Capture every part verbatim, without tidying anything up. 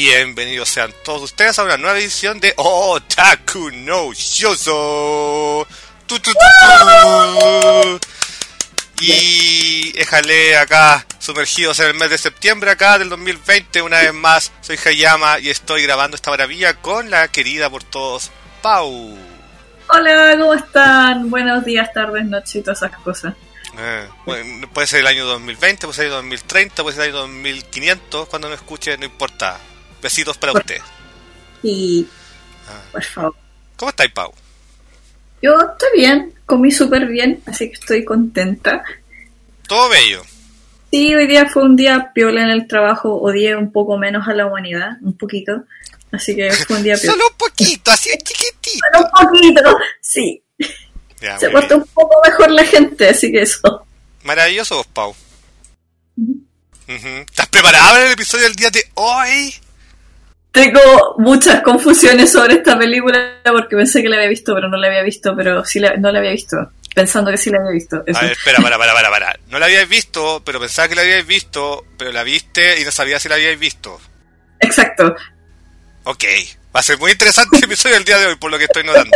Bienvenidos sean todos ustedes a una nueva edición de Otaku no Shoujo. Tu, tu, tu, tu. Y déjale acá, sumergidos en el mes de septiembre acá del dos mil veinte, una vez más, soy Hayama y estoy grabando esta maravilla con la querida por todos, Pau. Hola, ¿cómo están? Buenos días, tardes, noches y todas esas cosas. Eh, bueno, puede ser el año dos mil veinte, puede ser el año dos mil treinta, puede ser el año dos mil quinientos, cuando me escuche, no importa. Besitos para por... usted. Y... Ah. por favor. ¿Cómo estáis, Pau? Yo estoy bien, comí súper bien, así que estoy contenta. Todo bello. Sí, hoy día fue un día piola en el trabajo, odié un poco menos a la humanidad, un poquito. Así que fue un día piola. Solo un poquito, así chiquitito. Solo un poquito, sí. Ya, se porta un poco mejor la gente, así que eso. Maravilloso vos, Pau. Uh-huh. Uh-huh. ¿Estás preparada para el episodio del día de hoy? Tengo muchas confusiones sobre esta película porque pensé que la había visto, pero no la había visto, pero sí la, no la había visto, pensando que sí la había visto. Eso. A ver, espera, para, para, para, para. No la habíais visto, pero pensaba que la habíais visto, pero la viste y no sabía si la habíais visto. Exacto. Ok, va a ser muy interesante el episodio del día de hoy, por lo que estoy notando.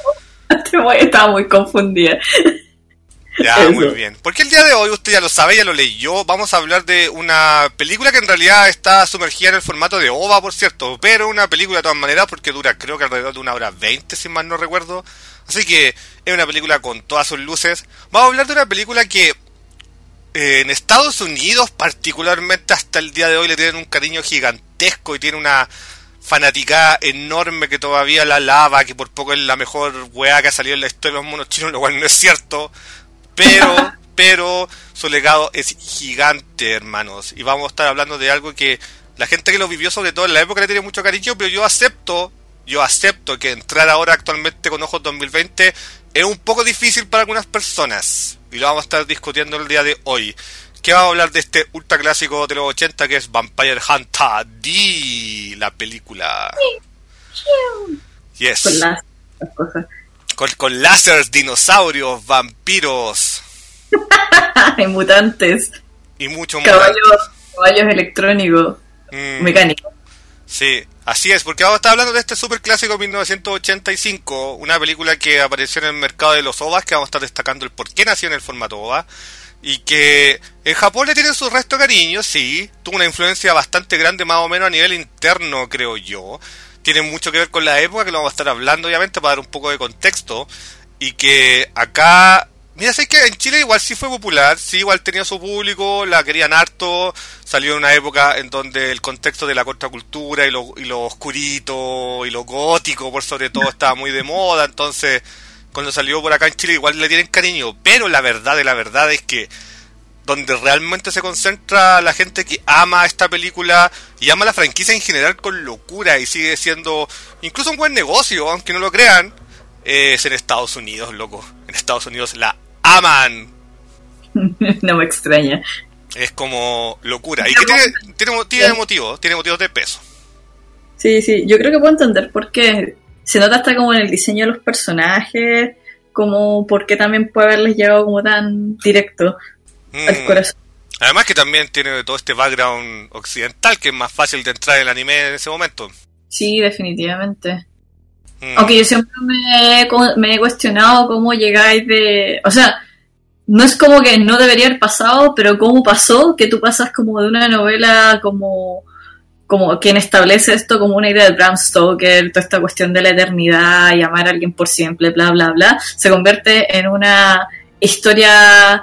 Estaba muy confundida. Ya, Eso. muy bien. Porque el día de hoy, usted ya lo sabe, ya lo leyó, vamos a hablar de una película que en realidad está sumergida en el formato de O V A, por cierto, pero una película de todas maneras porque dura creo que alrededor de una hora veinte, si mal no recuerdo. Así que es una película con todas sus luces. Vamos a hablar de una película que eh, en Estados Unidos particularmente hasta el día de hoy le tienen un cariño gigantesco y tiene una fanaticada enorme que todavía la alaba, que por poco es la mejor weá que ha salido en la historia de los monos chinos, lo cual no es cierto. Pero, pero su legado es gigante, hermanos. Y vamos a estar hablando de algo que la gente que lo vivió, sobre todo en la época, le tiene mucho cariño. Pero yo acepto, yo acepto que entrar ahora actualmente con ojos dos mil veinte es un poco difícil para algunas personas. Y lo vamos a estar discutiendo el día de hoy. ¿Qué vamos a hablar de este ultra clásico de los ochenta que es Vampire Hunter D, la película? Yes. Con las, las cosas. Con, con láseres, dinosaurios, vampiros. Hay mutantes. Y muchos caballos, mutantes. caballos electrónicos, mm. mecánicos. Sí, así es, porque vamos a estar hablando de este super clásico mil novecientos ochenta y cinco, una película que apareció en el mercado de los O V As, que vamos a estar destacando el por qué nació en el formato O V A, y que en Japón le tienen su resto de cariño, sí, tuvo una influencia bastante grande más o menos a nivel interno, creo yo. Tiene mucho que ver con la época, que lo vamos a estar hablando obviamente para dar un poco de contexto, y que acá, mira, sé que en Chile igual sí fue popular, sí, igual tenía su público, la querían harto, salió en una época en donde el contexto de la contracultura y lo, y lo oscurito y lo gótico por sobre todo estaba muy de moda, entonces cuando salió por acá en Chile igual le tienen cariño, pero la verdad de la verdad es que donde realmente se concentra la gente que ama esta película y ama la franquicia en general con locura y sigue siendo incluso un buen negocio, aunque no lo crean, eh, es en Estados Unidos, loco. En Estados Unidos la aman. No me extraña. Es como locura. Y que tiene, tiene, tiene motivos, tiene motivos de peso. Sí, sí, yo creo que puedo entender por qué. Se nota hasta como en el diseño de los personajes, como por qué también puede haberles llegado como tan directo Mm. al corazón. Además que también tiene todo este background occidental que es más fácil de entrar en el anime en ese momento. Sí, definitivamente. Mm. Aunque yo siempre me he, me he cuestionado cómo llegáis de... O sea, no es como que no debería haber pasado, pero cómo pasó que tú pasas como de una novela como... como quien establece esto como una idea de Bram Stoker, toda esta cuestión de la eternidad y amar a alguien por siempre, bla, bla, bla, se convierte en una historia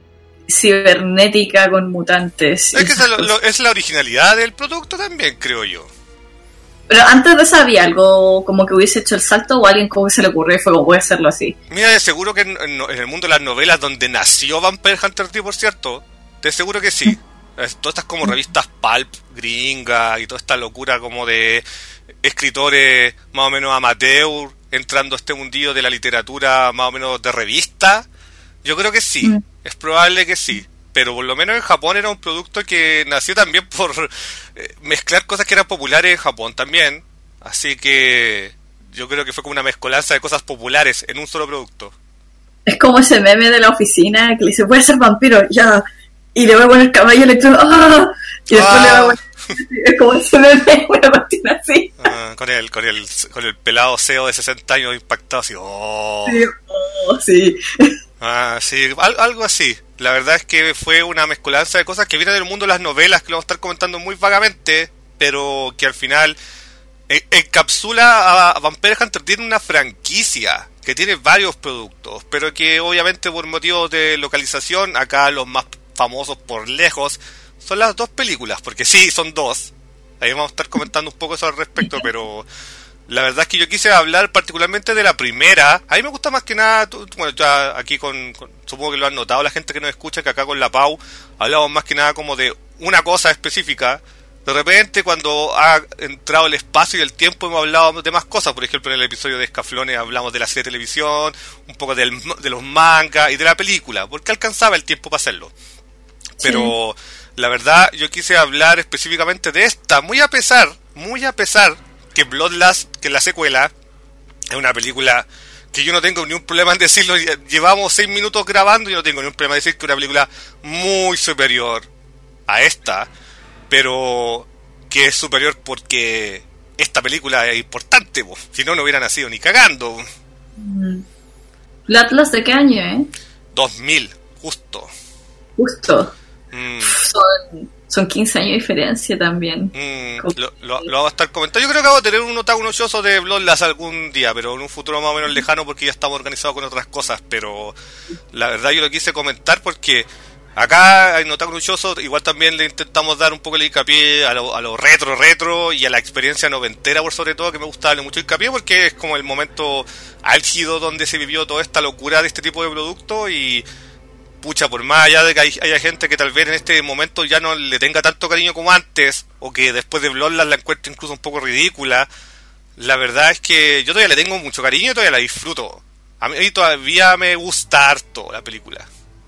cibernética con mutantes. Es que es, lo, lo, es la originalidad del producto también, creo yo. Pero antes de eso había algo como que hubiese hecho el salto o alguien como que se le ocurrió y fue como, voy a hacerlo así. Mira, de seguro que en, en, en el mundo de las novelas donde nació Vampire Hunter D, por cierto, de seguro que sí. Todas estas como revistas pulp, gringa y toda esta locura como de escritores más o menos amateur entrando a este mundillo de la literatura más o menos de revista. Yo creo que sí, mm. es probable que sí, pero por lo menos en Japón era un producto que nació también por eh, mezclar cosas que eran populares en Japón también, así que yo creo que fue como una mezcolanza de cosas populares en un solo producto. Es como ese meme de la oficina que le dice, voy a ser vampiro, ya, y le voy a poner caballo electrónico, ¡ah! Y después ah, le va a poner Es como ese meme, una cuestión así. Uh, con el con el con el pelado C E O de sesenta años impactado así. Oh. Sí, oh, sí. Ah, sí, al, algo así. La verdad es que fue una mezcolanza de cosas que vienen del mundo de las novelas, que lo vamos a estar comentando muy vagamente, pero que al final e- encapsula a Vampire Hunter. Tiene una franquicia que tiene varios productos, pero que obviamente por motivos de localización, acá los más famosos por lejos son las dos películas, porque sí, son dos. Ahí vamos a estar comentando un poco eso al respecto, pero la verdad es que yo quise hablar particularmente de la primera. A mí me gusta más que nada, tú, bueno, ya aquí con, con, supongo que lo han notado la gente que nos escucha, que acá con la Pau hablamos más que nada como de una cosa específica. De repente, cuando ha entrado el espacio y el tiempo, hemos hablado de más cosas. Por ejemplo, en el episodio de Escaflones hablamos de la serie de televisión, un poco del, de los mangas y de la película, porque alcanzaba el tiempo para hacerlo. Pero sí, la verdad, yo quise hablar específicamente de esta, muy a pesar, muy a pesar que Bloodlust, que es la secuela, es una película que yo no tengo ni un problema en decirlo. Llevamos seis minutos grabando y no tengo ni un problema en decir que es una película muy superior a esta, pero que es superior porque esta película es importante, po. Si no, no hubiera nacido ni cagando. ¿Bloodlust de qué año, eh? dos mil, justo. Justo. Mm. Son, son quince años de diferencia también. Mm, lo, lo, lo vamos a estar comentando. Yo creo que vamos a tener un otaku nochoso de Bloodlust algún día, pero en un futuro más o menos lejano, porque ya estamos organizados con otras cosas. Pero la verdad yo lo quise comentar porque acá en Otaku Nochoso igual también le intentamos dar un poco el hincapié a lo, a lo retro, retro y a la experiencia noventera, por sobre todo, que me gusta darle mucho hincapié porque es como el momento álgido donde se vivió toda esta locura de este tipo de producto. Y pucha, por más allá de que hay, haya gente que tal vez en este momento ya no le tenga tanto cariño como antes, o que después de Bloodlust la encuentre incluso un poco ridícula, la verdad es que yo todavía le tengo mucho cariño y todavía la disfruto. A mí todavía me gusta harto la película.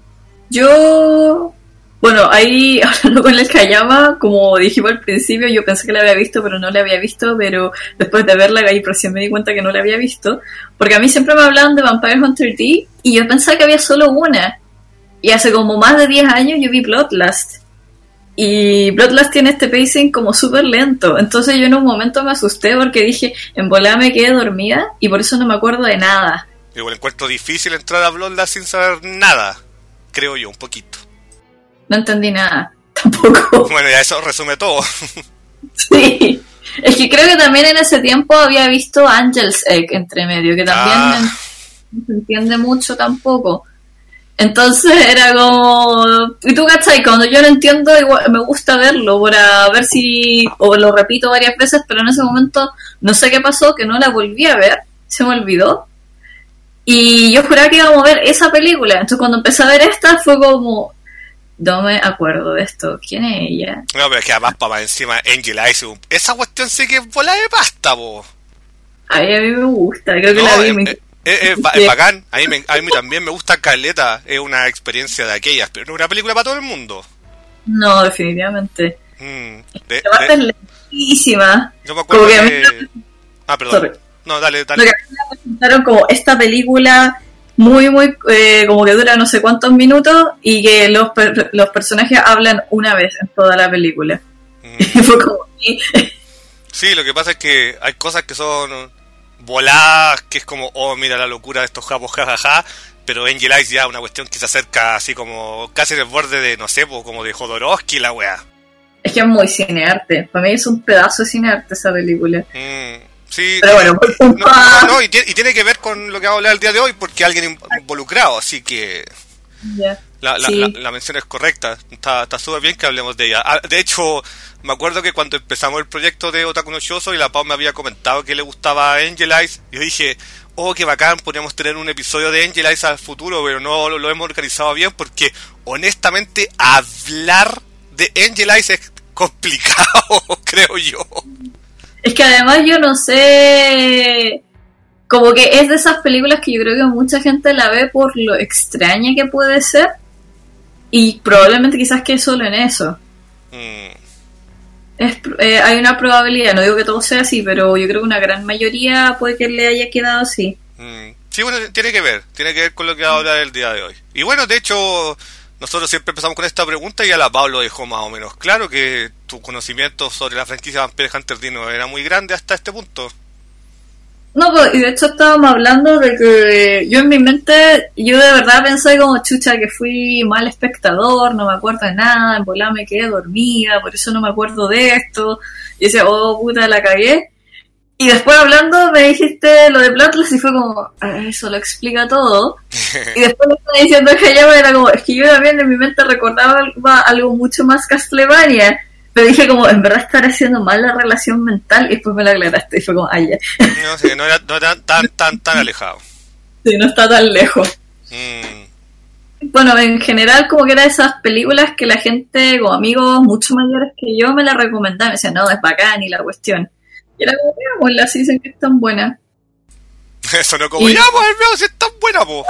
Yo, bueno, ahí hablando con el Kayama, como dijimos al principio, yo pensé que la había visto, pero no la había visto, pero después de verla ahí recién me di cuenta que no la había visto, porque a mí siempre me hablaban de Vampire Hunter D y yo pensaba que había solo una, y hace como más de diez años yo vi Bloodlust, y Bloodlust tiene este pacing como súper lento, entonces yo en un momento me asusté porque dije, en volada me quedé dormida y por eso no me acuerdo de nada. Igual encuentro difícil entrar a Bloodlust sin saber nada. Creo yo, un poquito. No entendí nada, tampoco. Bueno, ya eso resume todo. Sí, es que creo que también en ese tiempo había visto Angel's Egg entre medio, que también ah. no se entiende mucho tampoco. Entonces era como... Y tú, ¿cachai? Cuando yo no entiendo, igual me gusta verlo para ver si... O lo repito varias veces, pero en ese momento no sé qué pasó, que no la volví a ver, se me olvidó. Y yo juraba que íbamos a ver esa película. Entonces cuando empecé a ver esta fue como... No me acuerdo de esto. ¿Quién es ella? No, pero es que además para encima Angel Eyes, esa cuestión sí que es bola de pasta, po. Ay, a mí me gusta. Creo que no, la vi. Es, me... es, es, es bacán. A mí, me, a mí también me gusta caleta. Es una experiencia de aquellas. Pero no es una película para todo el mundo. No, definitivamente. Mm, de, de... es lentísima. Yo me acuerdo como que... que... Ah, perdón. Sorry. No, dale, dale. Lo que me presentaron como esta película muy, muy, eh, como que dura no sé cuántos minutos y que los, per- los personajes hablan una vez en toda la película. Mm. Y fue como... Sí, lo que pasa es que hay cosas que son voladas, que es como, oh, mira la locura de estos japos, jajaja, pero Angel Eyes ya una cuestión que se acerca así como casi en el borde de, no sé, como de Jodorowsky la wea. Es que es muy cinearte. Para mí es un pedazo de cinearte esa película. Mm. Sí, pero bueno, pues, no, no, no, y, tiene, y tiene que ver con lo que vamos a hablar el día de hoy porque alguien involucrado, así que yeah. la, la, sí. la, la mención es correcta, está está súper bien que hablemos de ella. De hecho, me acuerdo que cuando empezamos el proyecto de Otaku Nochoso y la Pau me había comentado que le gustaba Angel Eyes, yo dije, oh, qué bacán, podríamos tener un episodio de Angel Eyes al futuro, pero no lo, lo hemos organizado bien porque honestamente hablar de Angel Eyes es complicado, creo yo. Es que además yo no sé, como que es de esas películas que yo creo que mucha gente la ve por lo extraña que puede ser y probablemente quizás que solo en eso. Mm. Es, eh, hay una probabilidad, no digo que todo sea así, pero yo creo que una gran mayoría puede que le haya quedado así. Mm. Sí, bueno, tiene que ver, tiene que ver con lo que va a hablar el día de hoy. Y bueno, de hecho, nosotros siempre empezamos con esta pregunta y a la Pablo dejó más o menos claro que tu conocimiento sobre la franquicia Vampire Hunter D no era muy grande hasta este punto. No, pues, y de hecho estábamos hablando de que yo en mi mente, yo de verdad pensé como, chucha, que fui mal espectador, no me acuerdo de nada, en volada me quedé dormida, por eso no me acuerdo de esto, y decía, oh puta, la cagué. Y después hablando me dijiste lo de Bloodlust y fue como, ah, eso lo explica todo. Y después me estaba diciendo que ella era como, es que yo también en mi mente recordaba algo mucho más Castlevania. Pero dije como, en verdad estaré haciendo mal la relación mental, y después me la aclaraste y fue como, ay, ya. No, sí, no era, no era tan, tan, tan alejado. Sí, no está tan lejos. Mm. Bueno, en general como que era de esas películas que la gente, como amigos mucho mayores que yo, me la recomendaban. Me decían, no, es bacán y la cuestión. Y era como, veámosla, si dicen que es tan buena. Eso no como, y... ya, pues, veamos si es tan buena, po.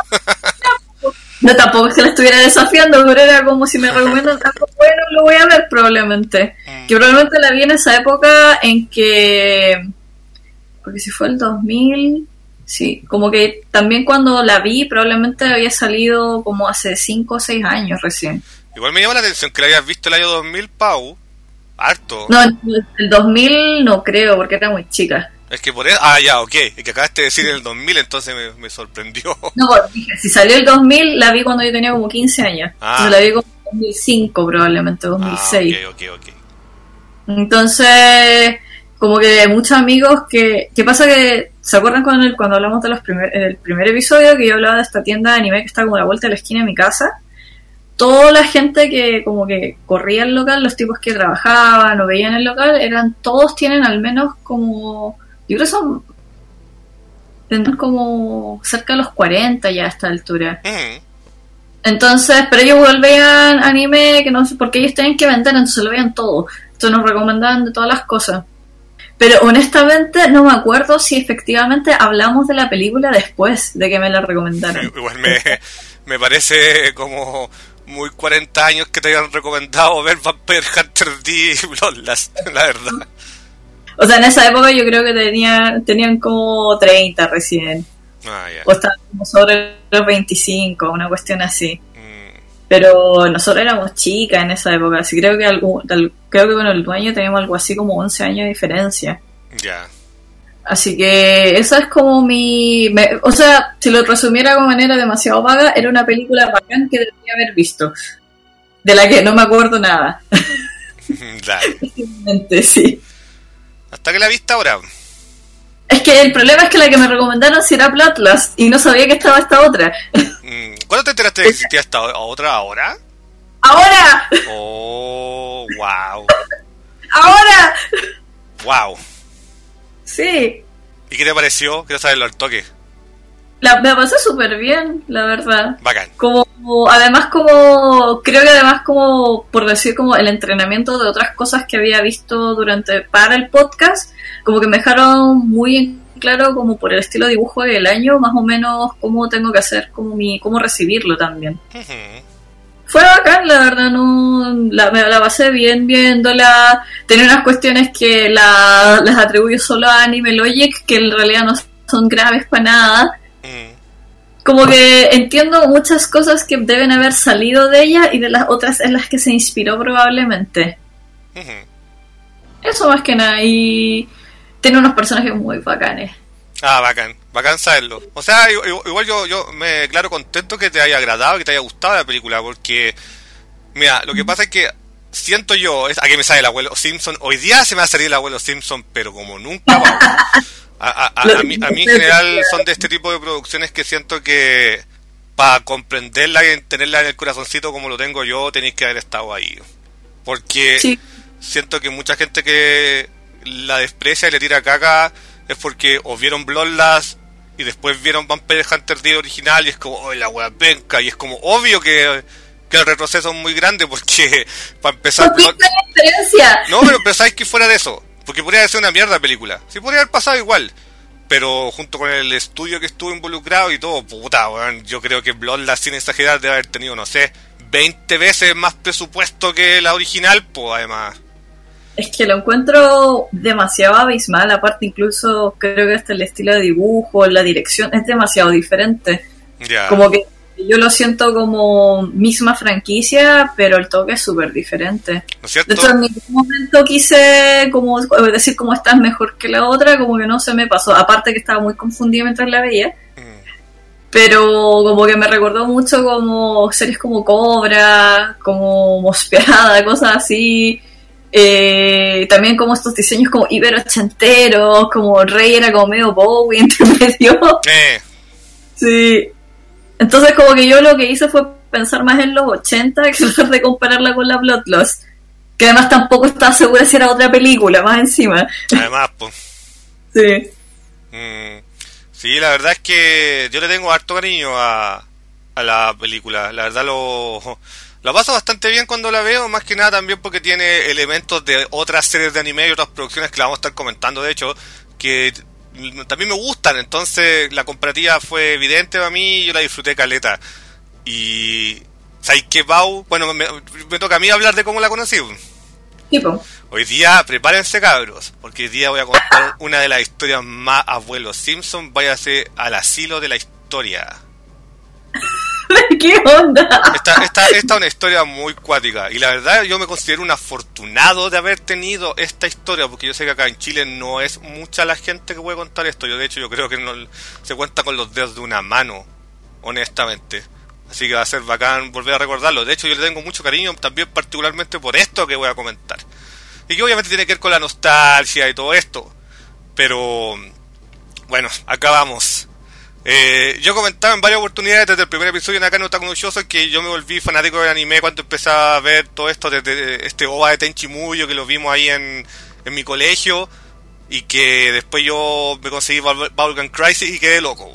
No, tampoco es que la estuviera desafiando, pero era como si me recomiendan algo bueno, lo voy a ver probablemente. Mm. Que probablemente la vi en esa época en que... Porque si fue el dos mil... Sí, como que también cuando la vi probablemente había salido como hace cinco o seis años recién. Igual me llama la atención que la hayas visto el año dos mil, Pau. Harto. No, el dos mil no creo, porque era muy chica. Es que por eso... Ah, ya, ok. Es que acabaste de decir el dos mil, entonces me, me sorprendió. No, pues dije, si salió el dos mil, la vi cuando yo tenía como quince años. Ah. Entonces la vi como dos mil cinco probablemente, dos mil seis. Ah, ok, ok, ok. Entonces, como que muchos amigos que... ¿Qué pasa? Que ¿se acuerdan cuando, el, cuando hablamos de los primer, del primer episodio que yo hablaba de esta tienda de anime que está como a la vuelta de la esquina de mi casa? Toda la gente que como que corría el local, los tipos que trabajaban o veían el local, eran todos tienen al menos como... Yo creo que son... Tendrán como cerca de los cuarenta ya a esta altura. Mm. Entonces, pero ellos igual veían anime, que no sé, porque ellos tenían que vender, entonces lo veían todo. Entonces nos recomendaban de todas las cosas. Pero honestamente no me acuerdo si efectivamente hablamos de la película después de que me la recomendaron. Igual me, me parece como muy cuarenta años que te hayan recomendado ver Vampire Hunter D y Bloodlust, la verdad. O sea, en esa época yo creo que tenía, tenían como treinta recién. Ah, yeah. O estaban como sobre los veinticinco, una cuestión así. Mm. Pero nosotros éramos chicas en esa época, así creo que algo, tal, creo que con el dueño teníamos algo así como once años de diferencia. Ya. Yeah. Así que esa es como mi... Me, o sea, si lo resumiera de manera demasiado vaga, era una película bacán que debería haber visto. De la que no me acuerdo nada. Dale. Sí. ¿Hasta que la viste ahora? Es que el problema es que la que me recomendaron si era Bloodlust y no sabía que estaba esta otra. ¿Cuándo te enteraste de que existía esta otra ahora? ¡Ahora! ¡Oh, wow! ¡Ahora! ¡Wow! Sí. ¿Y qué te pareció? Quiero saberlo al toque. La, me pasé súper bien, la verdad. Bacán. Como, además como, creo que además como, por decir como el entrenamiento de otras cosas que había visto durante, para el podcast, como que me dejaron muy en claro como por el estilo de dibujo del año, más o menos cómo tengo que hacer, como mi, cómo recibirlo también. Uh-huh. Fue bacán, la verdad, no, la, me la pasé bien viéndola, tenía unas cuestiones que la, las atribuyo solo a Anime Logic, que en realidad no son graves para nada. Como que entiendo muchas cosas que deben haber salido de ella y de las otras en las que se inspiró probablemente. Uh-huh. Eso más que nada. Y tiene unos personajes muy bacanes. Ah, bacán. Bacán saberlo. O sea, igual yo, yo me declaro contento que te haya agradado, que te haya gustado la película, porque mira, lo que pasa es que siento yo, es, aquí me sale el abuelo Simpson, hoy día se me va a salir el abuelo Simpson, pero como nunca. A, a, a, a, mí, a mí en general son de este tipo de producciones que siento que para comprenderla y tenerla en el corazoncito como lo tengo yo, tenéis que haber estado ahí. Porque sí. Siento que mucha gente que la desprecia y le tira caca es porque o vieron Bloodlust y después vieron Vampire Hunter D original y es como, oh, la wea penca, y es como obvio que, que el retroceso es muy grande porque para empezar... ¿Qué diferencia? No, pero pensáis que fuera de eso. Porque podría ser una mierda película. Sí, podría haber pasado igual. Pero junto con el estudio que estuvo involucrado y todo, puta, weón, yo creo que Bloodlust, sin exagerar, debe haber tenido, no sé, veinte veces más presupuesto que la original, pues además. Es que lo encuentro demasiado abismal, aparte incluso creo que hasta el estilo de dibujo, la dirección, es demasiado diferente. Ya. Como que yo lo siento como misma franquicia, pero el toque es súper diferente. ¿No es cierto? De hecho, en ningún momento quise como decir como esta es mejor que la otra, como que no se me pasó. Aparte que estaba muy confundida mientras la veía. Mm. Pero como que me recordó mucho como series como Cobra, como Mospeada, cosas así. Eh, también como estos diseños como hiperochenteros, como Rey era como medio Bowie entre medio. Eh. Sí. Entonces como que yo lo que hice fue pensar más en los ochenta que tratar de compararla con la Bloodlust, que además tampoco estaba segura si era otra película, más encima. Además, pues. Sí. Mm, sí, la verdad es que yo le tengo harto cariño a, a la película. La verdad lo, lo paso bastante bien cuando la veo, más que nada también porque tiene elementos de otras series de anime y otras producciones que la vamos a estar comentando, de hecho, que también me gustan, entonces la comparativa fue evidente para mí y yo la disfruté caleta. Y ¿sabes qué, Pau? Bueno, me, me toca a mí hablar de cómo la conocí. Tipo. Hoy día, prepárense cabros, porque hoy día voy a contar una de las historias más abuelos Simpson, váyase al asilo de la historia. ¿Qué onda? Esta, esta, esta es una historia muy cuática y la verdad yo me considero un afortunado de haber tenido esta historia, porque yo sé que acá en Chile no es mucha la gente que puede contar esto. Yo de hecho yo creo que no se cuenta con los dedos de una mano, honestamente. Así que va a ser bacán volver a recordarlo. De hecho yo le tengo mucho cariño también particularmente por esto que voy a comentar, y que obviamente tiene que ver con la nostalgia y todo esto. Pero bueno, acá vamos. Eh, yo comentaba en varias oportunidades desde el primer episodio en Acá no Otaku no Shoujo que yo me volví fanático del anime cuando empecé a ver todo esto desde este O V A de Tenchi Muyo, que lo vimos ahí en, en mi colegio, y que después yo me conseguí Bubblegum Crisis y quedé loco.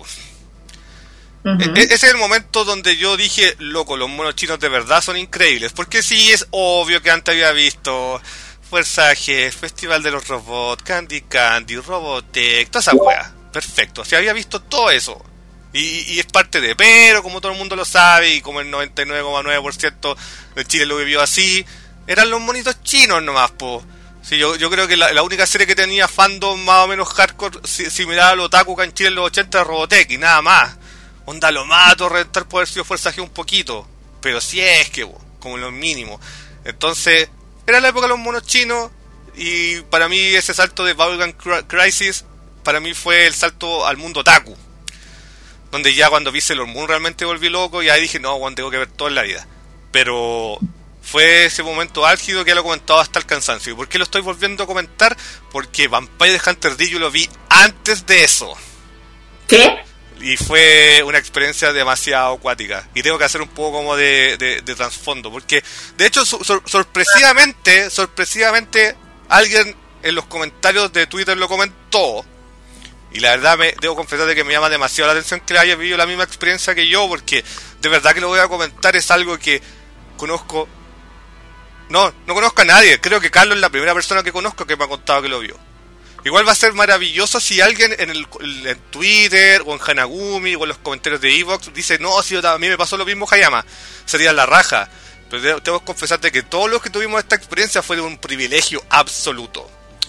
Uh-huh. E- ese es el momento donde yo dije, loco, los monos chinos de verdad son increíbles, porque sí, es obvio que antes había visto Fuerza G, Festival de los Robots, Candy Candy, Robotech, toda esa wea. Perfecto, si había visto todo eso y, y es parte de, pero como todo el mundo lo sabe y como el noventa y nueve coma nueve por ciento de Chile lo vivió así, eran los monitos chinos nomás, po. Sí, yo, yo creo que la, la única serie que tenía fandom más o menos hardcore si, similar a los otaku acá en Chile en los ochenta era Robotech y nada más. Onda lo mato, reventar poder haber sido Fuerza G un poquito, pero si es que, po, como lo mínimo. Entonces, era la época de los monos chinos y para mí ese salto de Bubblegum Crisis para mí fue el salto al mundo otaku, donde ya cuando vi Sailor Moon realmente volví loco y ahí dije, no, bueno, tengo que ver todo en la vida. Pero fue ese momento álgido que ya lo he comentado hasta el cansancio. ¿Y por qué lo estoy volviendo a comentar? Porque Vampire Hunter D yo lo vi antes de eso. ¿Qué? Y fue una experiencia demasiado acuática. Y tengo que hacer un poco como de, de, de trasfondo. Porque, de hecho, sor- sorpresivamente, sorpresivamente, alguien en los comentarios de Twitter lo comentó. Y la verdad me debo confesar de que me llama demasiado la atención que haya vivido la misma experiencia que yo, porque de verdad que lo voy a comentar, es algo que conozco. No, no conozco a nadie. Creo que Carlos es la primera persona que conozco que me ha contado que lo vio. Igual va a ser maravilloso si alguien en el en Twitter o en Hanagumi o en los comentarios de Evox dice, no, si a mí me pasó lo mismo, Hayama. Sería la raja. Pero tengo que confesarte que todos los que tuvimos esta experiencia fue de un privilegio absoluto.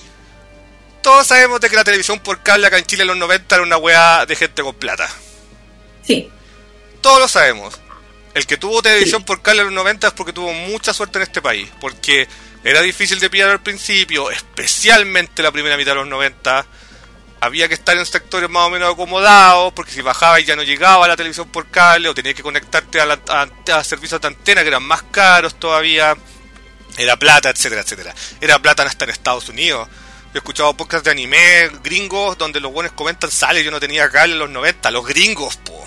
Todos sabemos de que la televisión por cable acá en Chile en los noventa era una weá de gente con plata. Sí. Todos lo sabemos. El que tuvo televisión sí. por cable en los noventa es porque tuvo mucha suerte en este país. Porque era difícil de pillar al principio, especialmente la primera mitad de los noventa. Había que estar en sectores más o menos acomodados, porque si bajabas ya no llegaba a la televisión por cable, o tenías que conectarte a, la, a, a servicios de antena que eran más caros todavía. Era plata, etcétera, etcétera. Era plata hasta en Estados Unidos. Yo he escuchado podcasts de anime gringos donde los buenos comentan, sale, yo no tenía cable en los noventa, los gringos, po.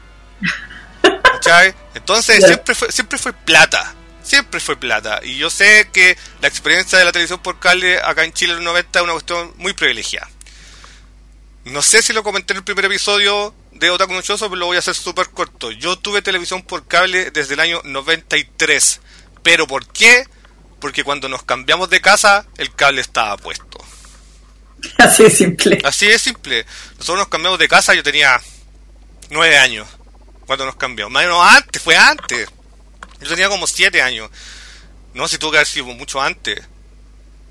¿Cachai? Entonces yeah. siempre fue, siempre fue plata, siempre fue plata. Y yo sé que la experiencia de la televisión por cable acá en Chile en los noventa es una cuestión muy privilegiada. No sé si lo comenté en el primer episodio de Otaku no Shoujo, pero lo voy a hacer súper corto. Yo tuve televisión por cable desde el año noventa y tres. ¿Pero por qué? Porque cuando nos cambiamos de casa, el cable estaba puesto. Así de simple. Así de simple. Nosotros nos cambiamos de casa, yo tenía nueve años cuando nos cambiamos. Más o menos antes, fue antes. Yo tenía como siete años. No, si tuvo que haber sido mucho antes.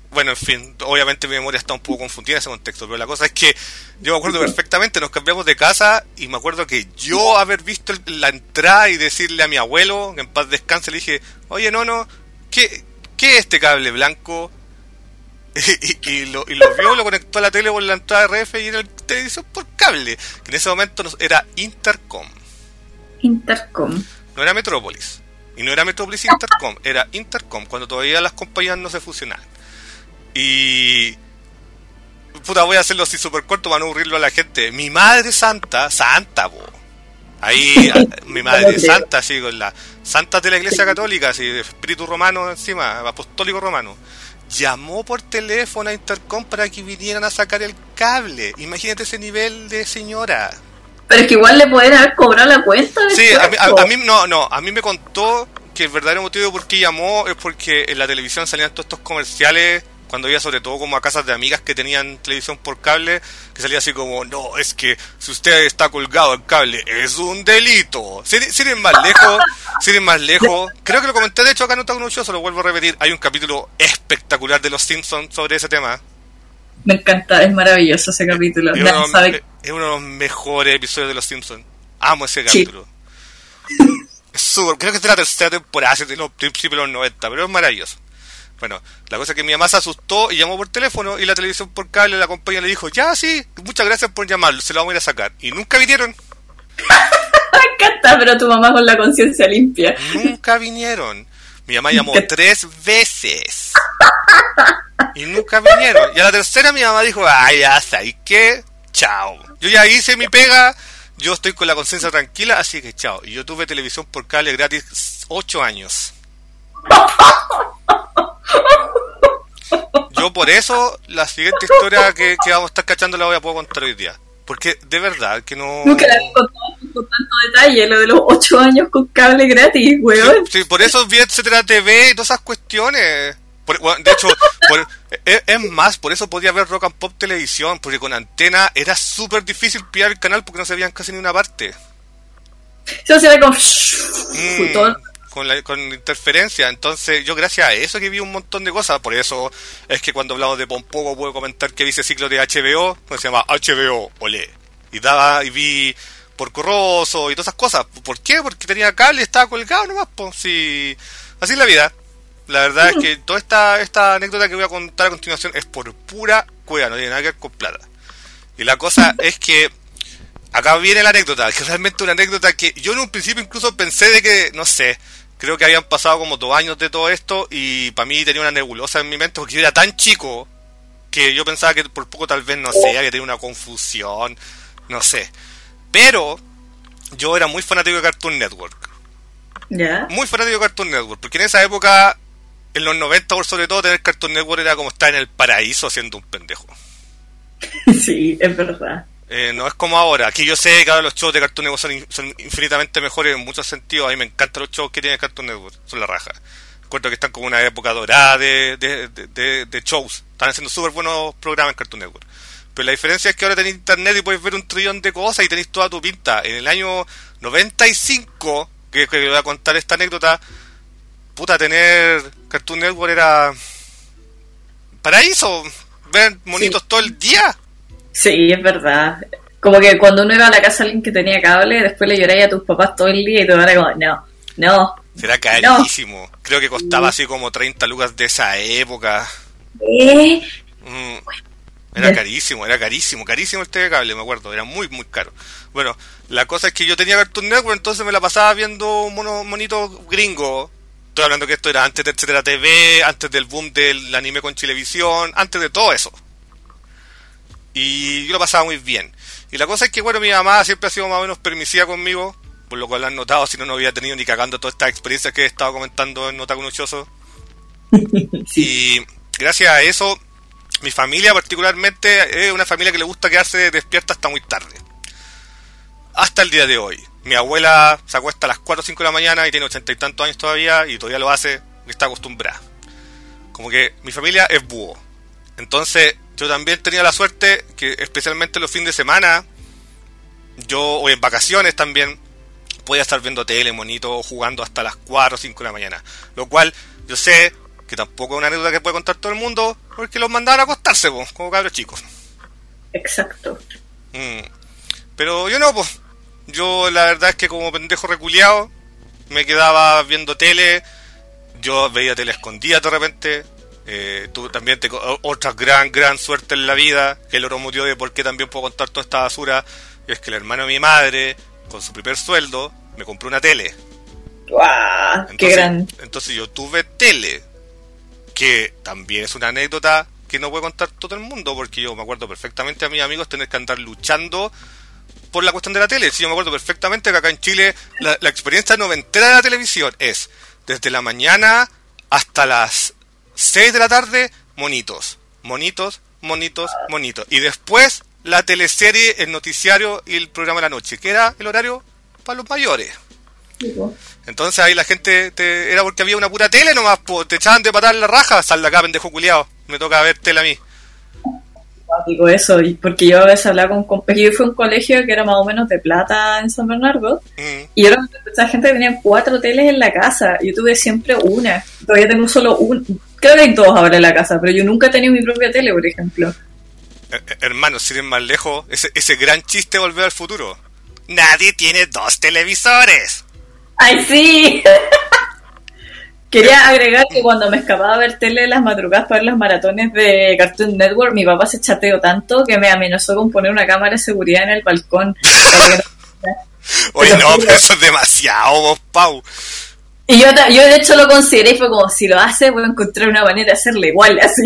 Bueno, en fin, obviamente mi memoria está un poco confundida en ese contexto, pero la cosa es que yo me acuerdo perfectamente, nos cambiamos de casa y me acuerdo que yo haber visto el, la entrada y decirle a mi abuelo, que en paz descanse, le dije, oye, no, no, ¿qué, qué es este cable blanco? y, y, lo, y lo vio, lo conectó a la tele por la entrada de R F y era el televisor por cable, que en ese momento nos, era Intercom. Intercom. No era Metrópolis. Y no era Metrópolis Intercom, era Intercom, cuando todavía las compañías no se fusionaban. Y... puta, voy a hacerlo así súper corto para no aburrirlo a la gente. Mi madre santa, santa, po. Ahí, mi madre santa, así, con la santa de la Iglesia Católica, así, de espíritu romano encima, apostólico romano, llamó por teléfono a Intercom para que vinieran a sacar el cable. Imagínate ese nivel de señora. Pero es que igual le pueden haber cobrado la cuenta. Sí, a mí, a, a mí, no, no, a mí me contó que el verdadero motivo por qué llamó es porque en la televisión salían todos estos comerciales, cuando iba sobre todo como a casas de amigas que tenían televisión por cable, que salía así como, no, es que si usted está colgado en cable, es un delito. Sin, sin ir más lejos, sin ir más lejos, creo que lo comenté de hecho acá en Otaku no Uchiwa, lo vuelvo a repetir, hay un capítulo espectacular de Los Simpsons sobre ese tema. Me encanta, es maravilloso ese capítulo. Es uno, sabe... es uno de los mejores episodios de Los Simpsons. Amo ese capítulo. Sí. Es súper, creo que es de la tercera temporada, de los principios de los noventa, pero es maravilloso. Bueno, la cosa es que mi mamá se asustó y llamó por teléfono y la televisión por cable, la compañía le dijo, ya sí, muchas gracias por llamarlo, se lo vamos a ir a sacar. Y nunca vinieron. Me encanta, pero tu mamá con la conciencia limpia. Nunca vinieron. Mi mamá llamó tres veces. Y nunca vinieron. Y a la tercera mi mamá dijo, ay, ya sabes qué, chao. Yo ya hice mi pega, yo estoy con la conciencia tranquila, así que chao. Y yo tuve televisión por cable gratis ocho años. Yo por eso, la siguiente historia que, que vamos a estar cachando la voy a poder contar hoy día. Porque de verdad que no... Nunca la he contado con tanto detalle, lo de los ocho años con cable gratis, weón. Sí, sí, por eso vi etcétera T V y todas esas cuestiones. Por, bueno, de hecho, por, es, es más, por eso podía ver Rock and Pop Televisión, porque con antena era súper difícil pillar el canal porque no se veían casi ni una parte. Eso se ve como... Mm, todo... con, la, con interferencia. Entonces yo gracias a eso que vi un montón de cosas. Por eso es que cuando hablamos de Pompoco puedo comentar que vi ese ciclo de H B O, pues se llama H B O, olé. Y daba, y vi Porco Rosso y todas esas cosas. ¿Por qué? Porque tenía cable y estaba colgado nomás, pues sí. Así es la vida. La verdad es que toda esta, esta anécdota que voy a contar a continuación es por pura cueva, no tiene nada que ver con plata. Y la cosa es que acá viene la anécdota, que es realmente una anécdota que yo en un principio incluso pensé de que, no sé, creo que habían pasado como dos años de todo esto y para mí tenía una nebulosa en mi mente porque yo era tan chico que yo pensaba que por poco tal vez, no sé, había tenido una confusión, no sé. Pero yo era muy fanático de Cartoon Network. ¿Ya? Yeah. Muy fanático de Cartoon Network, porque en esa época, en los noventa por sobre todo, tener Cartoon Network era como estar en el paraíso haciendo un pendejo. Sí, es verdad. Eh, no es como ahora. Aquí yo sé que ahora los shows de Cartoon Network son, in, son infinitamente mejores en muchos sentidos. A mí me encantan los shows que tiene Cartoon Network. Son la raja. Recuerdo que están como una época dorada de, de, de, de, de shows. Están haciendo súper buenos programas en Cartoon Network. Pero la diferencia es que ahora tenéis internet y podéis ver un trillón de cosas y tenéis toda tu pinta. En el año noventa y cinco, que, que voy a contar esta anécdota, puta, tener Cartoon Network era paraíso. Ver monitos sí. todo el día. Sí, es verdad. Como que cuando uno iba a la casa de alguien que tenía cable, después le lloráis a tus papás todo el día y todo era como, no, no. Será carísimo. No. Creo que costaba así como treinta lucas de esa época. ¿Eh? Mm, era carísimo, era carísimo, carísimo el T V cable, me acuerdo, era muy, muy caro. Bueno, la cosa es que yo tenía Cartoon Network, entonces me la pasaba viendo monos monitos gringos. Estoy hablando que esto era antes de etcétera T V, antes del boom del anime con Chilevisión, antes de todo eso. Y yo lo pasaba muy bien. Y la cosa es que, bueno, mi mamá siempre ha sido más o menos permisiva conmigo, por lo cual lo han notado, si no, no había tenido ni cagando todas estas experiencias que he estado comentando en Otaku no Uchiwa. Sí. Y gracias a eso, mi familia particularmente es una familia que le gusta quedarse despierta hasta muy tarde. Hasta el día de hoy. Mi abuela se acuesta a las cuatro o cinco de la mañana y tiene ochenta y tantos años todavía y todavía lo hace y está acostumbrada. Como que mi familia es búho. Entonces yo también tenía la suerte que especialmente los fines de semana, yo, o en vacaciones también, podía estar viendo tele, monito, jugando hasta las cuatro o cinco de la mañana. Lo cual yo sé que tampoco es una anécdota que puede contar todo el mundo, porque los mandaban a acostarse, po, como cabros chicos. Exacto. Mm. Pero yo no, pues. Yo la verdad es que como pendejo reculeado, me quedaba viendo tele, yo veía tele escondida de repente. Eh, tú también te otra gran, gran suerte en la vida, que el otro motivo de por qué también puedo contar toda esta basura, es que el hermano de mi madre, con su primer sueldo, me compró una tele. ¡Guau! Entonces, ¡Qué gran! Entonces yo tuve tele, que también es una anécdota que no puede contar todo el mundo, porque yo me acuerdo perfectamente a mis amigos tener que andar luchando por la cuestión de la tele. Sí, yo me acuerdo perfectamente que acá en Chile la, la experiencia noventera de la televisión es desde la mañana hasta las seis de la tarde, monitos, monitos, monitos, monitos. Y después la teleserie, el noticiario y el programa de la noche, que era el horario para los mayores. Entonces ahí la gente te, era porque había una pura tele nomás, po, te echaban de patar la raja, sal de acá, pendejo culiao, me toca ver tele a mí. Digo eso, porque yo a veces hablaba con, con yo fui a un colegio que era más o menos de plata en San Bernardo, mm. y yo esa gente tenía cuatro teles en la casa, yo tuve siempre una, todavía tengo solo una, creo que hay dos ahora en la casa, pero yo nunca he tenido mi propia tele, por ejemplo. Eh, hermano, si eres más lejos, ese, ese gran chiste Volver al Futuro, nadie tiene dos televisores. ¡Ay, sí! Quería agregar que cuando me escapaba a ver tele las madrugadas para ver las maratones de Cartoon Network, mi papá se chateó tanto que me amenazó con poner una cámara de seguridad en el balcón. Oye, no, pero eso es demasiado, vos, Pau. Y yo, yo de hecho lo consideré y fue como, si lo hace voy a encontrar una manera de hacerle igual, así.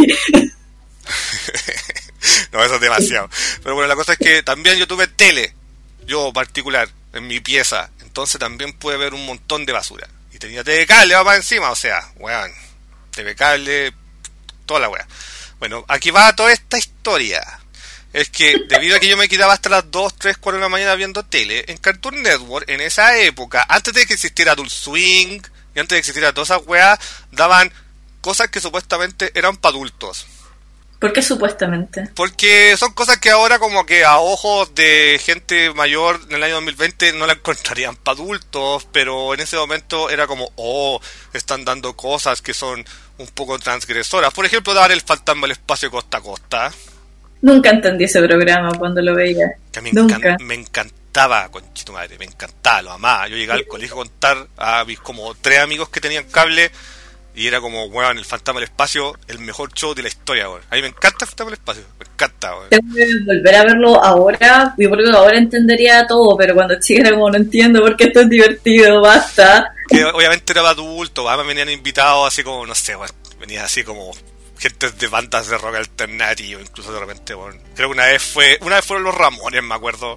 No, eso es demasiado. Pero bueno, la cosa es que también yo tuve tele, yo particular, en mi pieza. Entonces también pude ver un montón de basura. Y tenía T V cable, va para encima, o sea, weón, T V cable, toda la weá. Bueno, aquí va toda esta historia. Es que debido a que yo me quedaba hasta las dos, tres, cuatro de la mañana viendo tele, en Cartoon Network, en esa época, antes de que existiera Adult Swing, y antes de que existiera todas esas weas, daban cosas que supuestamente eran para adultos. ¿Por qué supuestamente? Porque son cosas que ahora como que a ojos de gente mayor en el año dos mil veinte no la encontrarían para adultos, pero en ese momento era como, oh, están dando cosas que son un poco transgresoras. Por ejemplo, daban el fantasma del espacio costa a costa. Nunca entendí ese programa cuando lo veía. Que a mí Nunca. Encan- me encantaba, conchito madre, me encantaba, lo amaba. Yo llegaba al colegio a contar a mis como tres amigos que tenían cable. Y era como, weón, el fantasma del espacio, el mejor show de la historia, weón. A mí me encanta el fantasma del espacio, me encanta, weón. Tengo que volver a verlo ahora, yo creo que ahora entendería todo, pero cuando chica era como, no entiendo por qué esto es divertido, basta. Que obviamente era para adultos, me venían invitados así como, no sé, weón, venían así como gente de bandas de rock alternativo, incluso de repente, weón. Creo que una vez fue, una vez fueron los Ramones, me acuerdo.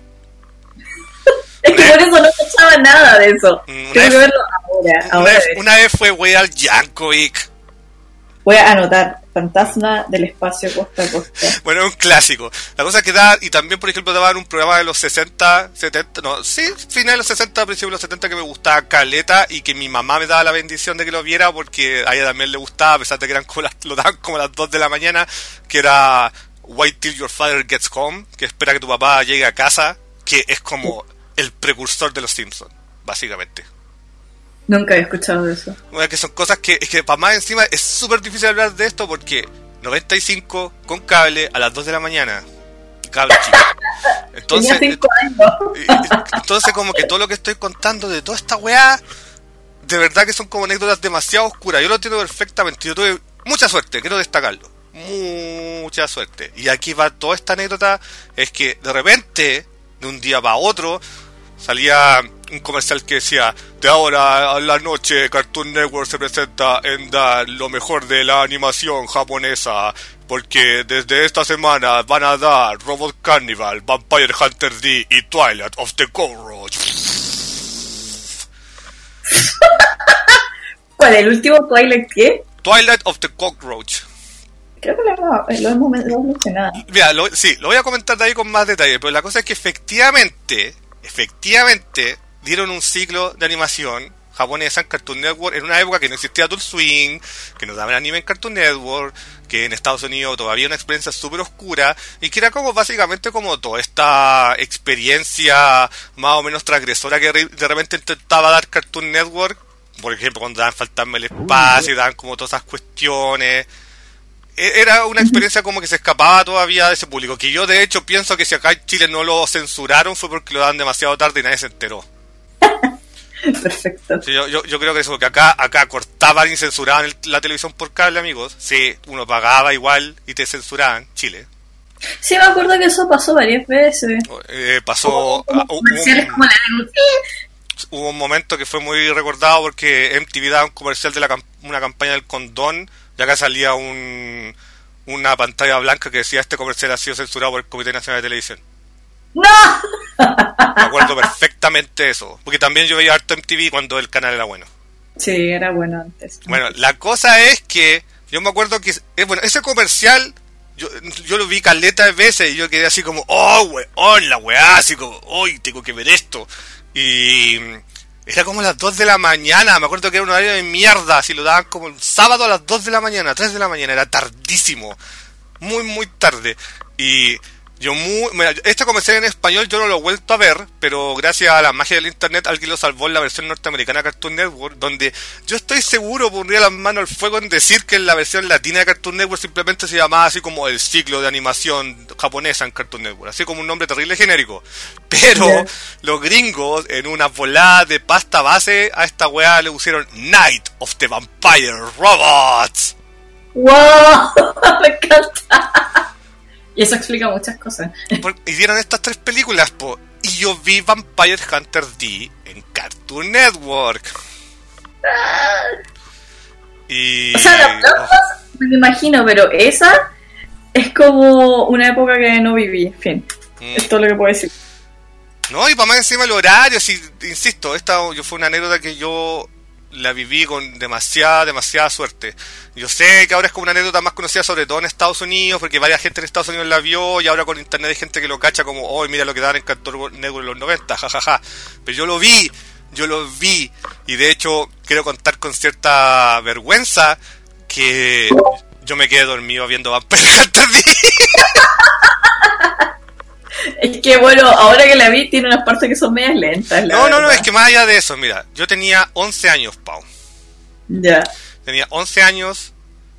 Es que por eso no escuchaba nada de eso. Una Tengo vez, que verlo ahora. Una, ahora vez, una vez fue Weird Yankovic. Voy a anotar Fantasma del espacio costa a costa. Bueno, es un clásico. La cosa que da, y también por ejemplo daban un programa de los sesenta, setenta, no, sí, finales de los sesenta, principios de los setenta, que me gustaba caleta y que mi mamá me daba la bendición de que lo viera porque a ella también le gustaba, a pesar de que eran como las, lo daban como a las dos de la mañana, que era Wait Till Your Father Gets Home, que espera que tu papá llegue a casa, que es como el precursor de los Simpsons, básicamente. Nunca había escuchado de eso. Bueno, que son cosas que, es que para más encima es súper difícil hablar de esto porque noventa y cinco con cable a las dos de la mañana. Cable chico. Entonces, Tenía cinco años. Entonces como que todo lo que estoy contando de toda esta weá, de verdad que son como anécdotas demasiado oscuras. Yo lo entiendo perfectamente. Yo tuve mucha suerte, quiero destacarlo. Mucha suerte. Y aquí va toda esta anécdota, es que de repente, de un día para otro, salía un comercial que decía: de ahora a la noche Cartoon Network se presenta en dar lo mejor de la animación japonesa, porque desde esta semana van a dar Robot Carnival, Vampire Hunter D y Twilight of the Cockroach. ¿Cuál? ¿El último Twilight qué? Twilight of the Cockroach. Creo que lo hemos, lo hemos, lo hemos mencionado. Mira, lo, sí, lo voy a comentar de ahí con más detalle, pero la cosa es que efectivamente, efectivamente, dieron un ciclo de animación japonesa en Cartoon Network en una época que no existía Adult Swing, que no daban anime en Cartoon Network, que en Estados Unidos todavía una experiencia súper oscura, y que era como básicamente como toda esta experiencia más o menos transgresora que de repente intentaba dar Cartoon Network, por ejemplo, cuando daban Fantasma del Espacio, daban como todas esas cuestiones. Era una experiencia como que se escapaba todavía de ese público, que yo de hecho pienso que si acá en Chile no lo censuraron fue porque lo daban demasiado tarde y nadie se enteró. Perfecto. Sí, yo, yo, yo creo que eso, porque acá, acá cortaban y censuraban el, la televisión por cable, amigos. Sí, uno pagaba igual y te censuraban, Chile. Sí, me acuerdo que eso pasó varias veces. Eh, pasó... Como, como comerciales como la de... Hubo un momento que fue muy recordado porque M T V daba un comercial de la, una campaña del condón, y acá salía un, una pantalla blanca que decía: este comercial ha sido censurado por el Comité Nacional de Televisión. ¡No! Me acuerdo perfectamente eso, porque también yo veía harto M T V cuando el canal era bueno. Sí, era bueno antes. Bueno, la cosa es que yo me acuerdo que eh, bueno, ese comercial yo, yo lo vi caleta de veces y yo quedé así como, oh, weón, la weá, así como, hoy tengo que ver esto. Y era como las dos de la mañana, me acuerdo que era un horario de mierda, así lo daban como el sábado a las dos de la mañana, tres de la mañana, era tardísimo, muy muy tarde. Y yo muy... Mira, este comercial en español yo no lo he vuelto a ver, pero gracias a la magia del internet alguien lo salvó en la versión norteamericana de Cartoon Network, donde yo estoy seguro, pondría las manos al fuego en decir que en la versión latina de Cartoon Network simplemente se llamaba así como el ciclo de animación japonesa en Cartoon Network, así como un nombre terrible genérico. Pero yeah. Los gringos, en una volada de pasta base, a esta weá le pusieron Night of the Vampire Robots. ¡Wow! Me encanta. Y eso explica muchas cosas. Y dieron estas tres películas, po. Y yo vi Vampire Hunter D en Cartoon Network. Y... O sea, las plantas oh. me imagino, pero esa es como una época que no viví. En fin, mm. Esto es lo que puedo decir. No, y para más encima el horario, sí, insisto, esta yo fue una anécdota que yo la viví con demasiada, demasiada suerte. Yo sé que ahora es como una anécdota más conocida sobre todo en Estados Unidos, porque varias gente en Estados Unidos la vio, y ahora con internet hay gente que lo cacha como, oh, mira lo que daban en Cartoon Network en los noventa, jajaja. Pero yo lo vi, yo lo vi, y de hecho quiero contar con cierta vergüenza que yo me quedé dormido viendo Vampire Hunter D. Es que bueno, ahora que la vi tiene unas partes que son medias lentas. No, no, no, es que más allá de eso, mira, yo tenía once años, Pau. Ya. Tenía once años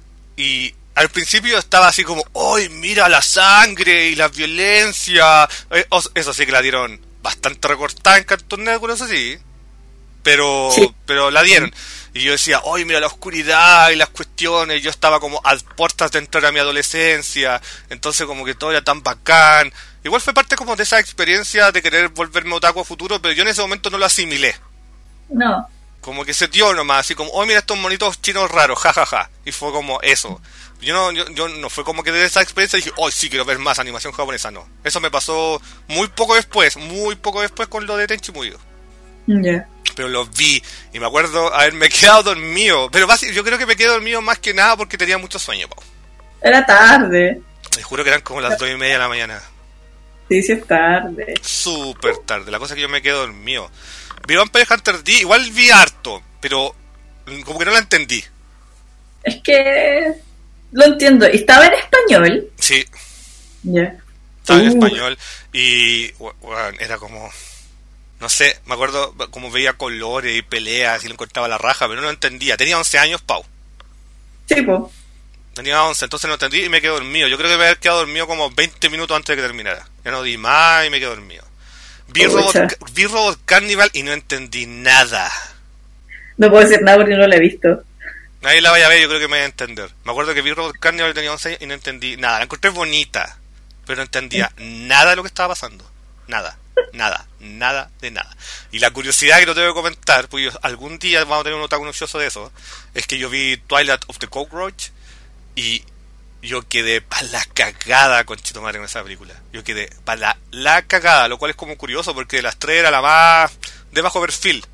y al principio estaba así como, ¡ay, mira la sangre y la violencia! Eso sí que la dieron bastante recortada en Cartoon Network, eso sí. Pero, sí. pero la dieron. Y yo decía, ¡ay, mira la oscuridad y las cuestiones! Yo estaba como a puertas de entrar a mi adolescencia, entonces como que todo era tan bacán. Igual fue parte como de esa experiencia de querer volverme otaku a futuro, pero yo en ese momento no lo asimilé. No. Como que se dio nomás, así como, oh, mira estos monitos chinos raros, jajaja. Ja, ja. Y fue como eso. Yo no yo, yo no fue como que de esa experiencia dije, oh, sí, quiero ver más animación japonesa, no. Eso me pasó muy poco después, muy poco después con lo de Tenchi Muyo. Ya. Yeah. Pero lo vi, y me acuerdo haberme quedado dormido. Pero yo creo que me quedé dormido más que nada porque tenía mucho sueño, Pau. Era tarde. Te juro que eran como las dos y media de la mañana. Sí, sí es tarde. Súper tarde, la cosa es que yo me quedé dormido. Vi Vampire Hunter D, igual vi harto, pero como que no la entendí. Es que lo entiendo. ¿Estaba en español? Sí. Ya. Yeah. Estaba uh. en español y bueno, era como, no sé, me acuerdo como veía colores y peleas y lo encontraba la raja, pero no lo entendía. Tenía once años, Pau. Sí, po. Tenía once, entonces no entendí y me quedé dormido. Yo creo que me había quedado dormido como veinte minutos antes de que terminara. Ya no di más y me quedé dormido. Vi Robot, vi Robot Carnival y no entendí nada. No puedo decir nada porque no la he visto. Nadie la vaya a ver, yo creo que me voy a entender. Me acuerdo que vi Robot Carnival y tenía once años y no entendí nada. La encontré bonita, pero no entendía nada de lo que estaba pasando. Nada, nada, nada de nada. Y la curiosidad que lo tengo que comentar, porque yo, algún día vamos a tener un otaku noccioso de eso, es que yo vi Twilight of the Cockroach y yo quedé para la cagada con Chito Madre con esa película. Yo quedé para la, la cagada, lo cual es como curioso porque de las tres era la más de bajo perfil.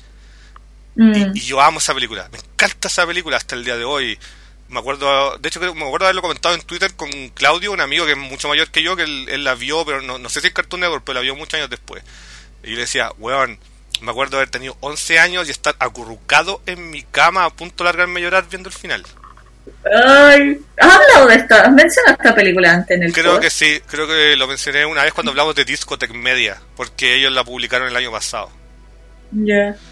Mm. Y, y yo amo esa película, me encanta esa película hasta el día de hoy. Me acuerdo, de hecho me acuerdo haberlo comentado en Twitter con Claudio, un amigo que es mucho mayor que yo, que él, él la vio, pero no, no sé si es Cartoon Network, pero la vio muchos años después. Y yo le decía, weón, me acuerdo haber tenido once años y estar acurrucado en mi cama a punto de largarme a llorar viendo el final. Ay, ¿has hablado de esta? ¿Has mencionado esta película antes en el Creo post? Que sí, creo que lo mencioné una vez cuando hablamos de Discotech Media, porque ellos la publicaron el año pasado. Ya. Yeah.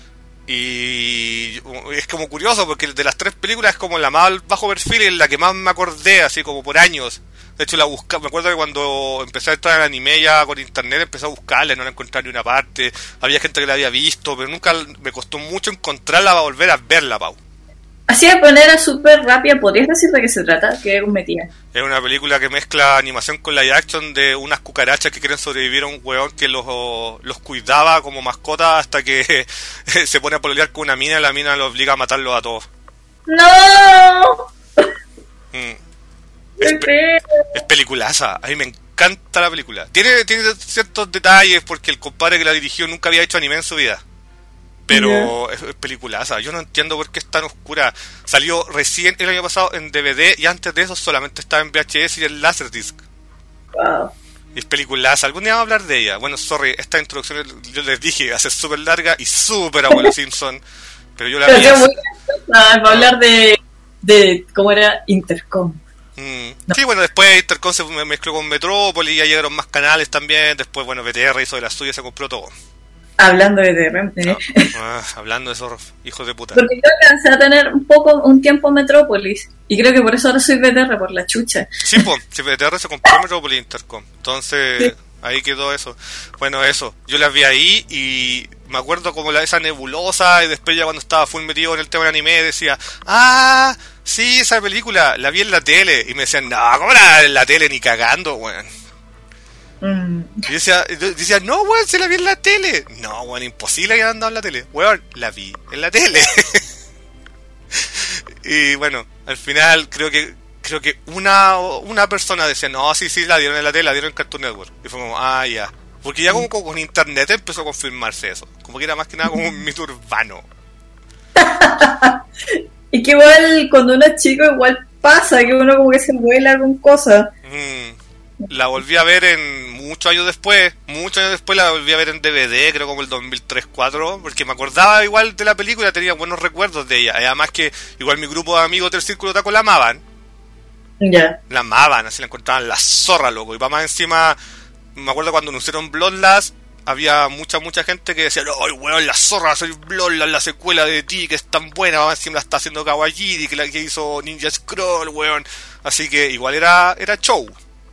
Y es como curioso porque de las tres películas es como la más bajo perfil y en la que más me acordé, así como por años. De hecho, la busca, me acuerdo que cuando empecé a entrar en anime ya con internet, empecé a buscarla, no la encontré en una parte. Había gente que la había visto, pero nunca me costó mucho encontrarla para volver a verla, Pau. Así de manera súper rápida, ¿podrías decir de qué se trata? ¿Qué metía? Es una película que mezcla animación con live action de unas cucarachas que quieren sobrevivir a un hueón que los, los cuidaba como mascota hasta que se pone a pololear con una mina y la mina lo obliga a matarlos a todos. ¡No! Mm. Es, pe- es peliculaza, a mí me encanta la película. Tiene, tiene ciertos detalles porque el compadre que la dirigió nunca había hecho anime en su vida. Pero yeah. es, es peliculaza. Yo no entiendo por qué es tan oscura. Salió recién el año pasado en D V D y antes de eso solamente estaba en V H S y en Laserdisc. Wow. Y es peliculaza. Algún día vamos a hablar de ella. Bueno, sorry, esta introducción yo les dije va a ser súper larga y súper abuelo Simpson. Pero yo la vi. Pero muy para no. hablar de, de cómo era Intercom. Mm. No. Sí, bueno, después Intercom se mezcló con Metrópolis, ya llegaron más canales también. Después, bueno, B T R hizo de la suya, se compró todo. Hablando de D R M. No, ah, hablando de esos hijos de puta. Porque yo alcancé a tener un poco, un tiempo Metrópolis. Y creo que por eso ahora soy B T R, por la chucha. Sí, pues, si B T R se compró Metrópolis Intercom. Entonces, sí. Ahí quedó eso. Bueno, eso. Yo las vi ahí y me acuerdo como la esa nebulosa. Y después ya cuando estaba full metido en el tema del anime decía, ah, sí, esa película, la vi en la tele. Y me decían, no, ¿cómo la en la tele? Ni cagando, weón. Y decía, decía, no, weón, se la vi en la tele. No, weón, imposible que haya andado en la tele. Weón, la vi en la tele. Y bueno, al final creo que creo que una una persona decía, no, sí, sí, la dieron en la tele, la dieron en Cartoon Network. Y fue como, ah, ya. Porque ya como, como con internet empezó a confirmarse eso. Como que era más que nada como un mito urbano. Y que igual cuando uno es chico igual pasa, que uno como que se vuela con cosas. Mm. La volví a ver en muchos años después, muchos años después la volví a ver en D V D, creo como el dos mil tres cuatro, porque me acordaba igual de la película, tenía buenos recuerdos de ella, además que igual mi grupo de amigos del Círculo Taco la amaban, ya, yeah. La amaban, así la encontraban la zorra, loco, y para más encima, me acuerdo cuando anunciaron Bloodlust, había mucha, mucha gente que decía, ¡ay, weón, la zorra, soy Bloodlust, la secuela de ti, que es tan buena, para más encima la está haciendo Kawajiri, que la que hizo Ninja Scroll, weón, así que igual era, era show.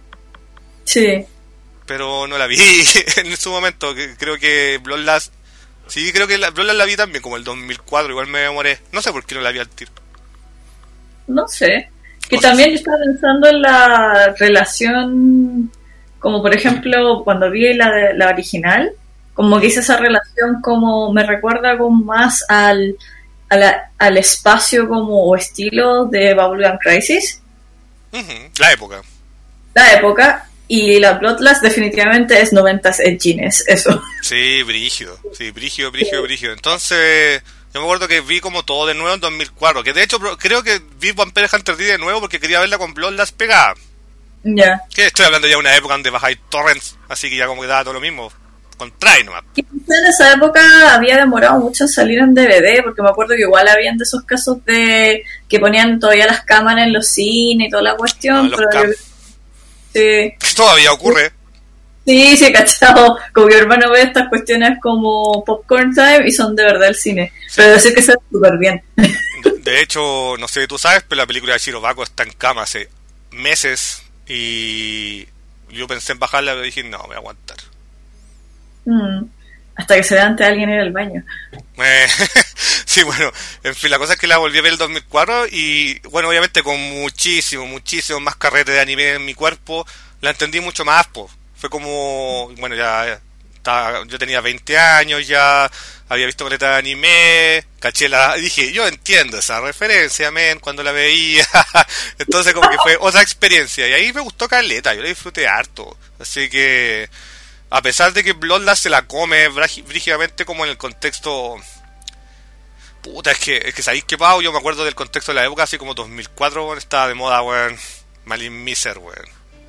Sí. Pero no la vi en su momento. Creo que Bloodlust... Sí, creo que la, Bloodlust la vi también, como el dos mil cuatro. Igual me demoré. No sé por qué no la vi al tiro. No sé. Que o también sea, estaba pensando en la relación... Como por ejemplo, cuando vi la, la original, como que hice esa relación como... Me recuerda como más al, a la, al espacio como o estilo de Bubblegum Crisis. Uh-huh, la época. La época... Y la Bloodlust definitivamente es noventas edginess, eso. Sí, brígido. Sí, brígido, brígido, brígido. Entonces, yo me acuerdo que vi como todo de nuevo en dos mil cuatro. Que de hecho, creo que vi Vampire Hunter D de nuevo porque quería verla con Bloodlust pegada. Ya. Yeah. Que estoy hablando ya de una época donde bajáis torrents, así que ya como que daba todo lo mismo. Con try nomás. Quizás en esa época había demorado mucho en salir en D V D, porque me acuerdo que igual habían de esos casos de que ponían todavía las cámaras en los cines y toda la cuestión. No, pero yo... Sí. Todavía ocurre. Sí, sí, cachado. Como que mi hermano ve estas cuestiones como Popcorn Time y son de verdad el cine. Sí. Pero decir que sale súper bien. De, de hecho, no sé si tú sabes, pero la película de Shirobako está en cama hace meses y yo pensé en bajarla, pero dije, no, me voy a aguantar. Mm. Hasta que se levante alguien en el baño. Eh, sí, bueno, en fin, la cosa es que la volví a ver el dos mil cuatro y, bueno, obviamente con muchísimo, muchísimo más carrete de anime en mi cuerpo, la entendí mucho más, po. Fue como, bueno, ya estaba, yo tenía veinte años, ya había visto caleta de anime, caché la, dije, yo entiendo esa referencia, men, cuando la veía, entonces como que fue otra experiencia, y ahí me gustó caleta, yo la disfruté harto, así que... A pesar de que Bloodlust se la come brígidamente como en el contexto... Puta, es que, es que sabéis que Pau, yo me acuerdo del contexto de la época, así como dos mil cuatro, weón, estaba de moda, weón, Malin Miser, weón.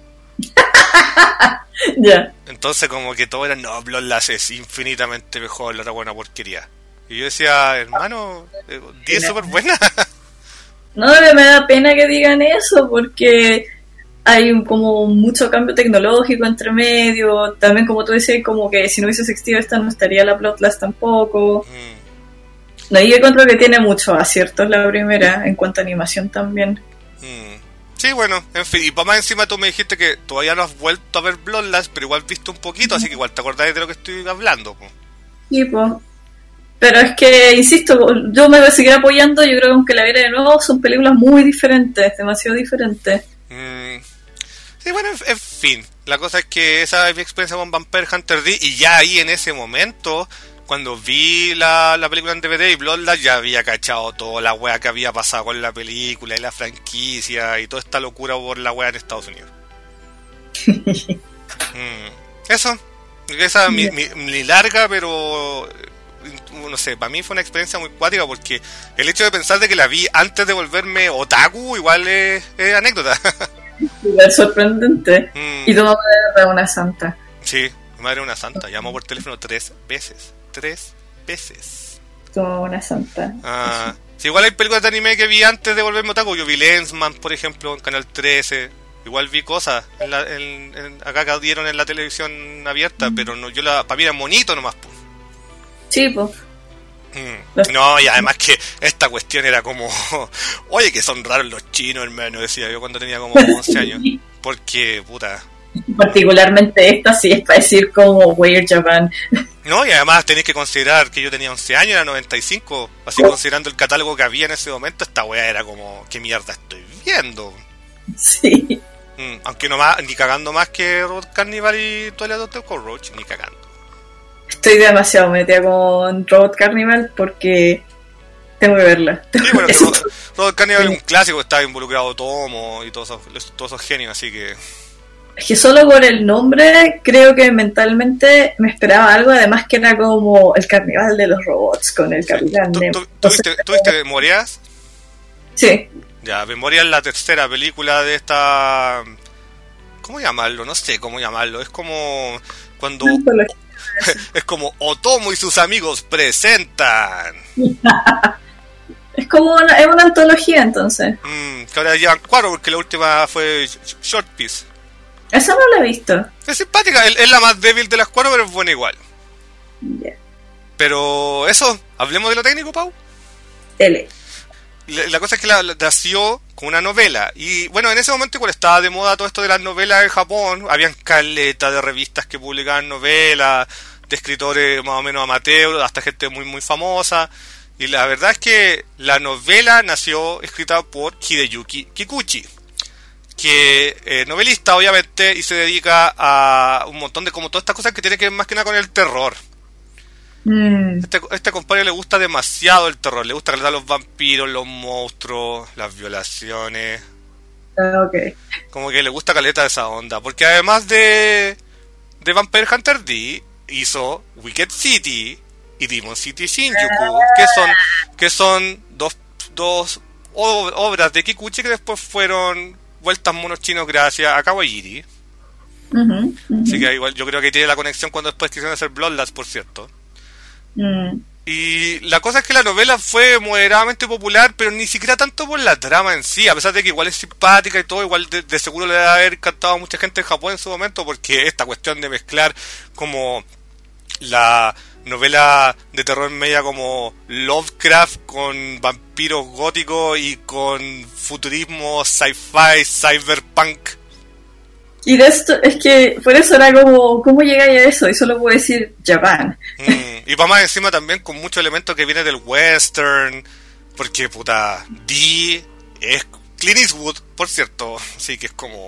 Ya. Yeah. Entonces como que todo era, no, Bloodlust es infinitamente mejor, la otra buena porquería. Y yo decía, hermano, ¿die es súper buena? No, me da pena que digan eso, porque... hay un, como mucho cambio tecnológico entre medio, también como tú decías, como que si no hubiese existido esta no estaría la Bloodlust tampoco. Mm. No, yo encuentro que tiene muchos aciertos la primera, en cuanto a animación también. Mm. Sí, bueno, en fin, y para más encima tú me dijiste que todavía no has vuelto a ver Bloodlust, pero igual viste un poquito, así que igual te acordás de lo que estoy hablando, po. Sí, pues. Pero es que, insisto, yo me voy a seguir apoyando. Yo creo que aunque la viera de nuevo, son películas muy diferentes, demasiado diferentes. Mm. Sí, bueno, en, en fin, la cosa es que esa es mi experiencia con Vampire Hunter D, y ya ahí en ese momento, cuando vi la, la película en D V D y Bloodlust, ya había cachado toda la wea que había pasado con la película y la franquicia y toda esta locura por la wea en Estados Unidos. mm. Eso, esa mi, mi, mi larga, pero no sé, para mí fue una experiencia muy cuática, porque el hecho de pensar de que la vi antes de volverme otaku igual es, es anécdota. Es sorprendente. mm. Y tu mamá era una santa. Sí, mi madre es una santa, llamó por teléfono tres veces. Tres veces. Tu mamá una santa. Ah, sí, igual hay películas de anime que vi antes de volverme otaku. Yo vi Lensman, por ejemplo, en Canal trece. Igual vi cosas en la, en, en, acá que dieron en la televisión abierta, mm. pero no, yo la, para mí era monito nomás, pues. Sí, pues. Mm. No, y además que esta cuestión era como, oye, que son raros los chinos, hermano, decía yo cuando tenía como once años. Porque, puta. Particularmente esta sí es para decir como Weird Japan. No, y además tenéis que considerar que yo tenía once años, era noventa y cinco. Así, considerando el catálogo que había en ese momento, esta weá era como, ¿qué mierda estoy viendo? Sí. Mm, aunque no más, ni cagando más que Road Carnival y Twilight Doctor Cockroach, ni cagando. Estoy demasiado metida con Road Carnival porque tengo que verla. Sí, bueno, Road, Road Carnival sí. Es un clásico, estaba involucrado Tomo y todos esos, todos esos genios, así que... Es que solo por el nombre creo que mentalmente me esperaba algo, además que era como el carnaval de los robots con el sí. Capitán Nemo. ¿Tú, tú, ¿Tuviste, ¿tuviste Memorias? Sí. Ya, Memoria es la tercera película de esta... ¿Cómo llamarlo? No sé cómo llamarlo. Es como cuando... es como Otomo y sus amigos presentan. Es como una, es una antología, entonces. Mm, que ahora llevan cuatro, porque la última fue Short Piece. Esa no la he visto. Es simpática, es la más débil de las cuatro, pero es buena igual. Yeah. Pero eso, hablemos de lo técnico, Pau. L. La, la cosa es que la, la nació con una novela. Y bueno, en ese momento, cuando estaba de moda todo esto de las novelas en Japón, habían caleta de revistas que publicaban novelas, de escritores más o menos amateur, hasta gente muy muy famosa. Y la verdad es que la novela nació escrita por Hideyuki Kikuchi, que es novelista obviamente y se dedica a un montón de como todas estas cosas que tienen que ver más que nada con el terror. Mm. Este, este compadre le gusta demasiado el terror, le gusta caleta los vampiros, los monstruos, las violaciones. Uh, okay. Como que le gusta caleta esa onda, porque además de de Vampire Hunter D hizo Wicked City y Demon City Shinjuku, que son que son dos dos obras de Kikuchi que después fueron vueltas monos chinos gracias a Kawajiri. Uh-huh, uh-huh. Así que igual yo creo que tiene la conexión cuando después quisieron hacer Bloodlust, por cierto. Mm. Y la cosa es que la novela fue moderadamente popular, pero ni siquiera tanto por la trama en sí, a pesar de que igual es simpática y todo, igual de, de seguro le debe haber encantado a mucha gente en Japón en su momento, porque esta cuestión de mezclar como la novela de terror media como Lovecraft con vampiros góticos y con futurismo, sci-fi, cyberpunk. Y de esto, es que por eso era como, ¿cómo llegáis a eso? Y solo puedo decir Japan. Mm, y para más encima también con muchos elementos que vienen del western, porque puta, D es Clint Eastwood, por cierto, así que es como...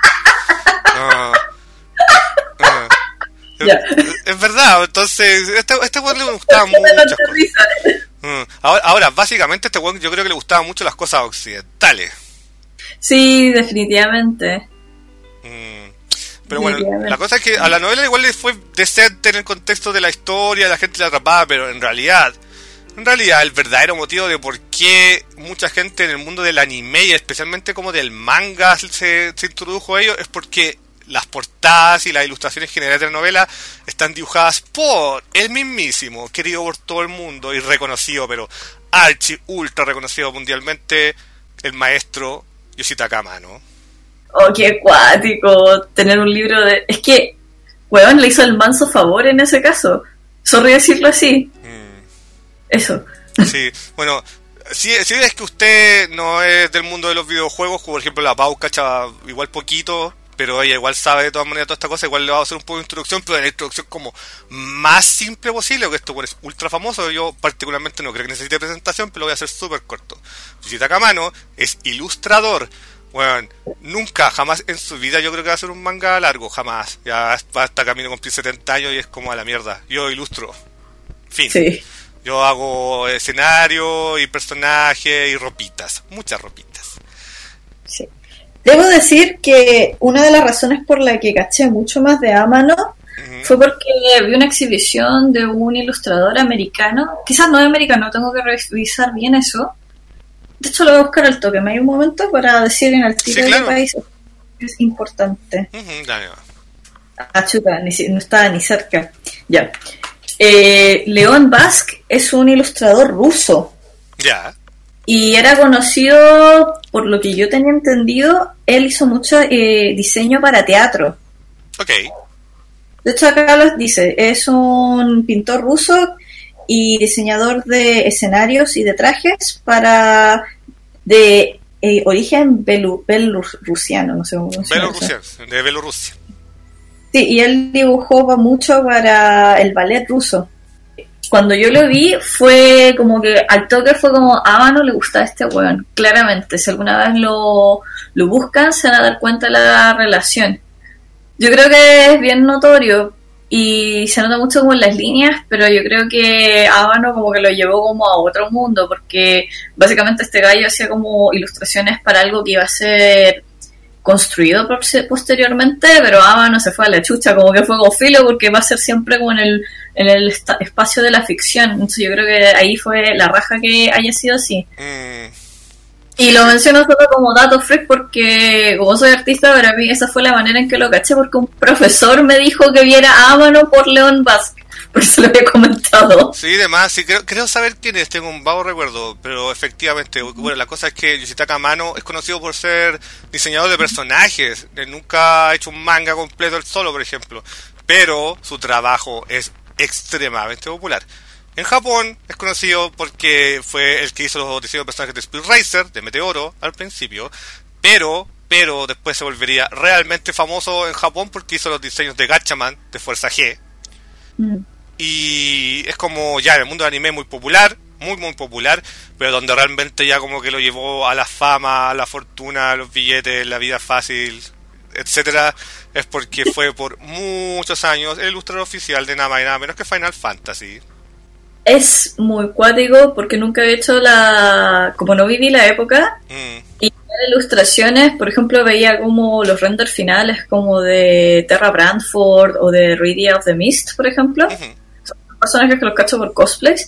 uh, uh, Yeah. Es, es verdad, entonces este este weón le gustaba mucho. Mm. Ahora, ahora, básicamente este weón yo creo que le gustaban mucho las cosas occidentales. Sí, definitivamente. Mm. Pero bueno, la cosa es que a la novela igual le fue decente en el contexto de la historia, la gente la atrapaba, pero en realidad, en realidad el verdadero motivo de por qué mucha gente en el mundo del anime y especialmente como del manga se, se introdujo a ello es porque las portadas y las ilustraciones generales de la novela están dibujadas por el mismísimo, querido por todo el mundo y reconocido, pero archi ultra reconocido mundialmente, el maestro Yoshitaka Amano. Oh, qué cuático tener un libro de... Es que, weón, le hizo el manso favor en ese caso. Sorry decirlo así. Mm. Eso. Sí, bueno, si, si es que usted no es del mundo de los videojuegos, como por ejemplo la Pau, cacha igual poquito, pero ella igual sabe de todas maneras toda esta cosa, igual le va a hacer un poco de introducción, pero la introducción como más simple posible, porque esto es ultra famoso. Yo particularmente no creo que necesite presentación, pero lo voy a hacer súper corto. Yoshitaka Amano es ilustrador. Bueno, nunca, jamás en su vida yo creo que va a ser un manga largo, jamás. Ya va hasta camino a cumplir setenta años y es como a la mierda. Yo ilustro. Fin. Sí. Yo hago escenario y personajes y ropitas, muchas ropitas. Sí. Debo decir que una de las razones por la que caché mucho más de Amano uh-huh. fue porque vi una exhibición de un ilustrador americano, quizás no es americano, tengo que revisar bien eso. De hecho lo voy a buscar al toque, me hay un momento para decir en el tiro sí, claro. de qué país es importante. Uh-huh, dale. Ah, chuta, ni, no estaba ni cerca. Ya. Eh, Leon Basque es un ilustrador ruso. Ya. Y era conocido, por lo que yo tenía entendido, él hizo mucho eh, diseño para teatro. Ok. De hecho, acá lo dice, es un pintor ruso y diseñador de escenarios y de trajes para de eh, origen belu, belorrusiano, no sé cómo se llama. De Bielorrusia. Sí, y él dibujó mucho para el ballet ruso. Cuando yo lo vi, fue como que al toque fue como, a Amano le gusta este weón, claramente. Si alguna vez lo, lo buscan, se van a dar cuenta de la relación. Yo creo que es bien notorio y se nota mucho como en las líneas, pero yo creo que Amano como que lo llevó como a otro mundo, porque básicamente este gallo hacía como ilustraciones para algo que iba a ser construido posteriormente, pero Amano se fue a la chucha, como que fue como filo, porque va a ser siempre como en el en el esta- espacio de la ficción. Entonces yo creo que ahí fue la raja que haya sido así. Mm. Y lo menciono solo como dato freak porque como soy artista, para mí esa fue la manera en que lo caché, porque un profesor me dijo que viera a Amano por Leon Basque, porque se lo había comentado. Sí, demás, sí, creo, creo saber quién es, tengo un vago recuerdo, pero efectivamente, bueno, la cosa es que Yoshitaka Amano es conocido por ser diseñador de personajes. Él nunca ha hecho un manga completo él solo, por ejemplo, pero su trabajo es extremadamente popular. En Japón es conocido porque fue el que hizo los diseños de personajes de Speed Racer, de Meteoro, al principio, pero pero después se volvería realmente famoso en Japón porque hizo los diseños de Gatchaman, de Fuerza G. Mm. Y es como ya en el mundo del anime muy popular, muy muy popular, pero donde realmente ya como que lo llevó a la fama, a la fortuna, a los billetes, la vida fácil, etcétera, es porque fue por muchos años el ilustrador oficial de nada más y nada menos que Final Fantasy. Es muy cuático porque nunca he hecho la... como no viví la época, mm. y en ilustraciones, por ejemplo, veía como los renders finales como de Terra Brandford o de Rydia of the Mist, por ejemplo. Uh-huh. Son personajes que los cacho por cosplays.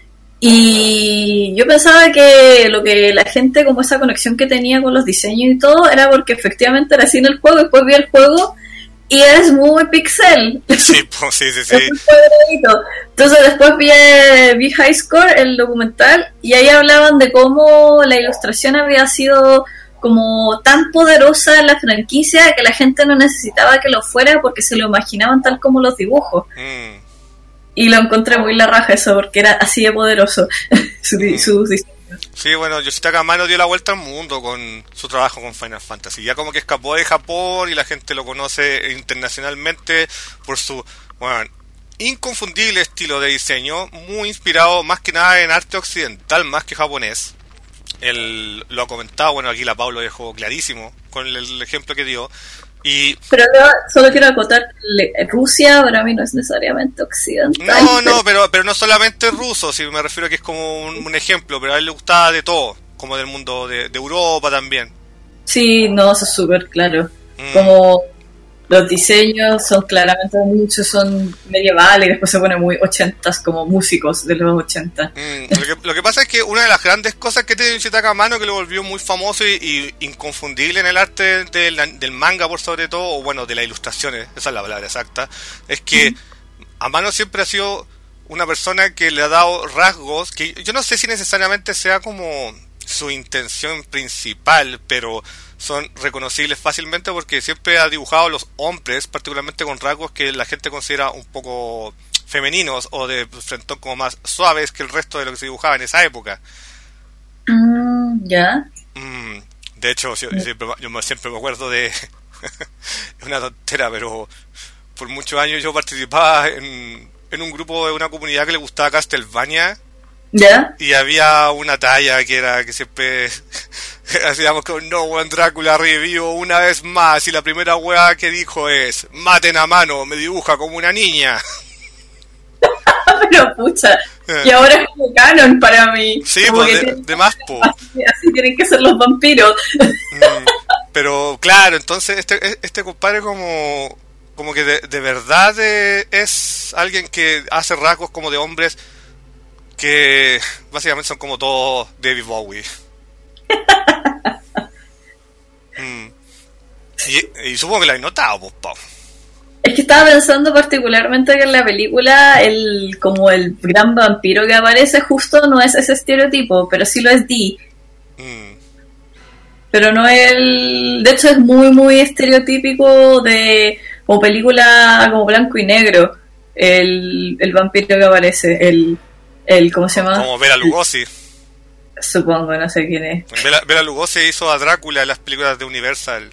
Y yo pensaba que lo que la gente, como esa conexión que tenía con los diseños y todo, era porque efectivamente era así en el juego. Después vi el juego y es muy pixel. Sí, pues, sí, sí, sí. Entonces después vi, vi High Score, el documental, y ahí hablaban de cómo la ilustración había sido como tan poderosa en la franquicia que la gente no necesitaba que lo fuera porque se lo imaginaban tal como los dibujos. Mm. Y lo encontré muy la raja eso, porque era así de poderoso su, mm. su diseño. Sí, bueno, Yoshitaka Amano dio la vuelta al mundo con su trabajo con Final Fantasy. Ya como que escapó de Japón y la gente lo conoce internacionalmente por su, bueno, inconfundible estilo de diseño, muy inspirado más que nada en arte occidental, más que japonés. Él lo ha comentado, bueno, aquí la Pau lo dejó clarísimo con el, el ejemplo que dio. Y pero no, solo quiero acotar, Rusia para mí no es necesariamente occidental. No, no, pero pero no solamente ruso, si me refiero a que es como un, un ejemplo, pero a él le gustaba de todo, como del mundo de, de Europa también. Sí, no, eso es súper claro. Mm. Como los diseños son claramente muchos, son medievales y después se ponen muy ochentas, como músicos de los ochenta. Mm, lo, que, lo que pasa es que una de las grandes cosas que tiene Yoshitaka Amano, que lo volvió muy famoso y, y inconfundible en el arte del, del manga por sobre todo, o bueno, de las ilustraciones, esa es la palabra exacta, es que mm. Amano siempre ha sido una persona que le ha dado rasgos que yo no sé si necesariamente sea como su intención principal, pero son reconocibles fácilmente porque siempre ha dibujado a los hombres, particularmente con rasgos que la gente considera un poco femeninos o de frentón como más suaves que el resto de lo que se dibujaba en esa época. Mm, ya. Mm, de hecho, yo siempre, yo me- siempre me acuerdo de... es una tontera, pero por muchos años yo participaba en, en un grupo de una comunidad que le gustaba Castlevania. Ya. Y había una talla que era que siempre hacíamos con no, weón, Drácula revivió una vez más. Y la primera weá que dijo es: maten a mano, me dibuja como una niña. Pero pucha. Y ahora es como canon para mí. Sí, Como pues que de, tienen- de más, po. así, así tienen que ser los vampiros. Mm, Pero claro, entonces este este compadre como como que de, de verdad eh, es alguien que hace rasgos como de hombres que básicamente son como todos David Bowie. Mm. Y, y supongo que lo has notado, pues, Pau. Es que estaba pensando particularmente que en la película el como el gran vampiro que aparece justo no es ese estereotipo, pero sí lo es Dee. Mm. Pero no el... De hecho es muy muy estereotípico de... Como película como blanco y negro. El, el vampiro que aparece. El, el... ¿Cómo se llama? Como Bela Lugosi. Supongo, no sé quién es. Bela, Bela Lugosi hizo a Drácula en las películas de Universal.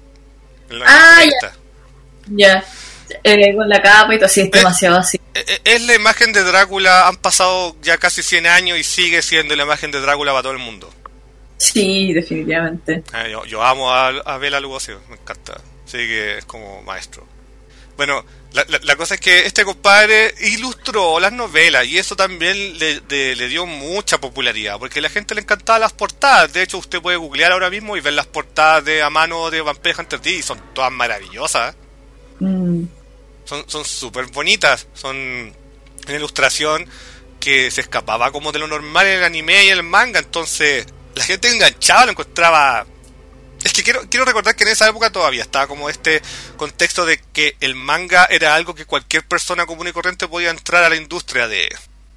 En los Ah, años treinta. Ya. Eh, con la capa y todo así, es demasiado así. Eh, eh, Es la imagen de Drácula, han pasado ya casi cien años y sigue siendo la imagen de Drácula para todo el mundo. Sí, definitivamente. Eh, yo, yo amo a, a Bela Lugosi, me encanta. Así que es como maestro. Bueno, la, la, la cosa es que este compadre ilustró las novelas y eso también le, de- le dio mucha popularidad, porque a la gente le encantaban las portadas. De hecho, usted puede googlear ahora mismo y ver las portadas de a mano de Vampire Hunter D y son todas maravillosas. Mm. Son son súper bonitas, son una ilustración que se escapaba como de lo normal en el anime y en el manga, entonces la gente enganchaba, lo encontraba. Es que quiero quiero recordar que en esa época todavía estaba como este contexto de que el manga era algo que cualquier persona común y corriente podía entrar a la industria de.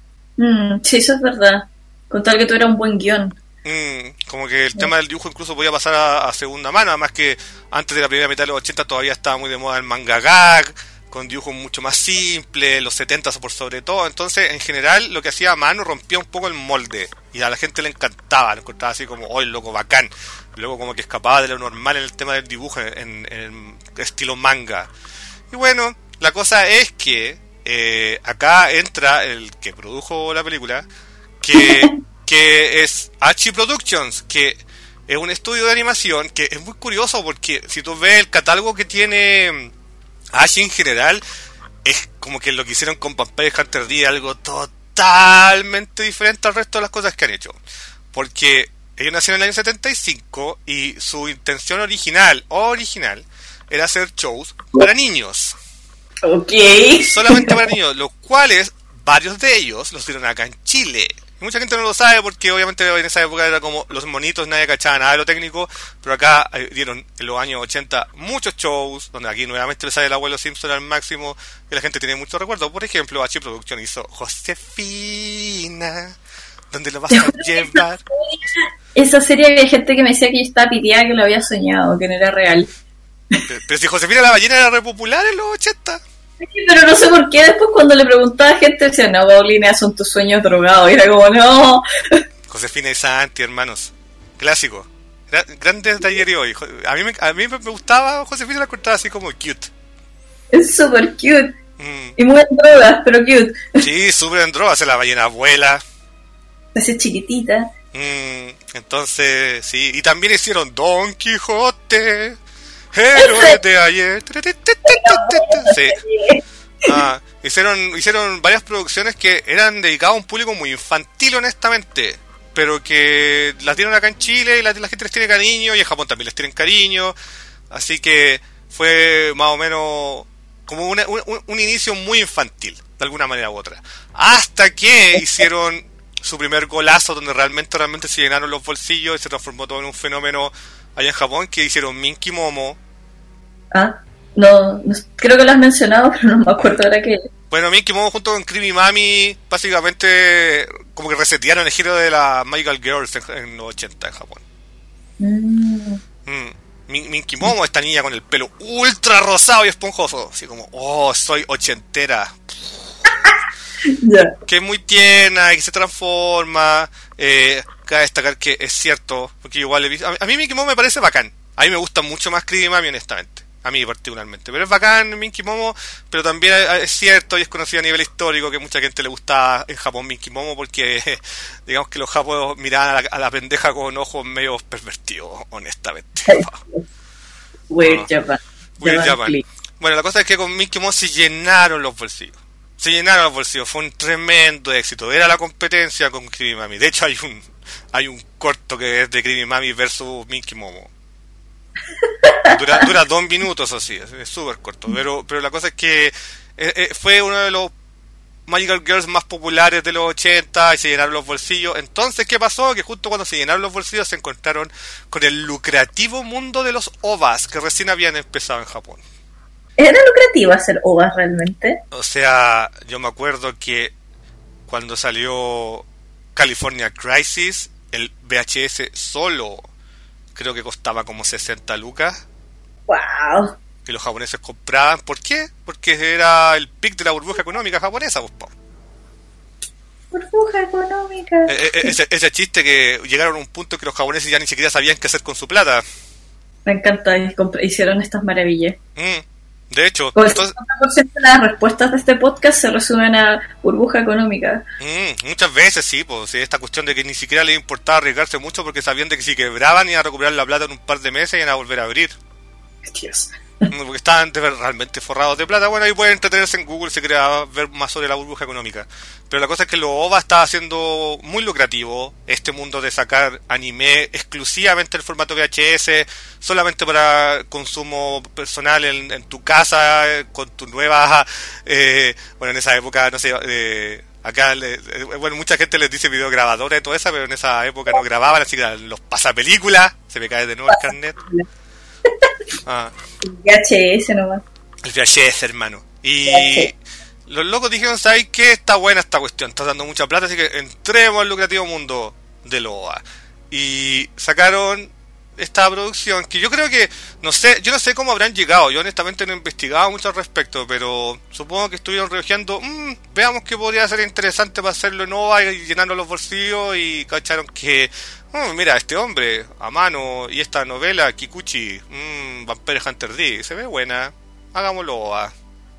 Mm, sí, eso es verdad. Con tal que tuviera un buen guión. Mm, como que el tema del dibujo incluso podía pasar a, a segunda mano, además que antes de la primera mitad de los ochenta todavía estaba muy de moda el manga gag, con dibujos mucho más simples, los setenta por sobre todo, entonces en general lo que hacía a mano rompía un poco el molde, y a la gente le encantaba, lo encontraba así como, oh, el loco bacán, luego como que escapaba de lo normal en el tema del dibujo, en, en el estilo manga. Y bueno, la cosa es que eh, acá entra el que produjo la película, que, que es Archie Productions, que es un estudio de animación que es muy curioso porque si tú ves el catálogo que tiene Archie en general, es como que lo que hicieron con Vampire Hunter D, algo totalmente diferente al resto de las cosas que han hecho. Porque ellos nacieron en el año setenta y cinco y su intención original, original, era hacer shows para niños. Ok. Solamente para niños, los cuales varios de ellos los dieron acá en Chile. Y mucha gente no lo sabe porque obviamente en esa época era como los monitos, nadie cachaba nada de lo técnico, pero acá eh, dieron en los años ochenta muchos shows, donde aquí nuevamente le sale el abuelo Simpson al máximo, y la gente tiene muchos recuerdos. Por ejemplo, H Production hizo Josefina, donde lo vas a llevar. Esa serie había gente que me decía que yo estaba piteada, que lo había soñado, que no era real. Pero, pero si Josefina la ballena era re popular en los ochenta. Sí, pero no sé por qué después cuando le preguntaba a gente decía, no, Paulina, son tus sueños drogados. Y era como, no. Josefina y Santi, hermanos. Clásico. Gra- grandes de ayer y hoy. Jo- A mí, me, a mí me gustaba Josefina, la encontraba así como cute. Es súper cute. Mm. Y muy en drogas, pero cute. Sí, súper en droga, hace la ballena abuela. Así chiquitita. Mm, entonces, sí. Y también hicieron Don Quijote, héroe de ayer. Sí. Ah, hicieron, hicieron varias producciones que eran dedicadas a un público muy infantil, honestamente. Pero que las dieron acá en Chile y la, la gente les tiene cariño. Y en Japón también les tienen cariño. Así que fue más o menos como una- un, un- un inicio muy infantil, de alguna manera u otra. Hasta que hicieron su primer golazo, donde realmente realmente se llenaron los bolsillos y se transformó todo en un fenómeno allá en Japón, que hicieron Minky Momo. Ah, no, no, creo que lo has mencionado, pero no me acuerdo ahora qué. Bueno, Minky Momo junto con Creamy Mami básicamente como que resetearon el giro de las Magical Girls en, en los ochenta en Japón. Mm. Mm. Min- Minky Momo, esta niña con el pelo ultra rosado y esponjoso, así como, oh, soy ochentera. Ya. que es muy tierna y que se transforma. Eh, cabe destacar que es cierto, porque yo igual he visto, a, a mí Minky Momo me parece bacán. A mí me gusta mucho más Krillin y Mami, honestamente. A mí particularmente. Pero es bacán Minky Momo, pero también es cierto y es conocido a nivel histórico que mucha gente le gusta en Japón Minky Momo porque digamos que los japoneses miraban a la, a la pendeja con ojos medio pervertidos, honestamente. Weird Ah. Japan. Weird Japan Japan. Click. Bueno, la cosa es que con Minky Momo se llenaron los bolsillos. Se llenaron los bolsillos, fue un tremendo éxito. Era la competencia con Krillin y Mami. De hecho hay un hay un corto que es de Krillin y Mami versus Minky Momo. Dura, dura dos minutos así, es súper corto. Pero pero la cosa es que eh, eh, fue uno de los Magical Girls más populares de los ochenta y se llenaron los bolsillos. Entonces, ¿qué pasó? Que justo cuando se llenaron los bolsillos se encontraron con el lucrativo mundo de los O V As que recién habían empezado en Japón. ¿Era lucrativo hacer O V As realmente? O sea, yo me acuerdo que cuando salió California Crisis, el V H S solo creo que costaba como sesenta lucas ¡Wow! que los japoneses compraban. ¿Por qué? Porque era el pic de la burbuja económica japonesa, pues, po. Burbuja económica. Eh, eh, ese, ese chiste que llegaron a un punto que los japoneses ya ni siquiera sabían qué hacer con su plata. Me encanta, y comp- hicieron estas maravillas. Mm, de hecho, Como el entonces, cincuenta por ciento de las respuestas de este podcast se resumen a burbuja económica. mm, muchas veces sí, pues sí, esta cuestión de que ni siquiera les importaba arriesgarse mucho porque sabían de que si quebraban iban a recuperar la plata en un par de meses y iban a volver a abrir. Dios. Porque estaban de- realmente forrados de plata. Bueno, ahí pueden entretenerse en Google si quieren ver más sobre la burbuja económica. Pero la cosa es que los O V A estaba haciendo muy lucrativo este mundo de sacar anime exclusivamente en formato V H S, solamente para consumo personal en, en tu casa, eh, con tu nueva... Eh, bueno, en esa época, no sé... Eh, acá, le, eh, bueno, mucha gente les dice videograbadora y todo eso, pero en esa época no grababan, así que eran los pasapelículas. Se me cae de nuevo el carnet. Ah, V H S nomás. el V H S, hermano. Y V H S. los locos dijeron, ¿sabes qué? Está buena esta cuestión, está dando mucha plata, así que entremos al lucrativo mundo del O V A. Y sacaron esta producción que yo creo que, no sé, yo no sé cómo habrán llegado, yo honestamente no he investigado mucho al respecto, pero supongo que estuvieron reviando, mmm, veamos qué podría ser interesante para hacerlo en O V A y llenando los bolsillos, y cacharon que, oh, mira, este hombre a mano y esta novela, Kikuchi, mmm, Vampire Hunter D, se ve buena, hagámoslo O V A.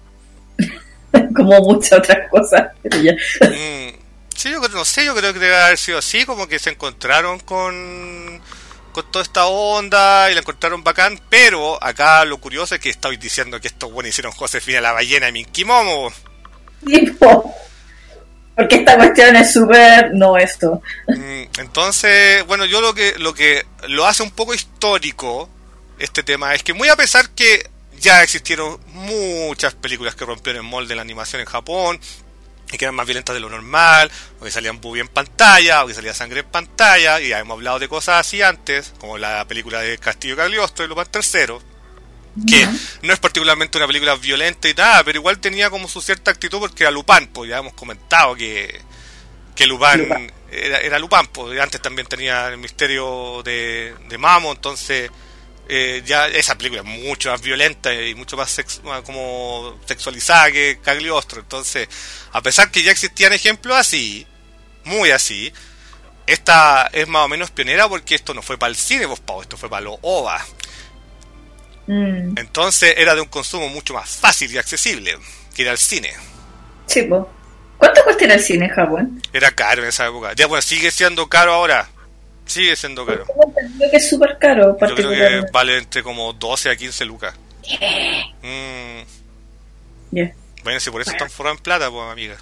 Como muchas otras cosas. Pero ya. Mm, sí, yo creo, no sé, yo creo que debe haber sido así, como que se encontraron con, con toda esta onda y la encontraron bacán, pero acá lo curioso es que estáis diciendo que estos buenos hicieron Josefina la ballena y Minky Momo. Tipo, porque esta cuestión es súper no esto. Mm, entonces, bueno, yo lo que lo que lo hace un poco histórico este tema es que, muy a pesar que ya existieron muchas películas que rompieron el molde de la animación en Japón y que eran más violentas de lo normal, o que salían boobie en pantalla, o que salía sangre en pantalla, y ya hemos hablado de cosas así antes, como la película de Castillo Cagliostro y Lupin tercero, que no es particularmente una película violenta y nada, pero igual tenía como su cierta actitud porque era Lupin, pues ya hemos comentado que, que Lupin, Lupin. Era, era Lupin, pues antes también tenía el misterio de, de Mamo, entonces... Eh, ya esa película es mucho más violenta y mucho más sex, como sexualizada que Cagliostro. Entonces, a pesar que ya existían ejemplos así, muy así, esta es más o menos pionera porque esto no fue para el cine, pues, Pau, esto fue para los O V A. Mm. Entonces era de un consumo mucho más fácil y accesible que ir al cine. Sí, po. ¿Cuánto cuesta ir al cine en Japón? Era caro en esa época. Ya, bueno, sigue siendo caro ahora. Sigue siendo caro. Tengo entendido que es súper caro, Yo creo que particularmente. vale entre como doce a quince lucas. Mm. Ya. Bueno, si por eso están forrados en plata, pues, amiga.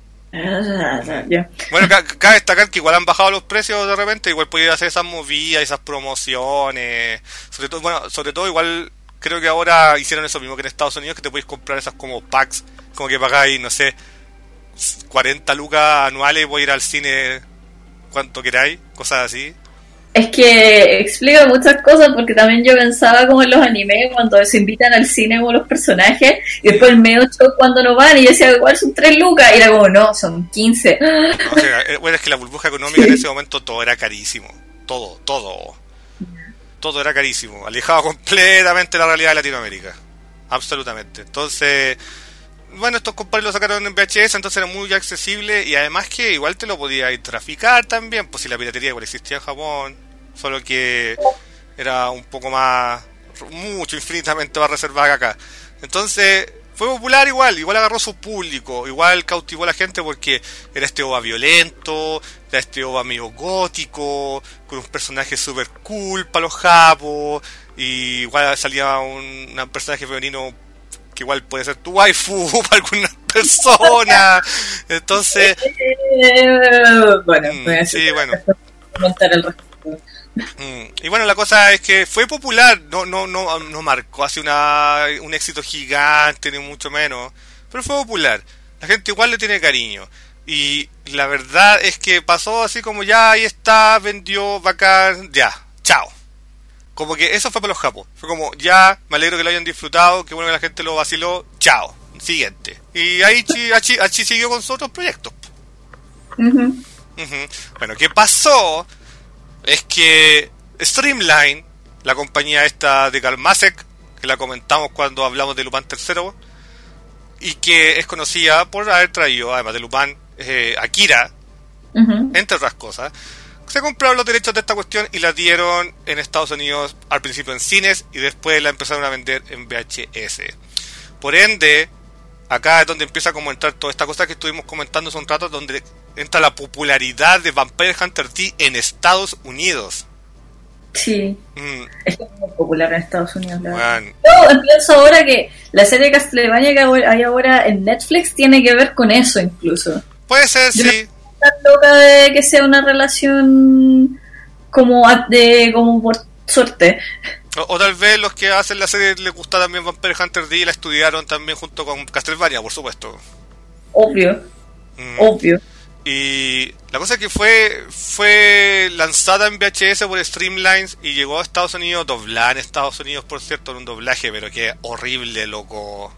Ya. Bueno, ca- cabe destacar que igual han bajado los precios de repente, igual podéis hacer esas movidas, esas promociones, sobre todo, bueno, sobre todo igual creo que ahora hicieron eso mismo que en Estados Unidos, que te podéis comprar esas como packs, como que pagáis, no sé, cuarenta lucas anuales y podéis ir al cine cuanto queráis, cosas así. Es que explica muchas cosas porque también yo pensaba como en los animes cuando se invitan al cine como los personajes y después el medio show cuando no van y yo decía igual son tres lucas y era como no, son quince. No, o sea, eh, bueno, es que la burbuja económica en ese momento todo era carísimo, todo, todo, todo era carísimo, alejado completamente de la realidad de Latinoamérica, absolutamente. Entonces, bueno, estos compadres lo sacaron en V H S, entonces era muy accesible y además que igual te lo podías traficar también, pues si la piratería igual existía en Japón, solo que era un poco más, mucho, infinitamente más reservada que acá. Entonces fue popular igual, igual agarró su público, igual cautivó a la gente porque era este O V A violento, era este O V A medio gótico, con un personaje super cool para los japos, y igual salía un, un personaje femenino que igual puede ser tu waifu para algunas personas. Entonces bueno, mm, pues sí, bueno. Comentar el resto. Mm, y bueno, la cosa es que fue popular, no no no no marcó así una un éxito gigante ni mucho menos, pero fue popular. La gente igual le tiene cariño. Y la verdad es que pasó así como ya, ahí está, vendió, bacán, ya, chao. Como que eso fue para los japos. Fue como, ya, me alegro que lo hayan disfrutado, que bueno que la gente lo vaciló, chao, siguiente. Y ahí Achi, Achi siguió con sus otros proyectos. Uh-huh. Uh-huh. Bueno, ¿qué pasó? Es que Streamline, la compañía esta de Karl Masek, que la comentamos cuando hablamos de Lupin tercero, y que es conocida por haber traído, además de Lupin, eh, Akira, uh-huh. entre otras cosas, se compraron los derechos de esta cuestión y la dieron en Estados Unidos al principio en cines y después la empezaron a vender en V H S. Por ende, acá es donde empieza como a entrar toda esta cosa que estuvimos comentando hace un rato, donde entra la popularidad de Vampire Hunter D en Estados Unidos. Sí, mm. es muy popular en Estados Unidos. Bueno. Yo pienso ahora que la serie de Castlevania que hay ahora en Netflix tiene que ver con eso incluso. Puede ser, Yo sí. No estoy tan loca de que sea una relación como de como por suerte. O, o tal vez los que hacen la serie les gusta también Vampire Hunter D y la estudiaron también junto con Castlevania, por supuesto. Obvio, mm. obvio. Y la cosa es que fue fue lanzada en V H S por Streamlines y llegó a Estados Unidos, doblada en Estados Unidos, por cierto, en un doblaje, pero que horrible, loco.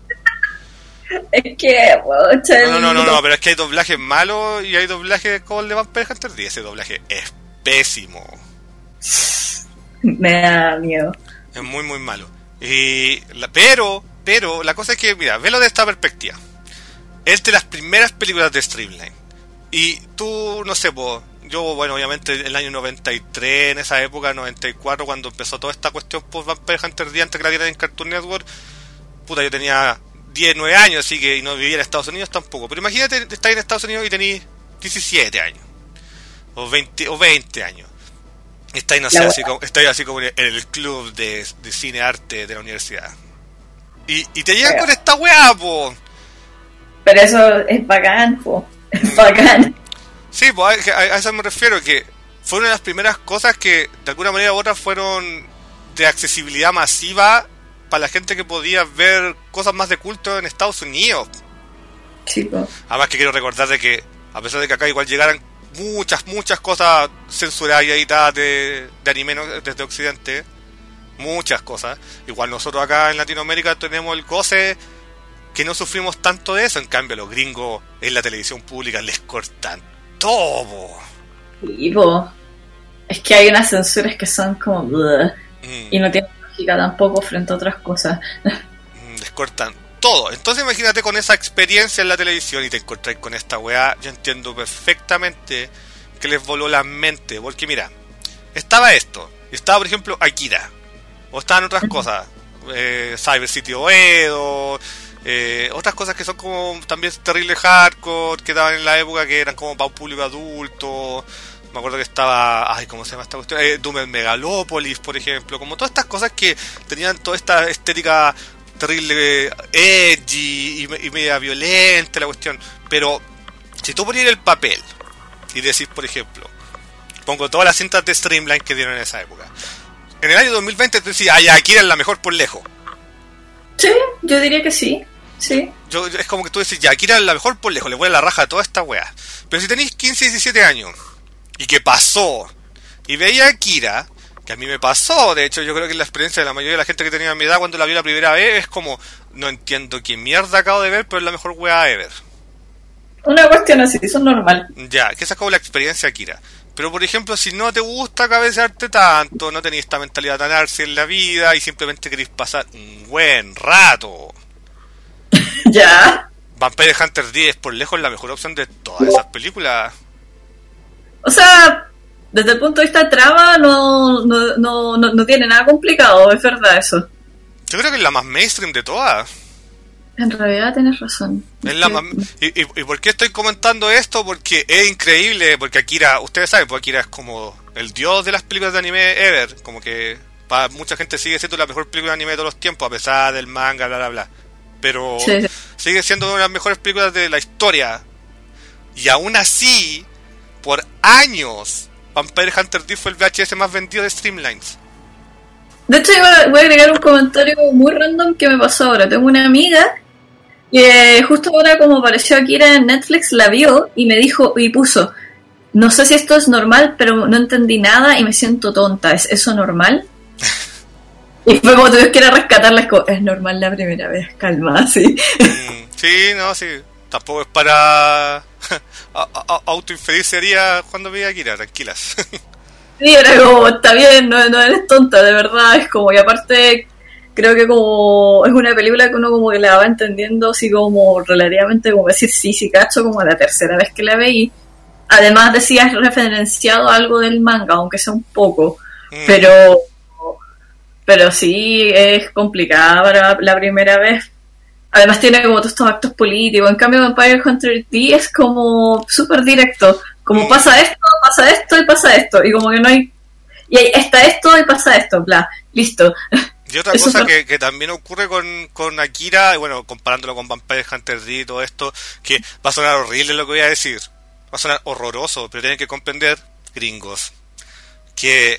Es que... No, no, no, no, pero es que hay doblajes malos y hay doblajes como el de Vampire Hunter D. Ese doblaje es pésimo. Me da miedo. Es muy, muy malo. Y la, pero, pero, la cosa es que, mira, velo de esta perspectiva. Es de las primeras películas de Streamline. Y tú, no sé, po, yo, bueno, obviamente el año noventa y tres, en esa época, noventa y cuatro, cuando empezó toda esta cuestión por Vampire Hunter D antes que la dieran en Cartoon Network, puta, yo tenía diez, nueve años, así que y no vivía en Estados Unidos tampoco. Pero imagínate, estás en Estados Unidos y tenés diecisiete años, o veinte, o veinte años. Estáis, no sé, así como, estáis así como en el club de, de cine arte de la universidad. Y, y te llegan Pero, con esta weá, po. Pero eso es bacán, po. Es bacán. Sí, pues a, a eso me refiero, que fue una de las primeras cosas que de alguna manera u otra fueron de accesibilidad masiva para la gente que podía ver cosas más de culto en Estados Unidos. Sí, po. Además que quiero recordar de que a pesar de que acá igual llegaran muchas, muchas cosas censuradas y editadas de, de anime, ¿no? Desde Occidente, muchas cosas, igual nosotros acá en Latinoamérica tenemos el goce que no sufrimos tanto de eso. En cambio los gringos en la televisión pública les cortan todo. Sí, po. Es que hay unas censuras que son como mm. y no tienen lógica tampoco frente a otras cosas. Les cortan todo. Entonces imagínate con esa experiencia en la televisión y te encontrás con esta weá. Yo entiendo perfectamente que les voló la mente, porque mira, estaba esto, estaba por ejemplo Akira, o estaban otras cosas, eh, Cyber City Oedo, eh, otras cosas que son como también terrible hardcore, que daban en la época, que eran como para un público adulto. Me acuerdo que estaba, ay, ¿cómo se llama esta cuestión? Eh, Doom en Megalopolis, por ejemplo, como todas estas cosas que tenían toda esta estética terrible, edgy y, y media violenta la cuestión. Pero si tú ponías el papel y decís, por ejemplo, pongo todas las cintas de Streamline que dieron en esa época, en el año dos mil veinte tú decías, ay, Akira es la mejor por lejos. Sí, yo diría que sí, sí. Yo, es como que tú decís, ya, Akira es la mejor por lejos, le voy a la raja a toda esta wea. Pero si tenéis quince, diecisiete años y que pasó y veía a Akira, que a mí me pasó, de hecho yo creo que la experiencia de la mayoría de la gente que tenía mi edad cuando la vi la primera vez es como, no entiendo qué mierda acabo de ver, pero es la mejor wea ever. Una cuestión así, eso es normal. Ya, que esa es como la experiencia Akira. Pero por ejemplo, si no te gusta cabecearte tanto, no tenés esta mentalidad tan arsi en la vida y simplemente querés pasar un buen rato, ya, Vampire Hunter D es por lejos la mejor opción de todas esas películas. O sea, desde el punto de vista de trama no, no, no, no, no tiene nada complicado, es verdad eso. Yo creo que es la más mainstream de todas. En realidad tienes razón. Es la más... ¿Y, y, ¿Y por qué estoy comentando esto? Porque es increíble, porque Akira, ustedes saben, pues Akira es como el dios de las películas de anime ever, como que para mucha gente sigue siendo la mejor película de anime de todos los tiempos, a pesar del manga, bla bla bla. Pero sí, sí. Sigue siendo una de las mejores películas de la historia. Y aún así, por años, Vampire Hunter D fue el V H S más vendido de Streamlines. De hecho, voy a agregar un comentario muy random que me pasó ahora. Tengo una amiga que justo ahora, como apareció Akira en Netflix, la vio y me dijo y puso: no sé si esto es normal, pero no entendí nada y me siento tonta. ¿Es eso normal? Y fue como tuviste que ir a rescatarla. Es como, es normal la primera vez, calma, sí. Mm, sí, no, sí. Tampoco es para... autoinfeliz sería cuando veía Akira, tranquilas. Sí, era como, está bien, no, no eres tonta, de verdad. Es como, y aparte, creo que como es una película que uno como que la va entendiendo así como relativamente, como decir, sí, sí, cacho, como la tercera vez que la veí. Además decías referenciado algo del manga, aunque sea un poco, mm. pero... Pero sí, es complicada para la primera vez. Además tiene como todos estos actos políticos. En cambio, Vampire Hunter D es como súper directo. Como pasa esto, pasa esto y pasa esto. Y como que no hay... Y está esto y pasa esto, bla. Listo. Y otra Eso cosa es... que, que también ocurre con, con Akira, y bueno, comparándolo con Vampire Hunter D y todo esto, que va a sonar horrible lo que voy a decir. Va a sonar horroroso, pero tienen que comprender, gringos, que...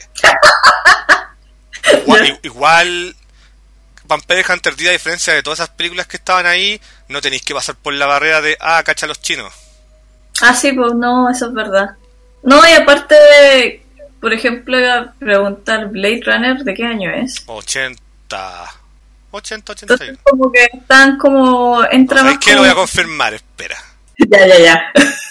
Igual, igual Vampire Hunter D, a diferencia de todas esas películas que estaban ahí, no tenéis que pasar por la barrera de ah, cacha los chinos. Ah, sí, pues no, eso es verdad. No, y aparte, por ejemplo, iba a preguntar, Blade Runner, ¿de qué año es? ochenta ochenta, ochenta y uno. Entonces, como que están como... Entra no, más que como... lo voy a confirmar, espera. Ya, ya, ya.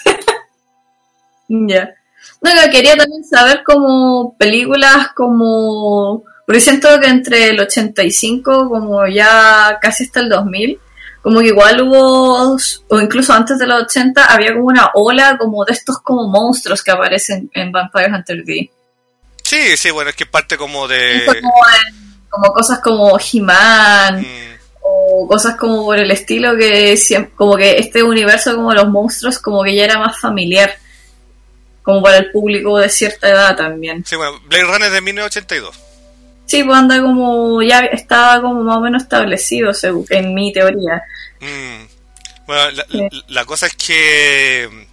Ya. No, que quería también saber como películas como... Porque siento que entre el ochenta y cinco, como ya casi hasta el dos mil, como que igual hubo, o incluso antes de los ochenta, había como una ola como de estos como monstruos que aparecen en Vampire Hunter D. Sí, sí, bueno, es que parte como de... Como, en, como cosas como He-Man, mm. o cosas como por el estilo, que siempre, como que este universo como los monstruos como que ya era más familiar, como para el público de cierta edad también. Sí, bueno, Blade Runner es de mil novecientos ochenta y dos. Sí, pues anda como, ya estaba como más o menos establecido, según, en mi teoría. Mm. Bueno, la, sí. la, la cosa es que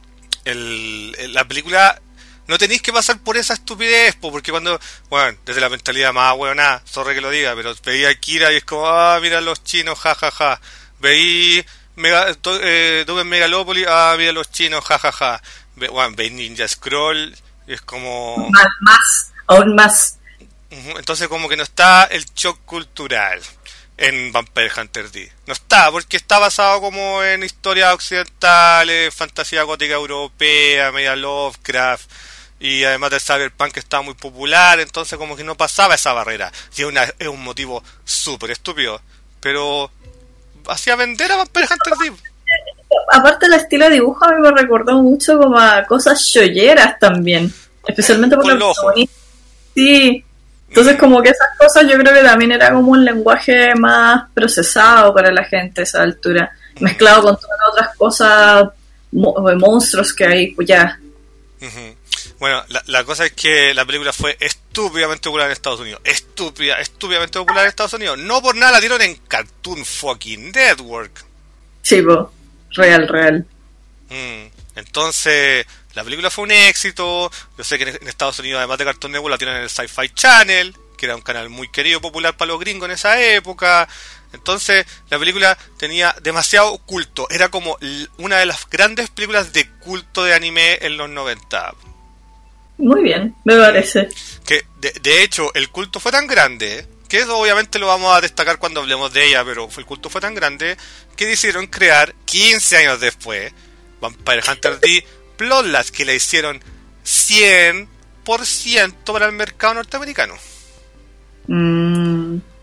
el, el, la película no tenéis que pasar por esa estupidez, porque cuando, bueno, desde la mentalidad más huevona, sorry que lo diga, pero veía a Kira y es como, ah, mira los chinos, jajaja. Ja, ja. Veí Mega, to, eh, Double Megalopolis, ah, mira los chinos, jajaja. Ja, ja. Ve, bueno, veí Ninja Scroll y es como... Más, más, aún más. Entonces como que no está el shock cultural en Vampire Hunter D. No está, porque está basado como en historias occidentales, fantasía gótica europea, media Lovecraft, y además del cyberpunk que estaba muy popular, entonces como que no pasaba esa barrera. Y es, una, es un motivo súper estúpido, pero hacía vender a Vampire Hunter D. Aparte el estilo de dibujo a mí me recordó mucho como a cosas shoyeras también, especialmente por los protagonistas. Sí. Entonces como que esas cosas yo creo que también era como un lenguaje más procesado para la gente a esa altura, mezclado con todas las otras cosas, mo- monstruos que hay, pues ya. Uh-huh. Bueno, la, la cosa es que la película fue estúpidamente popular en Estados Unidos, estúpida, estúpidamente popular en Estados Unidos, no por nada la dieron en Cartoon fucking Network. Sí, po, real, real. Mm. Entonces... La película fue un éxito. Yo sé que en Estados Unidos, además de Cartoon Network, la tienen en el Sci-Fi Channel, que era un canal muy querido, popular para los gringos en esa época. Entonces, la película tenía demasiado culto. Era como una de las grandes películas de culto de anime en los noventa. Muy bien, me parece. Que, de, de hecho, el culto fue tan grande, que eso obviamente lo vamos a destacar cuando hablemos de ella, pero el culto fue tan grande que decidieron crear, quince años después, Vampire Hunter D, Bloodlust, que la hicieron cien por ciento para el mercado norteamericano. Mm,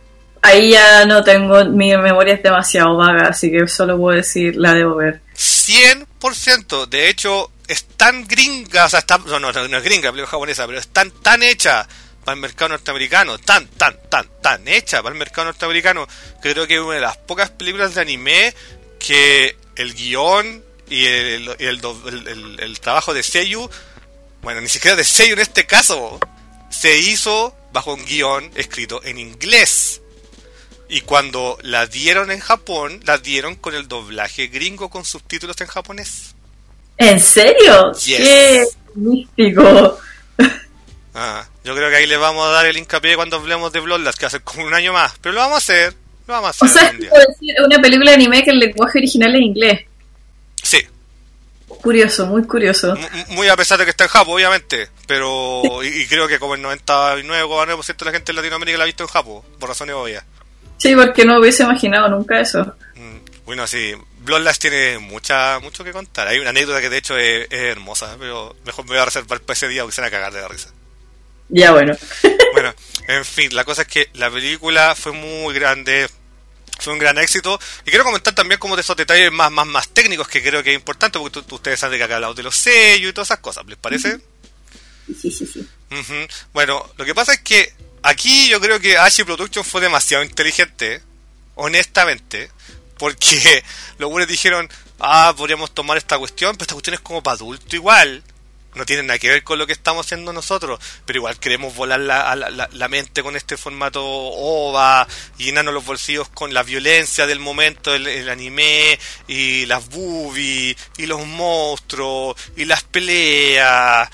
ahí ya no tengo, mi memoria es demasiado vaga, así que solo puedo decir, la debo ver. cien por ciento, de hecho, es tan gringa, o sea, está, no, no, no es gringa, es japonesa, pero es tan, tan hecha para el mercado norteamericano, tan, tan, tan, tan hecha para el mercado norteamericano, que creo que es una de las pocas películas de anime que el guión y el, el, el, el, el trabajo de seiyuu, bueno, ni siquiera de seiyuu en este caso, se hizo bajo un guión escrito en inglés. Y cuando la dieron en Japón, la dieron con el doblaje gringo con subtítulos en japonés. ¿En serio? Yes. ¡Qué místico! Ah, yo creo que ahí le vamos a dar el hincapié cuando hablemos de Bloodlust, que va a ser como un año más. Pero lo vamos a hacer, lo vamos a hacer. O sea, es como decir una película de anime que el lenguaje original es inglés. Sí. Curioso, muy curioso. M- muy a pesar de que está en Japón, obviamente. Pero, y, y creo que como el noventa y nueve coma nueve por ciento de la gente en Latinoamérica la ha visto en Japón, por razones obvias. Sí, porque no hubiese imaginado nunca eso. Mm, bueno, sí, Bloodlust tiene mucha, mucho que contar. Hay una anécdota que de hecho es, es hermosa, pero mejor me voy a reservar para ese día porque se van a cagar de la risa. Ya, bueno. Bueno, en fin, la cosa es que la película fue muy grande, fue un gran éxito. Y quiero comentar también como de esos detalles más, más, más técnicos que creo que es importante, porque tú, ustedes saben que acá hablamos de los sellos y todas esas cosas, ¿les parece? Sí, sí, sí. Uh-huh. Bueno, lo que pasa es que aquí yo creo que Ashi Production fue demasiado inteligente, honestamente, porque los buenos dijeron, ah, podríamos tomar esta cuestión, pero esta cuestión es como para adulto igual. No tiene nada que ver con lo que estamos haciendo nosotros, pero igual queremos volar la, la, la, la mente con este formato ova, llenarnos los bolsillos con la violencia del momento, el, el anime, y las boobies, y los monstruos, y las peleas,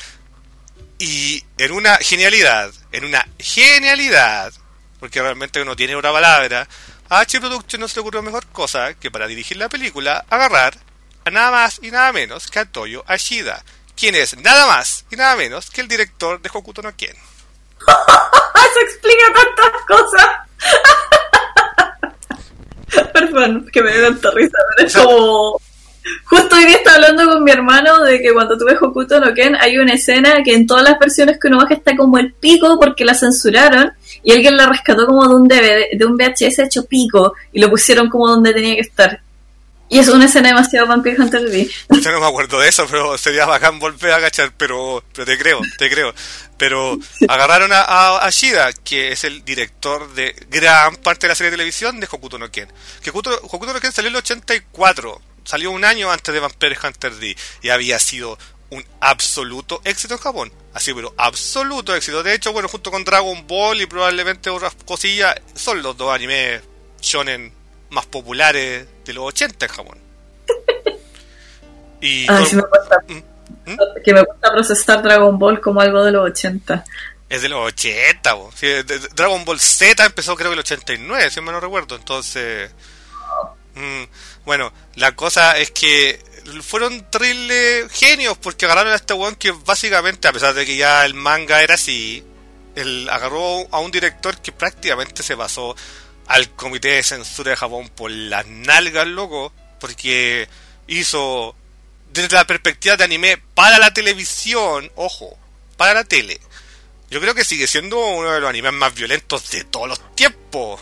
y en una genialidad, en una genialidad, porque realmente no tiene otra palabra, a H Production no se le ocurrió mejor cosa que para dirigir la película, agarrar a nada más y nada menos que a Toyo Ashida, quien es nada más y nada menos que el director de Hokuto no Ken. Eso explica tantas cosas. Perdón, que me dio tanta risa, pero es como... Justo hoy día estaba hablando con mi hermano de que cuando tú ves Hokuto no Ken hay una escena que en todas las versiones que uno baja está como el pico porque la censuraron y alguien la rescató como de un D V D, de un V H S hecho pico y lo pusieron como donde tenía que estar. Y es una escena demasiado Vampire Hunter D. Yo no me acuerdo de eso, pero sería bacán volver a agachar, pero, pero te creo, te creo. Pero agarraron a, a, a Shida, que es el director de gran parte de la serie de televisión de Hokuto no Ken. Que Hokuto, Hokuto no Ken salió en el ochenta y cuatro, salió un año antes de Vampire Hunter D, y había sido un absoluto éxito en Japón. Así, pero absoluto éxito. De hecho, bueno, junto con Dragon Ball y probablemente otras cosillas, son los dos animes shonen más populares de los ochenta en Japón. Y ah, todo... sí me cuesta, ¿Mm? que me gusta procesar Dragon Ball como algo de los ochenta. Es de los ochenta, bo. Sí, de, de, Dragon Ball Z empezó creo que el ochenta y nueve, si me no recuerdo. Entonces, mmm, bueno, la cosa es que fueron terribles genios porque agarraron a este weón que básicamente, a pesar de que ya el manga era así, él agarró a un director que prácticamente se basó al comité de censura de Japón por las nalgas, loco, porque hizo desde la perspectiva de anime para la televisión, ojo, para la tele. Yo creo que sigue siendo uno de los animes más violentos de todos los tiempos.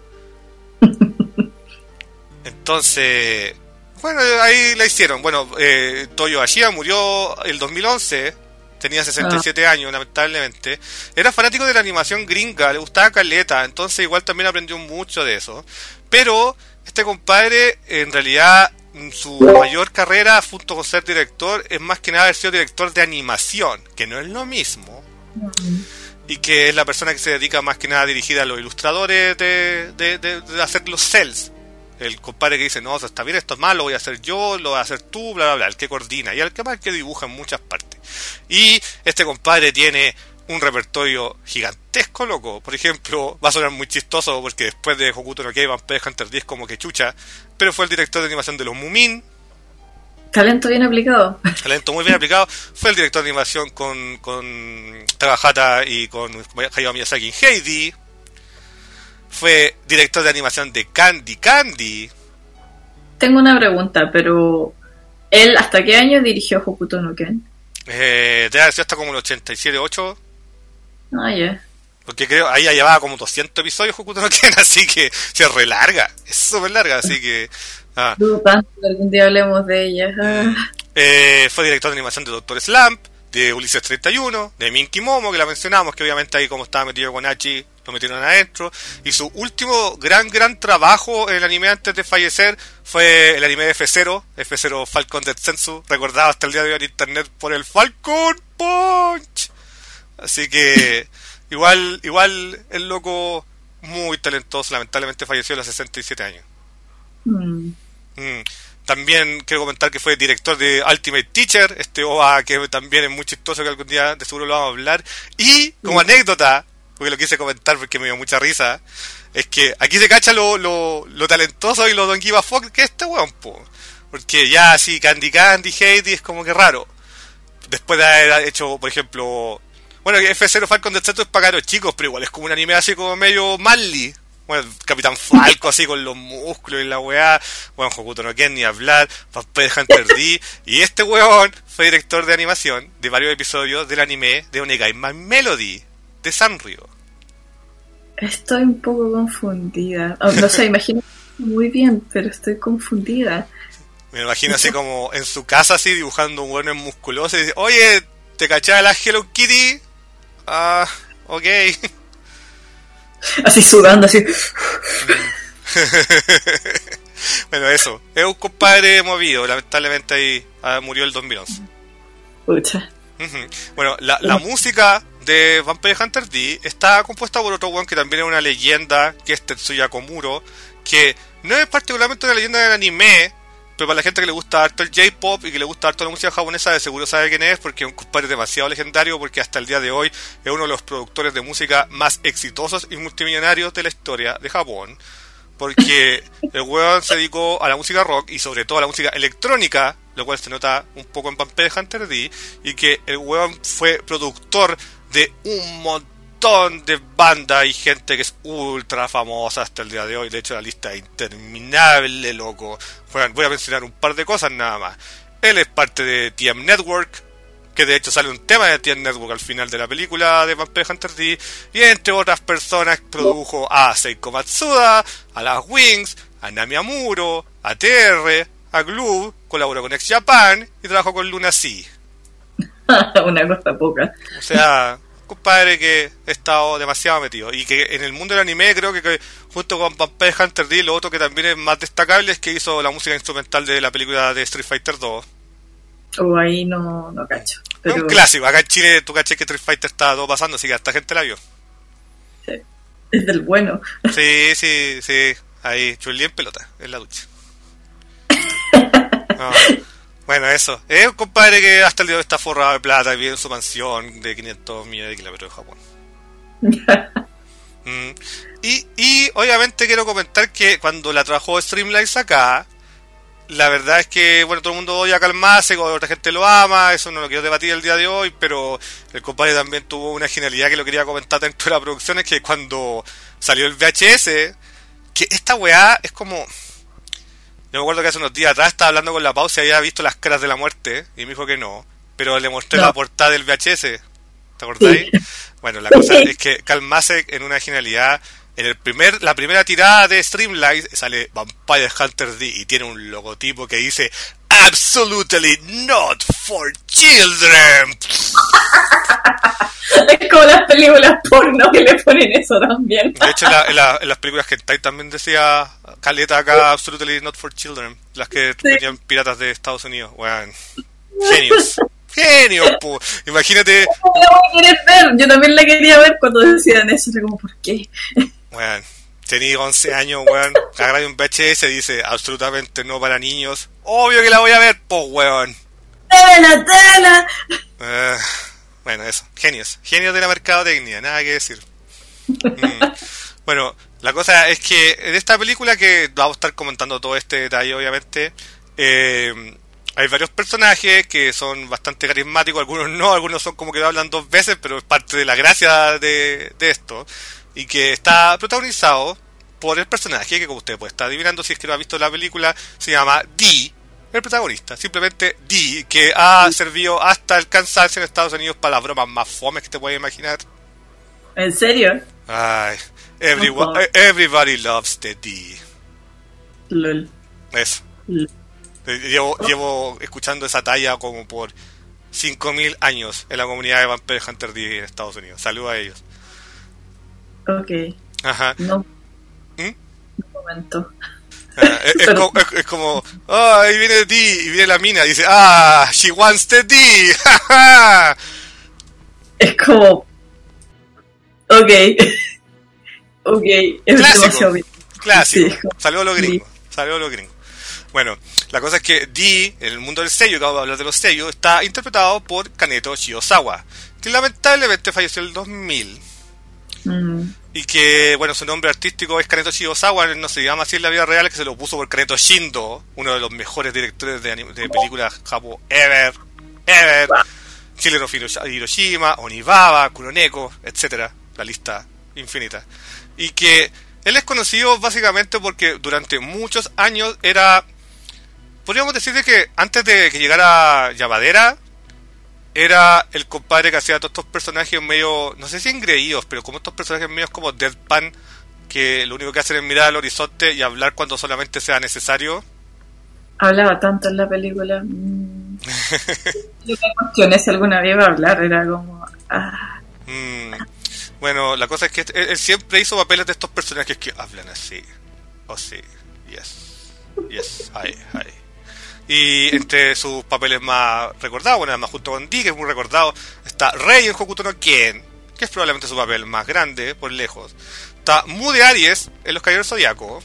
Entonces, bueno, ahí la hicieron. Bueno, eh, Toyo Ashida murió el dos mil once. Tenía sesenta y siete ah. años, lamentablemente. Era fanático de la animación gringa, le gustaba caleta, entonces igual también aprendió mucho de eso. Pero este compadre, en realidad, su mayor carrera, junto con ser director, es más que nada haber sido director de animación, que no es lo mismo. Uh-huh. Y que es la persona que se dedica más que nada a dirigir a los ilustradores de, de, de, de hacer los cells. El compadre que dice, no, eso está bien, esto es malo, lo voy a hacer yo, lo voy a hacer tú, bla, bla, bla, el que coordina y el que más que dibuja en muchas partes. Y este compadre tiene un repertorio gigantesco, loco. Por ejemplo, va a sonar muy chistoso porque después de Hokuto no Ken, Vampire Hunter diez como que chucha, pero fue el director de animación de los Mumin. Talento bien aplicado. Talento muy bien aplicado. Fue el director de animación con, con Takahata y con Hayao Miyazaki en Heidi. Fue director de animación de Candy Candy. Tengo una pregunta, pero ¿él hasta qué año dirigió Hokuto no Ken? Eh, debe haber sido hasta como el ochenta y siete, ocho. Ah, ya. Yeah. Porque creo, ahí ya llevaba como doscientos episodios Hokuto no Ken, así que se relarga, es súper larga, así que... Ah. Dudo tanto que algún día hablemos de ella. Ah. Eh, fue director de animación de Doctor Slump, de Ulises treinta y uno, de Minky Momo, que la mencionamos, que obviamente ahí como estaba metido con Hachi, lo metieron adentro. Y su último gran, gran trabajo en el anime antes de fallecer fue el anime de F cero, F cero Falcon Detsensu, recordado hasta el día de hoy en internet por el Falcon Punch. Así que... Igual, igual el loco muy talentoso, lamentablemente falleció a los sesenta y siete años. Mm. Mm. También quiero comentar que fue director de Ultimate Teacher, este O A que también es muy chistoso, que algún día de seguro lo vamos a hablar. Y como mm. anécdota, porque lo quise comentar porque me dio mucha risa, es que aquí se cacha lo, lo, lo talentoso y lo Don't Give a Fuck que es este weón, po. Porque ya así Candy Candy, Heidi es como que raro. Después de haber hecho, por ejemplo... Bueno, F cero Falcon Detsensu es para caros chicos, pero igual es como un anime así como medio manly. Bueno, Capitán Falco así con los músculos y la weá. Bueno, Hokuto no Ken ni hablar. Vampire Hunter D. Y este weón fue director de animación de varios episodios del anime de Onegai My Melody de Sanrio. Estoy un poco confundida. Oh, no sé, imagino muy bien, pero estoy confundida. Me imagino así como en su casa así dibujando un weón musculoso y dice, oye, ¿te cachaba la Hello Kitty? Ah, uh, ok. Así sudando, así. Bueno, eso. Es un compadre movido. Lamentablemente ahí ah, murió el dos mil once. Pucha. Uh-huh. Bueno, la, la música de Vampire Hunter D está compuesta por otro one que también es una leyenda, que es Tetsuya Komuro, que no es particularmente una leyenda del anime, pero para la gente que le gusta harto el J-pop y que le gusta harto la música japonesa, de seguro sabe quién es, porque es un compadre demasiado legendario, porque hasta el día de hoy es uno de los productores de música más exitosos y multimillonarios de la historia de Japón, porque el weón se dedicó a la música rock y sobre todo a la música electrónica, lo cual se nota un poco en Vampire Hunter D, y que el weón fue productor de un montón de bandas y gente que es ultra famosa hasta el día de hoy. De hecho, la lista es interminable, loco. Bueno, voy a mencionar un par de cosas nada más. Él es parte de T M Network, que de hecho sale un tema de T M Network al final de la película de Vampire Hunter D, y entre otras personas produjo a Seiko Matsuda, a las Wings, a Nami Amuro, a T R, a Glue, colaboró con X Japan y trabajó con Luna Sea. Una cosa poca. O sea, compadre que he estado demasiado metido, y que en el mundo del anime creo que, que junto con Vampire Hunter D, lo otro que también es más destacable es que hizo la música instrumental de la película de Street Fighter dos. O oh, ahí no, no cacho. Pero... Es un clásico, acá en Chile tú caché que Street Fighter estaba todo pasando, así que hasta gente la vio. Sí, es del bueno. Sí, sí, sí, ahí Chun-Li en pelota, en la ducha. No. Bueno, eso. Es un compadre que hasta el día de hoy está forrado de plata y vive en su mansión de quinientos millones de kilómetros de Japón. mm. y, y obviamente quiero comentar que cuando la trabajó Streamlabs acá, la verdad es que, bueno, todo el mundo odia a Calmase, otra gente lo ama, eso no lo quiero debatir el día de hoy, pero el compadre también tuvo una genialidad que lo quería comentar dentro de la producción, es que cuando salió el V H S, que esta weá es como... Yo me acuerdo que hace unos días atrás estaba hablando con la pausa y había visto las caras de la muerte y me dijo que no, pero le mostré no. la portada del V H S, ¿te acordáis? Sí. Bueno, la cosa es que Calmasek en una genialidad, en el primer la primera tirada de Streamlight sale Vampire Hunter D y tiene un logotipo que dice Absolutely not for children. Es como las películas porno que le ponen eso también. De hecho, en, la, en, la, en las películas hentai también decía caleta acá Absolutely not for children. Las que sí. venían piratas de Estados Unidos. Bueno, genios. Genios, po. Imagínate. No la voy a querer ver. Yo también la quería ver cuando decían eso. Era como, ¿por qué? Bueno, tenía once años, weón. Agarra un V H S y dice absolutamente no para niños. Obvio que la voy a ver, po, weón. ¡Tela, tela! Uh, bueno, eso. Genios. Genios de la mercadotecnia. Nada que decir. Mm. Bueno, la cosa es que en esta película, que vamos a estar comentando todo este detalle, obviamente, eh, hay varios personajes que son bastante carismáticos, algunos no, algunos son como que hablan dos veces, pero es parte de la gracia de, de esto, y que está protagonizado por el personaje que, como usted puede estar adivinando si es que no ha visto la película, se llama Dee, el protagonista, simplemente Dee, que ha servido hasta el cansancio en Estados Unidos para las bromas más fomes que te puedes imaginar. ¿En serio? Ay, everyone, everybody loves the D. Lol. Eso. Lol. Llevo, llevo escuchando esa talla como por cinco mil años en la comunidad de Vampire Hunter D en Estados Unidos. Saludos a ellos. Ok. Ajá. No. ¿Mm? Un momento. Ah, es, es, Pero- como, es, es como, oh, ahí viene D y viene la mina y dice, ah, she wants the D. Es como. Ok. Ok. Es Clásico. demasiado bien. Clásico. Sí. Saludos a los gringos. Saludos a los gringos. Bueno, la cosa es que D, en el mundo del sello, que vamos a hablar de los sellos, está interpretado por Kaneto Shiozawa, que lamentablemente falleció en el dos mil. Mm. Y que, bueno, su nombre artístico es Kaneto Shiozawa, no se llama así en la vida real, que se lo puso por Kaneto Shindo, uno de los mejores directores de, anim- de películas japo ever, ever, Chile no Fino- Hiroshima, Onibaba, Kuroneko, etcétera, la lista infinita. Y que él es conocido básicamente porque durante muchos años era, podríamos decir de que antes de que llegara Yamadera, era el compadre que hacía todos estos personajes medio, no sé si engreídos, pero como estos personajes medios como deadpan, que lo único que hacen es mirar al horizonte y hablar cuando solamente sea necesario. Hablaba tanto en la película. Mm. Yo me cuestioné si alguna vez iba a hablar. Era como. Ah. Mm, bueno, la cosa es que él, él siempre hizo papeles de estos personajes que hablan así. Oh sí, yes, yes, hi, hi. Y entre sus papeles más recordados, bueno, además junto con D, que es muy recordado, está Rei en Hokuto no Ken, que es probablemente su papel más grande, por lejos. Está Mu de Aries en Los Caballeros Zodíaco.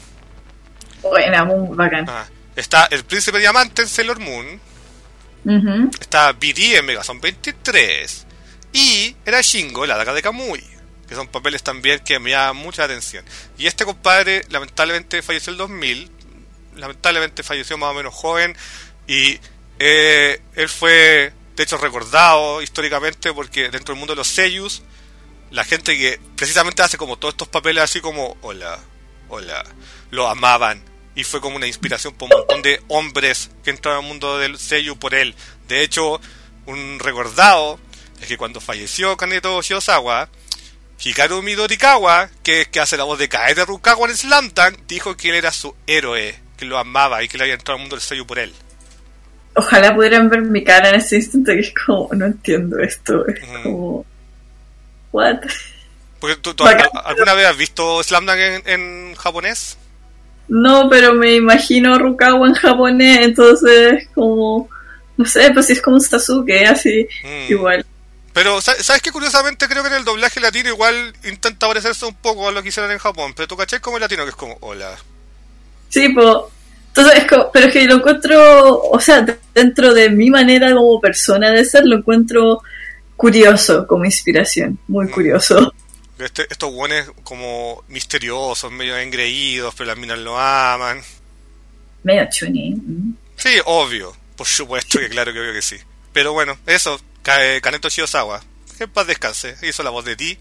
Buena, muy bacán. Ah, está el Príncipe Diamante en Sailor Moon. Ujú. Está B D en Megazone veintitrés. Y era Shingo en la Daga de Kamui, que son papeles también que me llaman mucha atención. Y este compadre lamentablemente falleció en el dos mil. Lamentablemente falleció más o menos joven. Y eh, él fue de hecho recordado históricamente porque dentro del mundo de los seiyus, la gente que precisamente hace como todos estos papeles así como hola, hola, lo amaban. Y fue como una inspiración para un montón de hombres que entraron al mundo del seiyu por él. De hecho, un recordado es que cuando falleció Kaneto Shiozawa, Hikaru Midorikawa, que es que hace la voz de Kaede Rukawa en Slam Dunk, dijo que él era su héroe, que lo amaba y que le había entrado al mundo del seiyu por él. Ojalá pudieran ver mi cara en ese instante, que es como. No entiendo esto. Es Ujú. como. ¿What? Porque tú, tú Bacán. ¿alguna vez has visto Slam Dunk en, en japonés? No, pero me imagino Rukawa en japonés, entonces, como. No sé, pues si es como un Sasuke, así. Mm. Igual. Pero, sa- ¿sabes qué? Curiosamente creo que en el doblaje latino igual intenta parecerse un poco a lo que hicieron en Japón. Pero tú caché como el latino, que es como, hola. Sí, pues. Entonces, es como, pero es que lo encuentro, o sea, de- dentro de mi manera como persona de ser, lo encuentro curioso como inspiración, muy Mm. curioso. Este, estos buenos como misteriosos, medio engreídos, pero las minas lo aman. Medio chuni. mm. Sí, obvio. Por supuesto que claro que obvio que sí. Pero bueno, eso, Ka- Kaneto Shiozawa, que en paz descanse, hizo la voz de Ti.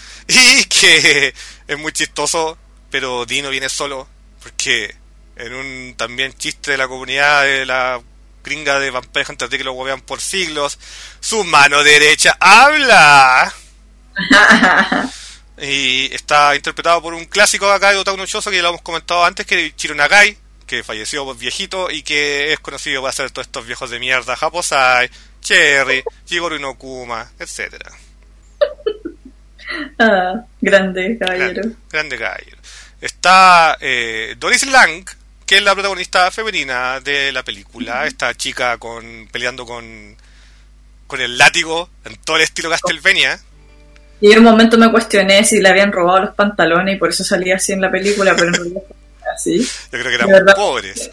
Y que es muy chistoso, pero Di no viene solo, porque en un también chiste de la comunidad de la gringa de Vampire Hunter D que lo huevean por siglos, su mano derecha habla. Y está interpretado por un clásico acá de Otaku no Shoujo que ya lo hemos comentado antes, que es Chiro Nagai, que falleció viejito y que es conocido por hacer todos estos viejos de mierda, Japosai, Cherry, Jigoro Inokuma, etcétera. Ah, grande, caballero. Grande, grande caballero. Está eh, Doris Lang, que es la protagonista femenina de la película, esta chica con peleando con con el látigo en todo el estilo Castlevania. Y en un momento me cuestioné si le habían robado los pantalones y por eso salía así en la película, pero en realidad fue así. Yo creo que De eran verdad. pobres.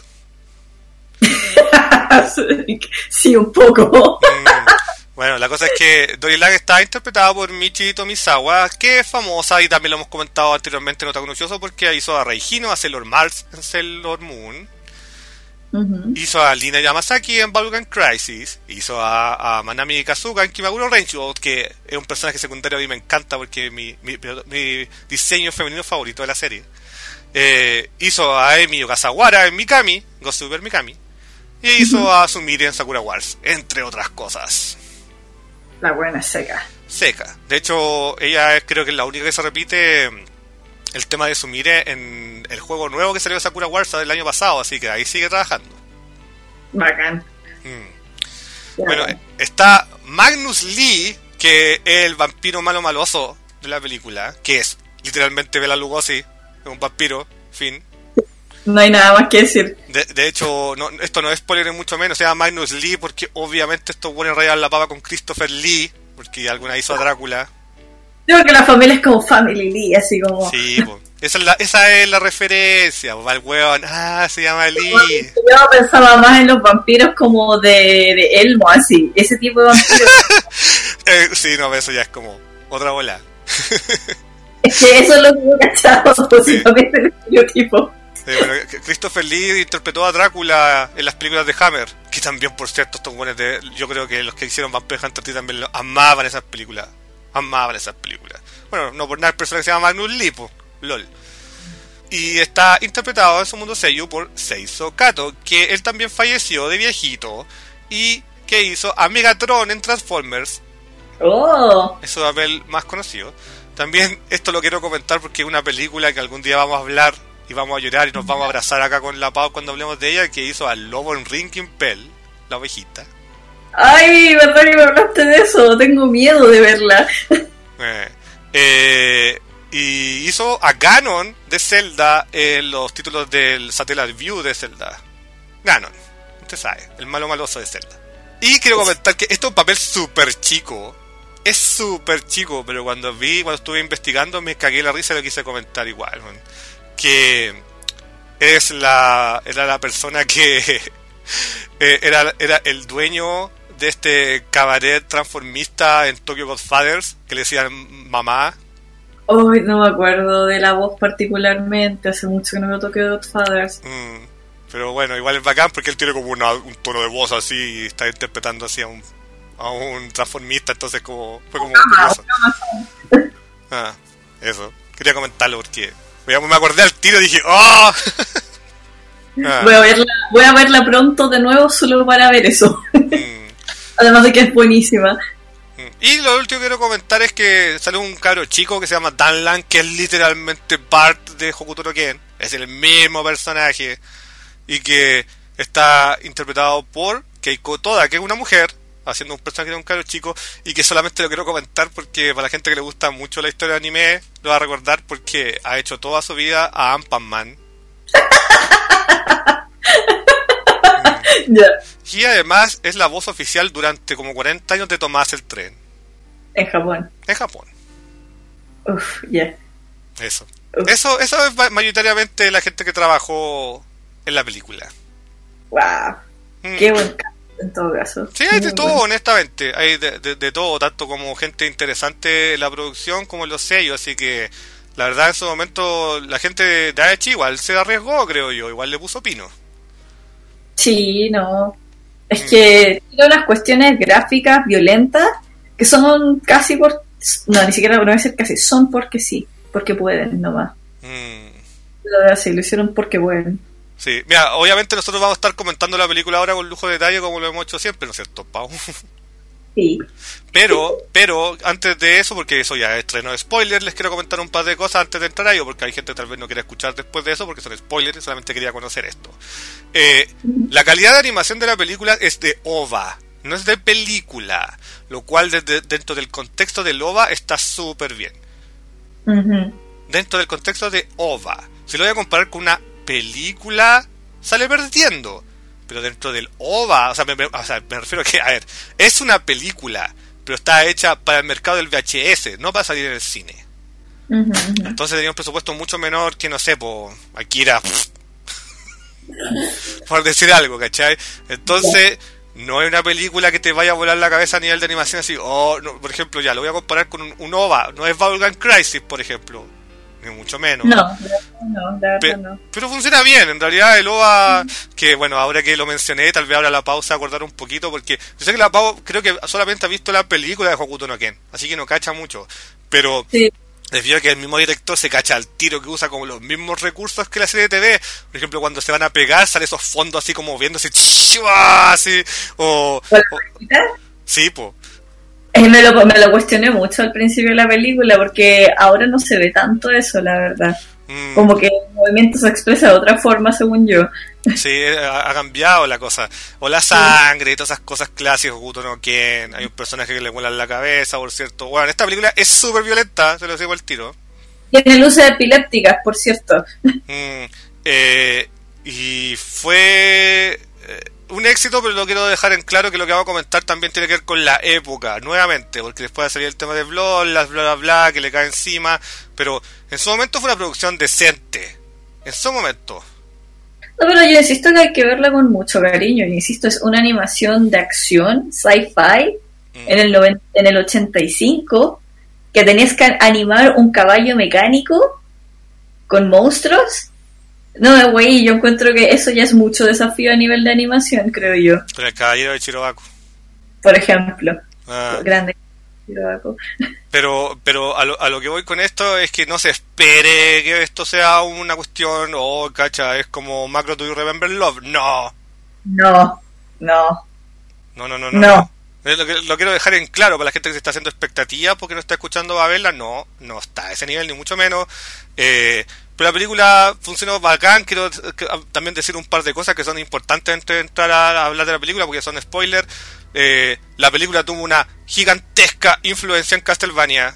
Sí, un poco. Mm, bueno, la cosa es que Dory Lang está interpretada por Michi Tomisawa, que es famosa y también lo hemos comentado anteriormente en Otaku no Shoujo porque hizo a Reihino, a Sailor Mars en Sailor Moon, Ujú. hizo a Lina Yamasaki en Bakugan Crisis, hizo a, a Manami Kazuka en Kimaguro Rangebolt, que es un personaje secundario y me encanta porque es mi, mi, mi diseño femenino favorito de la serie. Eh, hizo a Emi Okazawara en Mikami, Ghost Super Mikami, y hizo a Sumire en Sakura Wars, entre otras cosas. La buena seca. seca. De hecho, ella es, creo que es la única que se repite el tema de Sumire en el juego nuevo que salió de Sakura Wars del año pasado, así que ahí sigue trabajando. Bacán. Mm. Bueno, está Magnus Lee, que es el vampiro malo maloso de la película, que es literalmente Bela Lugosi, es un vampiro, fin. No hay nada más que decir. De, de hecho, no, esto no es spoiler mucho menos, se llama Magnus Lee porque obviamente estos buenos rayan la papa con Christopher Lee, porque alguna hizo a Drácula. Creo que la familia es como Family Lee, así como... Sí, pues. Esa es la, esa es la referencia, pues, va el hueón, ah, se llama Lee. Yo pensaba más en los vampiros como de, de Elmo, así, ese tipo de vampiros. eh, sí, no, eso ya es como otra bola. Es que eso es lo que yo cachaba, pues, Sí. si también es el estereotipo. Sí, bueno, Christopher Lee interpretó a Drácula en las películas de Hammer, que también, por cierto, estos buenos de, yo creo que los que hicieron Vampire Hunter D también lo, amaban esas películas, amaban esas películas. Bueno, no por nada el personaje se llama Magnus Lee, pues, lol. Y está interpretado en su mundo seiyuu por Seizo Kato, que él también falleció de viejito y que hizo a Megatron en Transformers. Oh, Es su papel más conocido. También esto lo quiero comentar porque es una película que algún día vamos a hablar y vamos a llorar y nos vamos a abrazar acá con la Pau cuando hablemos de ella, que hizo al lobo en Rinkin Pell, la ovejita. ay, verdad que me hablaste de eso, tengo miedo de verla. Eh, eh, y hizo a Ganon de Zelda en los títulos del Satellite View de Zelda. Ganon, usted sabe, el malo maloso de Zelda. Y quiero comentar que esto es un papel súper chico. Es súper chico, pero cuando vi, cuando estuve investigando, me cagué la risa y lo quise comentar igual, man. Que es la era la persona que eh, era, era el dueño de este cabaret transformista en Tokyo Godfathers, que le decían mamá. Ay, no me acuerdo de la voz particularmente, hace mucho que no me toqué Godfathers. Mm, pero bueno, igual es bacán porque él tiene como una, un tono de voz así y está interpretando así a un, a un transformista, entonces como fue como curioso. Ah, eso, quería comentarlo porque me acordé al tiro y dije ¡oh! Ah. Voy a verla, voy a verla pronto de nuevo solo para ver eso. Mm. Además de que es buenísima. Y lo último que quiero comentar es que sale un cabro chico que se llama Danlan, que es literalmente Bart de Hokuto no Ken. Es el mismo personaje. Y que está interpretado por Keiko Toda, que es una mujer, haciendo un personaje de un cabro chico. Y que solamente lo quiero comentar porque para la gente que le gusta mucho la historia de anime, lo va a recordar porque ha hecho toda su vida a Ant-Man. Ya, Y además es la voz oficial durante como cuarenta años de Tomás el Tren. en Japón. En Japón. Uf, ya. Eso. Uf. Eso, eso es ma- mayoritariamente la gente que trabajó en la película. Wow. Mm. Qué buen caso, en todo caso. Sí, hay de Muy todo, bueno. honestamente. Hay de, de, de todo, tanto como gente interesante en la producción como en los sellos. Así que, la verdad, en su momento, la gente de A H igual se arriesgó, creo yo. Igual le puso pino. Sí, no. Es Mm. que tiene unas cuestiones gráficas violentas que son casi por... No, ni siquiera no voy a decir casi, son porque sí, porque pueden nomás. Mm. Lo de así, lo hicieron porque pueden. Sí, mira, obviamente nosotros vamos a estar comentando la película ahora con lujo de detalle como lo hemos hecho siempre, ¿no es cierto, Pau? Sí. Pero, pero, antes de eso, porque eso ya es estreno de spoiler, les quiero comentar un par de cosas antes de entrar a ello, porque hay gente que tal vez no quiere escuchar después de eso, porque son spoilers y solamente quería conocer esto. Eh, la calidad de animación de la película es de O V A, no es de película, lo cual desde, dentro del contexto del O V A está súper bien. Ujú. Dentro del contexto de O V A, si lo voy a comparar con una película, sale perdiendo. Pero dentro del O V A, o sea, me, me- o sea, me refiero a que, a ver, es una película, pero está hecha para el mercado del V H S, no para salir en el cine. Ujú, ujú. Entonces tenía un presupuesto mucho menor que, no sé, por Akira, por decir algo, ¿cachai? Entonces, no es una película que te vaya a volar la cabeza a nivel de animación así, oh, no, por ejemplo, ya, lo voy a comparar con un, un O V A, no es Bubblegum Crisis, por ejemplo, ni mucho menos. No, la verdad no, la Pe- verdad no. pero funciona bien, en realidad el O V A, que bueno, ahora que lo mencioné, tal vez ahora la pausa acordar un poquito, porque yo sé que la Pau creo que solamente ha visto la película de Hokuto no Ken, así que no cacha mucho, pero Sí. debido a que el mismo director se cacha al tiro, que usa como los mismos recursos que la serie de T V, por ejemplo, cuando se van a pegar, sale esos fondos así como viéndose, así, o, ¿Con la o- vaquita? sí, po. Eh, me, lo, me lo cuestioné mucho al principio de la película porque ahora no se ve tanto eso, la verdad. Mm. Como que el movimiento se expresa de otra forma, según yo. Sí, ha, ha cambiado la cosa. O la sangre sí. Y todas esas cosas clásicas, Guto no Ken. Hay un personaje que le vuela la cabeza, por cierto. Bueno, esta película es súper violenta, se lo digo al tiro. Tiene luces epilépticas, por cierto. Mm, eh, y fue... Eh, un éxito, pero lo quiero dejar en claro que lo que vamos a comentar también tiene que ver con la época, nuevamente, porque después va a salir el tema de Blood, las bla bla bla, que le cae encima, pero en su momento fue una producción decente, en su momento. No, pero yo insisto que hay que verla con mucho cariño, yo insisto, es una animación de acción, sci-fi, mm. en el noventa, en el ochenta y cinco, que tenías que animar un caballo mecánico con monstruos. No, güey, yo encuentro que eso ya es mucho desafío a nivel de animación, creo yo. Con el caballero de Chirobaku. Por ejemplo. Ah. Grande Chirobaku. Pero, pero a lo, a lo que voy con esto es que no se espere que esto sea una cuestión, oh, cacha, es como Macro Do You Remember Love. No. No, no. No, no, no, no. no. Lo, que, lo quiero dejar en claro para la gente que se está haciendo expectativas porque no está escuchando va a verla. No, no está a ese nivel, ni mucho menos. Eh... Pero la película funcionó bacán. Quiero también decir un par de cosas que son importantes antes de entrar a hablar de la película porque son spoilers. Eh, la película tuvo una gigantesca influencia en Castlevania.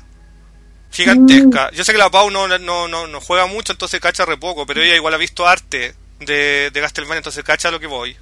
Gigantesca. Mm. Yo sé que la Pau no, no, no, no juega mucho, entonces cacha re poco, pero ella igual ha visto arte de, de Castlevania, entonces cacha a lo que voy.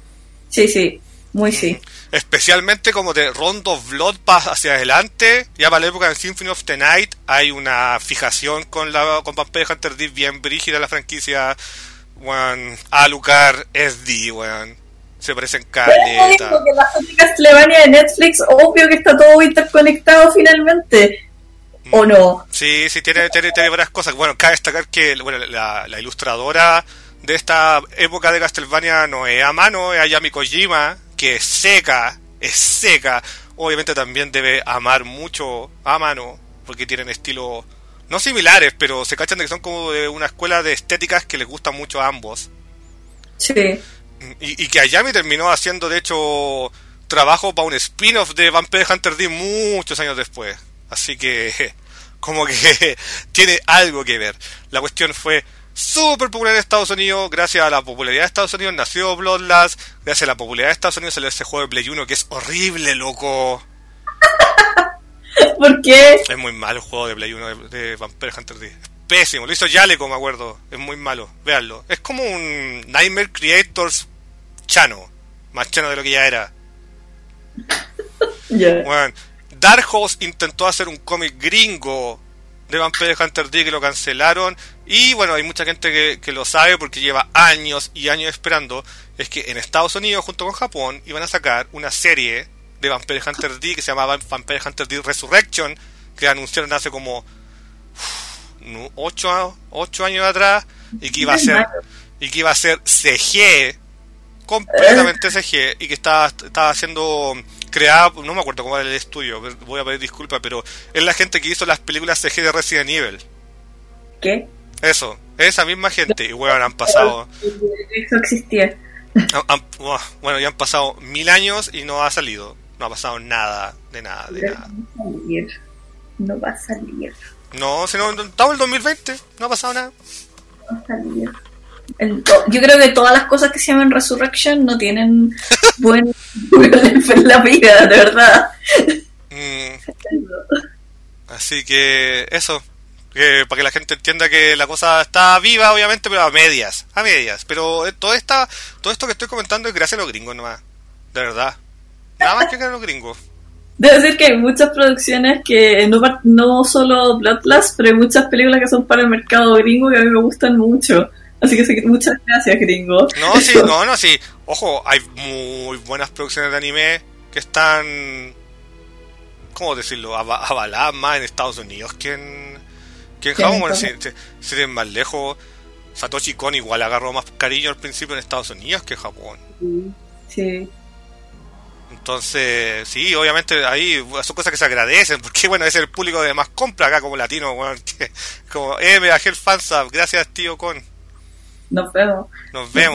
Sí, sí. Muy sí. Especialmente como de Round of Blood hacia adelante, ya para la época de Symphony of the Night hay una fijación con la con Vampire Hunter D bien brígida la franquicia. Bueno, Alucard S D, bueno, se parecen caleta. Porque la Castlevania de Netflix, obvio que está todo interconectado finalmente. ¿O no? Sí, sí, tiene, tiene, tiene varias cosas. Bueno, cabe destacar que bueno, la, la ilustradora de esta época de Castlevania no es a mano, es Ayami Kojima, que es seca, es seca. Obviamente también debe amar mucho a mano, porque tienen estilos no similares, pero se cachan de que son como de una escuela de estéticas que les gusta mucho a ambos. Sí. Y, y que Ayami terminó haciendo, de hecho, trabajo para un spin-off de Vampire Hunter D muchos años después. Así que, como que tiene algo que ver. La cuestión fue súper popular en Estados Unidos. Gracias a la popularidad de Estados Unidos nació Bloodlust. Gracias a la popularidad de Estados Unidos salió ese juego de Play uno que es horrible, loco. ¿Por qué? Es muy malo el juego de Play uno de, de Vampire Hunter D. Es pésimo. Lo hizo Yaleco, me acuerdo. Es muy malo. Véanlo. Es como un Nightmare Creators chano. Más chano de lo que ya era. Yeah. Bueno, Dark Horse intentó hacer un cómic gringo de Vampire Hunter D que lo cancelaron. Y bueno, hay mucha gente que, que lo sabe porque lleva años y años esperando. Es que en Estados Unidos, junto con Japón, iban a sacar una serie de Vampire Hunter D que se llamaba Vampire Hunter D Resurrection, que anunciaron hace como ocho años atrás, y que iba a ser y que iba a ser C G, completamente C G, y que estaba, estaba siendo creada, no me acuerdo cómo era el estudio, voy a pedir disculpas, pero es la gente que hizo las películas C G de Resident Evil. ¿Qué? Eso, esa misma gente, y bueno, han pasado... Eso existía. Han, han, bueno, ya han pasado mil años y no ha salido. No ha pasado nada, de nada, de Pero nada. No va a salir. No va a salir. No, si no, estamos en el dos mil veinte, no ha pasado nada. No va a salir. El to- Yo creo que todas las cosas que se llaman Resurrection no tienen buen en la vida, de verdad. Mm. Así que eso. Que para que la gente entienda que la cosa está viva, obviamente, pero a medias, a medias. Pero todo esta, todo esto que estoy comentando es gracias a los gringos nomás, de verdad. Nada más que gracias a los gringos. Debo decir que hay muchas producciones que no, no solo Bloodlust, pero hay muchas películas que son para el mercado gringo que a mí me gustan mucho. Así que sí, muchas gracias, gringo. No, sí, no, no, sí. Ojo, hay muy buenas producciones de anime que están, ¿cómo decirlo?, avaladas más en Estados Unidos que en... que en Japón. Bueno, si, si, si eres más lejos, Satoshi Kon igual agarró más cariño al principio en Estados Unidos que en Japón. Sí. Entonces, sí, obviamente ahí son cosas que se agradecen, porque bueno, es el público de más compra acá como latino, bueno, que, como, eh, me bajé el fansub, gracias tío Kon. Nos vemos. Nos vemos. Nos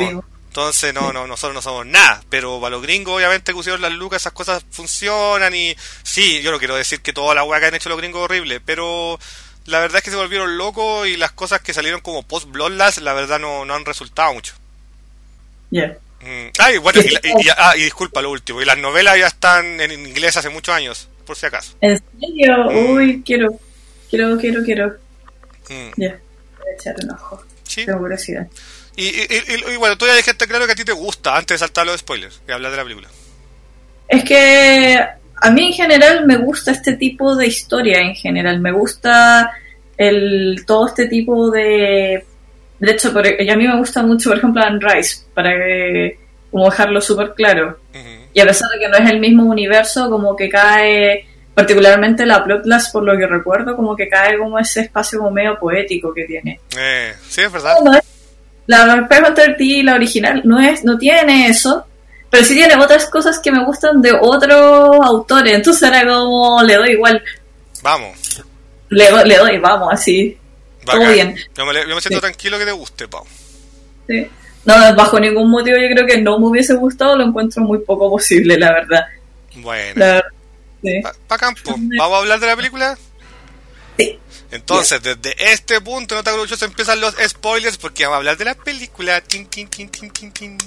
Entonces, no, no, nosotros no somos nada. Pero para los gringos, obviamente, que usaron las lucas, esas cosas funcionan. Y sí, yo no quiero decir que toda la hueá que han hecho los gringos es horrible, pero la verdad es que se volvieron locos y las cosas que salieron como post-Bloodlust, la verdad no, no han resultado mucho. Yeah. Mm. Ay, bueno, y, y, y, ah, y disculpa lo último, y las novelas ya están en inglés hace muchos años, por si acaso. ¿En serio? Mm. Uy, quiero, quiero, quiero, quiero. Mm. Ya, yeah. Voy a echar un ojo. Sí. Tengo curiosidad. Y, y, y, y bueno, tú ya dejaste claro que a ti te gusta, antes de saltar los spoilers y hablar de la película. Es que a mí en general me gusta este tipo de historia, en general. Me gusta el todo este tipo de... De hecho, por, y a mí me gusta mucho, por ejemplo, Anne Rice, para que, como dejarlo súper claro. Uh-huh. Y a pesar de que no es el mismo universo, como que cae, particularmente la Bloodlust, por lo que recuerdo, como que cae como ese espacio como medio poético que tiene. Eh, sí, es verdad. No, no es, la Pepper T, la original, no es, no tiene eso, pero sí tiene otras cosas que me gustan de otros autores, entonces era como, le doy igual. Vamos. Le, le doy, vamos, así. Bacán. Todo bien. Yo me, yo me siento sí. tranquilo que te guste, Pau. Sí. No, bajo ningún motivo yo creo que no me hubiese gustado, lo encuentro muy poco posible, la verdad. Bueno. La verdad, sí. Pa, pa campo. ¿Vamos a hablar de la película? Sí. Entonces, yeah. Desde este punto, no te orgulloso, empiezan los spoilers porque vamos a hablar de la película. Tin, tin, tin, tin, tin, tin.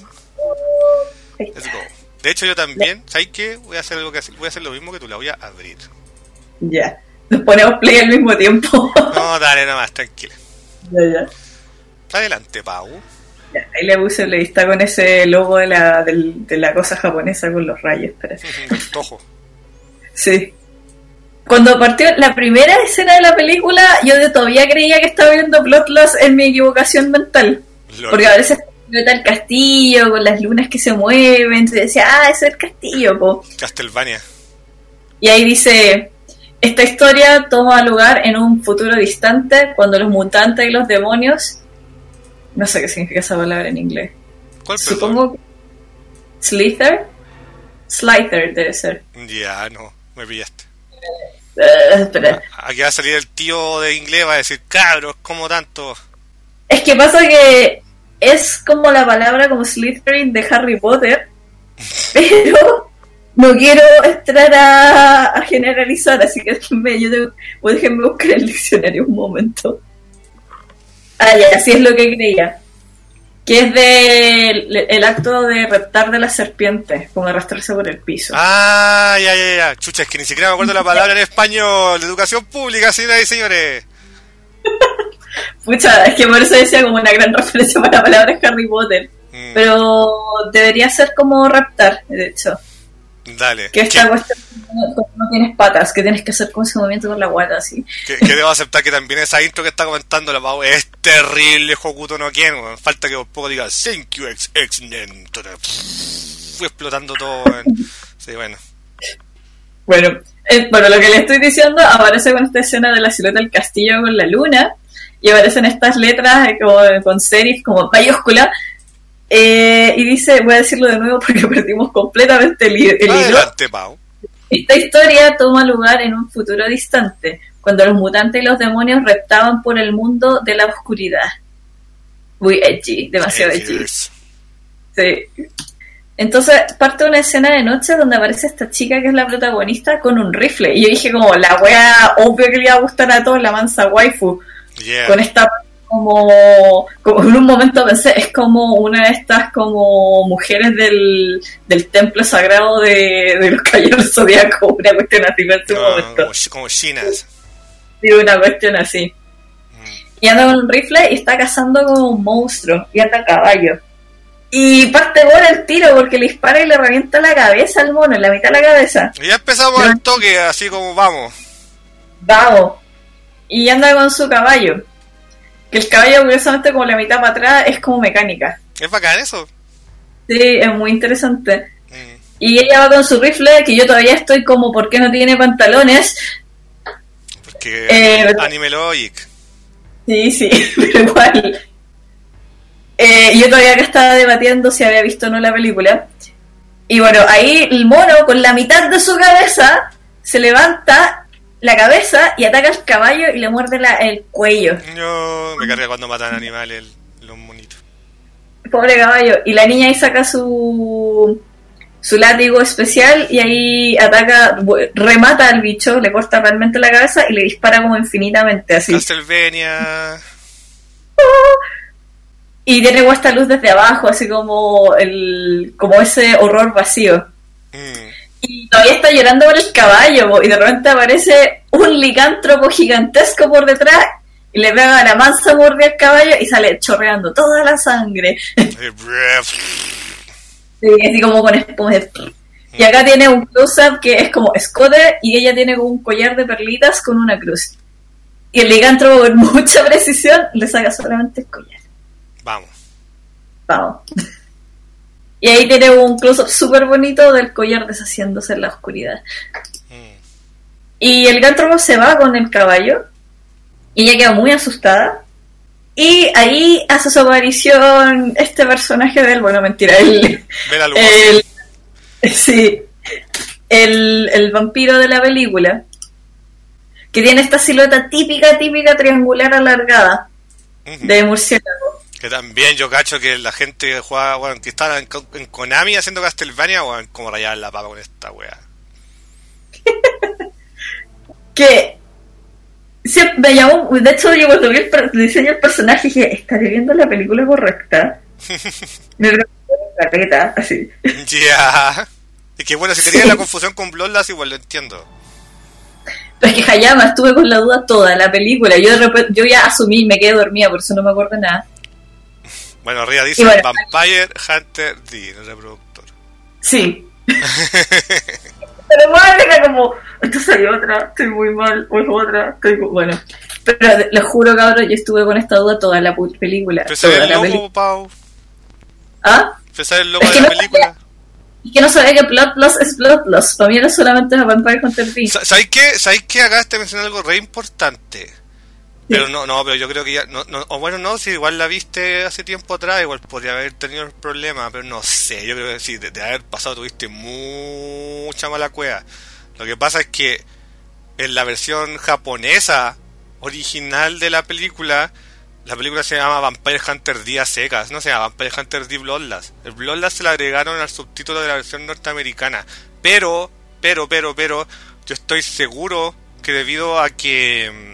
Let's go. De hecho, yo también, ¿sabes qué? Voy a hacer algo que voy a hacer lo mismo que tú, la voy a abrir. Ya. Yeah. Nos ponemos play al mismo tiempo. No, dale nomás, tranquila. Ya, ya. Adelante, Pau. Ya, ahí le puse, le está con ese logo de la, del, de la cosa japonesa con los rayos. Del tojo. Sí. Cuando partió la primera escena de la película, yo todavía creía que estaba viendo Bloodlust en mi equivocación mental. Lord. Porque a veces está el castillo con las lunas que se mueven. Entonces decía, ah, ese es el castillo, po. Castlevania. Y ahí dice... Esta historia toma lugar en un futuro distante cuando los mutantes y los demonios... No sé qué significa esa palabra en inglés. ¿Cuál Supongo que... Slither. Slither debe ser. Ya, no, me pillaste. Uh, espera. Aquí va a salir el tío de inglés, va a decir, cabros, ¿cómo tanto? Es que pasa que es como la palabra como Slytherin de Harry Potter, pero... No quiero entrar a, a generalizar, así que déjenme, yo tengo, pues déjenme buscar el diccionario un momento. Ah, ya, así es lo que creía. Que es de el, el acto de reptar de la serpiente, como arrastrarse por el piso. Ah, ya, ya, ya. Chucha, es que ni siquiera me acuerdo la palabra en español. Educación pública, señoras y señores. Pucha, es que por eso decía como una gran referencia para la palabra Harry Potter. Mm. Pero debería ser como raptar, de hecho. Dale. Que esta cuestión no, no tienes patas, que tienes que hacer con ese movimiento con la guata así. Que, que debo aceptar que también esa intro que está comentando la Pau es terrible, Hokuto no Ken. Falta que un poco diga thank you ex ex nen. Fue explotando todo. En... Sí, bueno. Bueno, eh, bueno, lo que le estoy diciendo aparece con esta escena de la silueta del castillo con la luna y aparecen estas letras eh, como, con serif como mayúscula. Eh, y dice, voy a decirlo de nuevo porque perdimos completamente el, el hilo. Adelante, Pau. Esta historia toma lugar en un futuro distante, cuando los mutantes y los demonios reptaban por el mundo de la oscuridad. Muy edgy, demasiado edgy. Sí. Entonces parte una escena de noche donde aparece esta chica que es la protagonista con un rifle. Y yo dije como, la wea obvio que le iba a gustar a todos, la mansa waifu. Yeah. Con esta... Como, como en un momento pensé, es como una de estas como mujeres del, del templo sagrado de, de los caballeros zodiacos, una cuestión así en este no, momento. Como, como chinas. Sí, una cuestión así. Mm. Y anda con un rifle y está cazando como un monstruo, y anda a caballo. Y parte por el tiro porque le dispara y le revienta la cabeza al mono, en la mitad de la cabeza. Y ya empezamos ¿no? el toque, así como vamos. Vamos. Y anda con su caballo. Que el caballo, curiosamente, como la mitad para atrás, es como mecánica. ¿Es bacán eso? Sí, es muy interesante. Mm. Y ella va con su rifle, que yo todavía estoy como, ¿por qué no tiene pantalones? Porque eh, Anime Logic. Sí, sí, pero igual. Eh, yo todavía acá estaba debatiendo si había visto o no la película. Y bueno, ahí el mono, con la mitad de su cabeza, se levanta... la cabeza y ataca al caballo y le muerde la, el cuello. No, me carga cuando matan animales los monitos. Pobre caballo. Y la niña ahí saca su su látigo especial y ahí ataca, remata al bicho, le corta realmente la cabeza y le dispara como infinitamente así. Castlevania. Y tiene como esta luz desde abajo, así como el como ese horror vacío. Mm. Y todavía está llorando por el caballo, y de repente aparece un licántropo gigantesco por detrás y le pega la mansa mordida al caballo y sale chorreando toda la sangre. Sí, así como con espuma. Y acá tiene un close-up que es como escote y ella tiene como un collar de perlitas con una cruz. Y el licántropo con mucha precisión le saca solamente el collar. Vamos. Vamos. Y ahí tiene un close-up súper bonito del collar deshaciéndose en la oscuridad. Mm. Y el licántropo se va con el caballo y ella queda muy asustada. Y ahí hace su aparición este personaje de él, bueno, mentira, el, el, sí, el, el vampiro de la película, que tiene esta silueta típica, típica triangular alargada, uh-huh, de murciélago. Que también yo cacho que la gente que juega, bueno, que estaba en, en Konami haciendo Castlevania, bueno, como rayar la papa con esta wea. Que sí, me llamó, de hecho yo cuando vi el, el diseño del personaje dije, ¿estaré viendo la película correcta? Me pregunté la careta, así. Ya. Yeah. Es que bueno, si querías la confusión con Bloodlust igual lo entiendo. Pero es que Hayama, estuve con la duda toda la película. Yo de repente, yo ya asumí y me quedé dormida, por eso no me acuerdo nada. Bueno, arriba dice bueno, Vampire Hunter D, el reproductor. Sí. Pero bueno, era como, entonces hay otra, estoy muy mal, o es otra, estoy muy... bueno. Pero les juro, cabrón, yo estuve con esta duda toda la película. ¿Pero sabes el logo, peli- Pau? ¿Ah? ¿Pero sabes el logo es de la no película? Sabía, es que no sabía que Bloodlust es Bloodlust. Para mí era solamente Vampire Hunter D. ¿Sabes qué? ¿Sabes qué? Acá te mencioné algo re importante. Pero no, no, pero yo creo que ya, no, no, o bueno, no, si igual la viste hace tiempo atrás, igual podría haber tenido el problema, pero no sé, yo creo que sí, de, de haber pasado tuviste mucha mala cueva. Lo que pasa es que en la versión japonesa original de la película, la película se llama Vampire Hunter D a secas, no se llama Vampire Hunter D Bloodlust. El Bloodlust se le agregaron al subtítulo de la versión norteamericana, pero, pero, pero, pero, yo estoy seguro que debido a que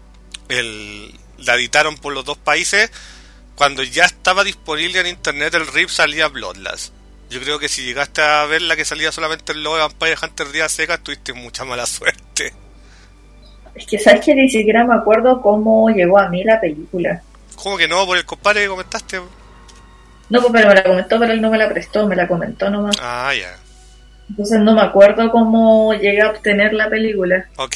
El, la editaron por los dos países, cuando ya estaba disponible en internet el R I P salía Bloodlust. Yo creo que si llegaste a ver la que salía solamente el logo de Vampire Hunter Día Seca, tuviste mucha mala suerte. Es que sabes que ni siquiera me acuerdo cómo llegó a mí la película. ¿Cómo que no? Por el compadre que comentaste. No, pues pero me la comentó, pero él no me la prestó, me la comentó nomás. Ah, ya. Entonces no me acuerdo cómo llegué a obtener la película. Ok.